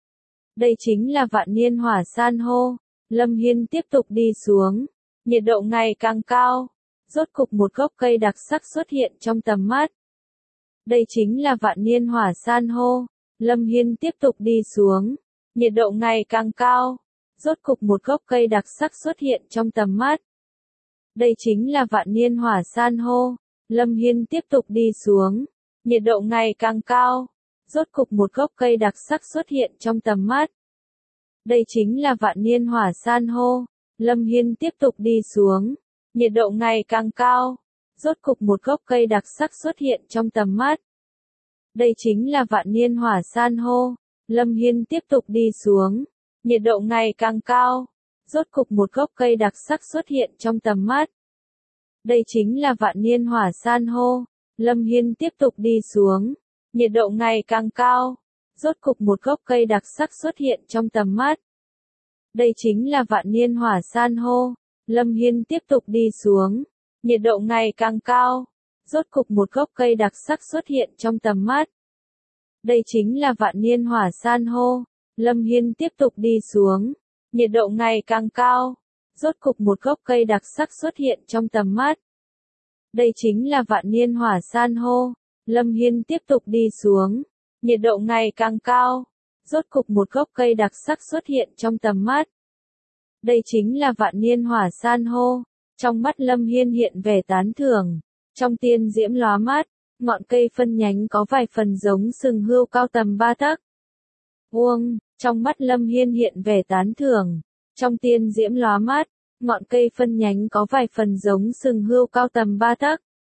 [SPEAKER 1] Đây chính là vạn niên hỏa san hô. Lâm Hiên tiếp tục đi xuống, nhiệt độ ngày càng cao, rốt cục một gốc cây đặc sắc xuất hiện trong tầm mắt. Đây chính là vạn niên hỏa san hô. Lâm Hiên tiếp tục đi xuống, nhiệt độ ngày càng cao, rốt cục một gốc cây đặc sắc xuất hiện trong tầm mắt. Đây chính là vạn niên hỏa san hô. Lâm Hiên tiếp tục đi xuống, nhiệt độ ngày càng cao, rốt cục một gốc cây đặc sắc xuất hiện trong tầm mắt. Đây chính là vạn niên hỏa san hô. Lâm Hiên tiếp tục đi xuống, nhiệt độ ngày càng cao, rốt cục một gốc cây đặc sắc xuất hiện trong tầm mắt. Đây chính là vạn niên hỏa san hô. Lâm Hiên tiếp tục đi xuống, nhiệt độ ngày càng cao, rốt cục một gốc cây đặc sắc xuất hiện trong tầm mắt. Đây chính là vạn niên hỏa san hô. Lâm Hiên tiếp tục đi xuống, nhiệt độ ngày càng cao, rốt cục một gốc cây đặc sắc xuất hiện trong tầm mắt. Đây chính là vạn niên hỏa san hô. Lâm Hiên tiếp tục đi xuống, nhiệt độ ngày càng cao, rốt cục một gốc cây đặc sắc xuất hiện trong tầm mắt. Đây chính là vạn niên hỏa san hô. Lâm Hiên tiếp tục đi xuống, nhiệt độ ngày càng cao, rốt cục một gốc cây đặc sắc xuất hiện trong tầm mắt. Đây chính là vạn niên hỏa san hô. Lâm Hiên tiếp tục đi xuống, nhiệt độ ngày càng cao, rốt cục một gốc cây đặc sắc xuất hiện trong tầm mắt. Đây chính là vạn niên hỏa san hô. Trong mắt Lâm Hiên hiện vẻ tán thưởng, trong tiên diễm lóa mắt, ngọn cây phân nhánh có vài phần giống sừng hươu cao tầm ba tấc. Vuông, trong mắt Lâm Hiên hiện vẻ tán thưởng, trong tiên diễm lóa mắt, ngọn cây phân nhánh có vài phần giống sừng hươu cao tầm ba tấc.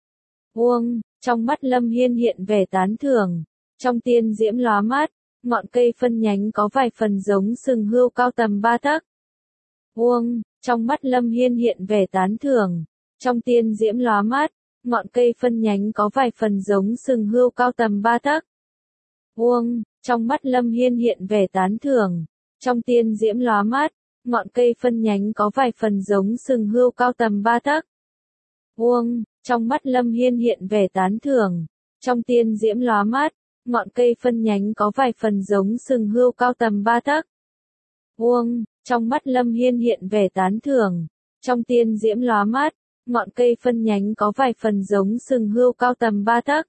[SPEAKER 1] Vuông, trong mắt Lâm Hiên hiện vẻ tán thưởng, trong tiên diễm lóa mắt, ngọn cây phân nhánh có vài phần giống sừng hươu cao tầm ba tấc. Vuông, trong mắt Lâm Hiên hiện vẻ tán thưởng, trong tiên diễm lóa mắt, ngọn cây phân nhánh có vài phần giống sừng hươu cao tầm ba tấc. Vuông, trong mắt Lâm Hiên hiện vẻ tán thưởng, trong tiên diễm lóa mắt, ngọn cây phân nhánh có vài phần giống sừng hươu cao tầm ba tấc. Vuông, trong mắt Lâm Hiên hiện vẻ tán thưởng, trong tiên diễm lóa mắt, ngọn cây phân nhánh có vài phần giống sừng hươu cao tầm ba tấc. Vuông, trong mắt Lâm Hiên hiện vẻ tán thưởng, trong tiên diễm lóa mắt, ngọn cây phân nhánh có vài phần giống sừng hươu cao tầm ba tấc.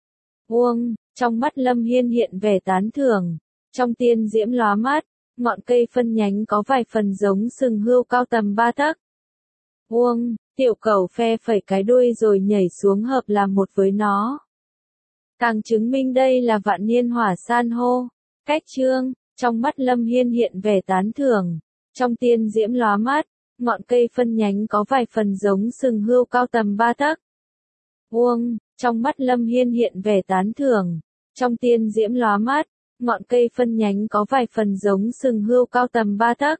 [SPEAKER 1] Vuông, trong mắt Lâm Hiên hiện vẻ tán thưởng, trong tiên diễm lóa mắt, ngọn cây phân nhánh có vài phần giống sừng hươu cao tầm ba tấc. Vuông, tiểu cẩu phe phẩy cái đuôi rồi nhảy xuống hợp làm một với nó. Càng chứng minh đây là vạn niên hỏa san hô. Cách chương, trong mắt Lâm Hiên hiện vẻ tán thưởng, trong tiên diễm lóa mắt, ngọn cây phân nhánh có vài phần giống sừng hươu cao tầm ba tấc. Vuông, trong mắt Lâm Hiên hiện vẻ tán thưởng, trong tiên diễm lóa mắt, ngọn cây phân nhánh có vài phần giống sừng hươu cao tầm ba tấc.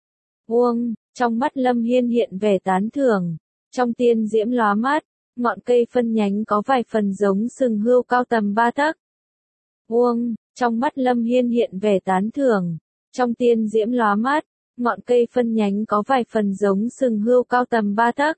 [SPEAKER 1] Vuông, trong mắt Lâm Hiên hiện vẻ tán thưởng, trong tiên diễm lóa mắt, ngọn cây phân nhánh có vài phần giống sừng hươu cao tầm ba tấc. Vuông, trong mắt Lâm Hiên hiện vẻ tán thưởng, trong tiên diễm lóa mắt, ngọn cây phân nhánh có vài phần giống sừng hươu cao tầm ba tấc.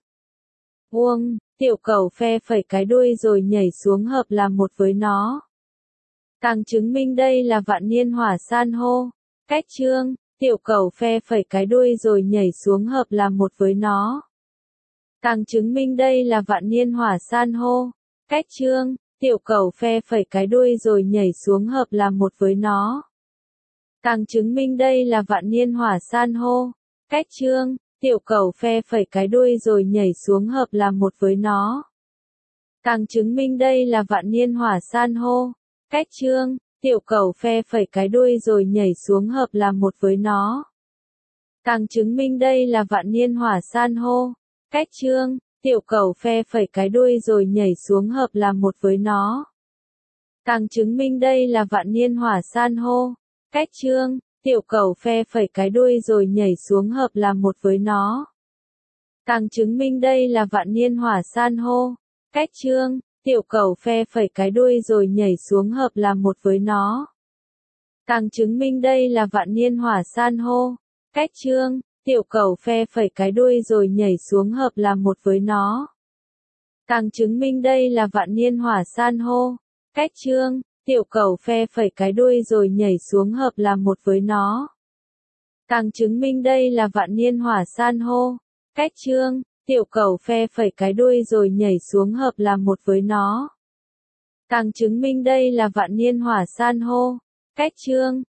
[SPEAKER 1] Vuông, tiểu cẩu phe phẩy cái đuôi rồi nhảy xuống hợp làm một với nó. Càng chứng minh đây là vạn niên hỏa san hô. Cách chương, tiểu cẩu phe phẩy cái đuôi rồi nhảy xuống hợp làm một với nó. Càng chứng minh đây là vạn niên hỏa san hô. Cách chương, tiểu cẩu phe phẩy cái đuôi rồi nhảy xuống hợp làm một với nó. Càng chứng minh đây là vạn niên hỏa san hô. Cách chương, tiểu cẩu phe phẩy cái đuôi rồi nhảy xuống hợp làm một với nó. Càng chứng minh đây là vạn niên hỏa san hô. Cách chương, tiểu cẩu phe phẩy cái đuôi rồi nhảy xuống hợp làm một với nó. Càng chứng minh đây là vạn niên hỏa san hô. Cách chương, tiểu cẩu phe phẩy cái đuôi rồi nhảy xuống hợp làm một với nó. Càng chứng minh đây là vạn niên hỏa san hô. Cách chương, tiểu cẩu phe phẩy cái đuôi rồi nhảy xuống hợp làm một với nó. Càng chứng minh đây là vạn niên hỏa san hô. Cách chương, tiểu cẩu phe phẩy cái đuôi rồi nhảy xuống hợp làm một với nó. Càng chứng minh đây là vạn niên hỏa san hô. Cách chương, tiểu cẩu phe phẩy cái đuôi rồi nhảy xuống hợp làm một với nó. Càng chứng minh đây là vạn niên hỏa san hô. Cách chương, tiểu cẩu phe phẩy cái đuôi rồi nhảy xuống hợp làm một với nó. Càng chứng minh đây là vạn niên hỏa san hô. Cách chương, tiểu cẩu phe phẩy cái đuôi rồi nhảy xuống hợp làm một với nó. Càng chứng minh đây là vạn niên hỏa san hô. Cách chương,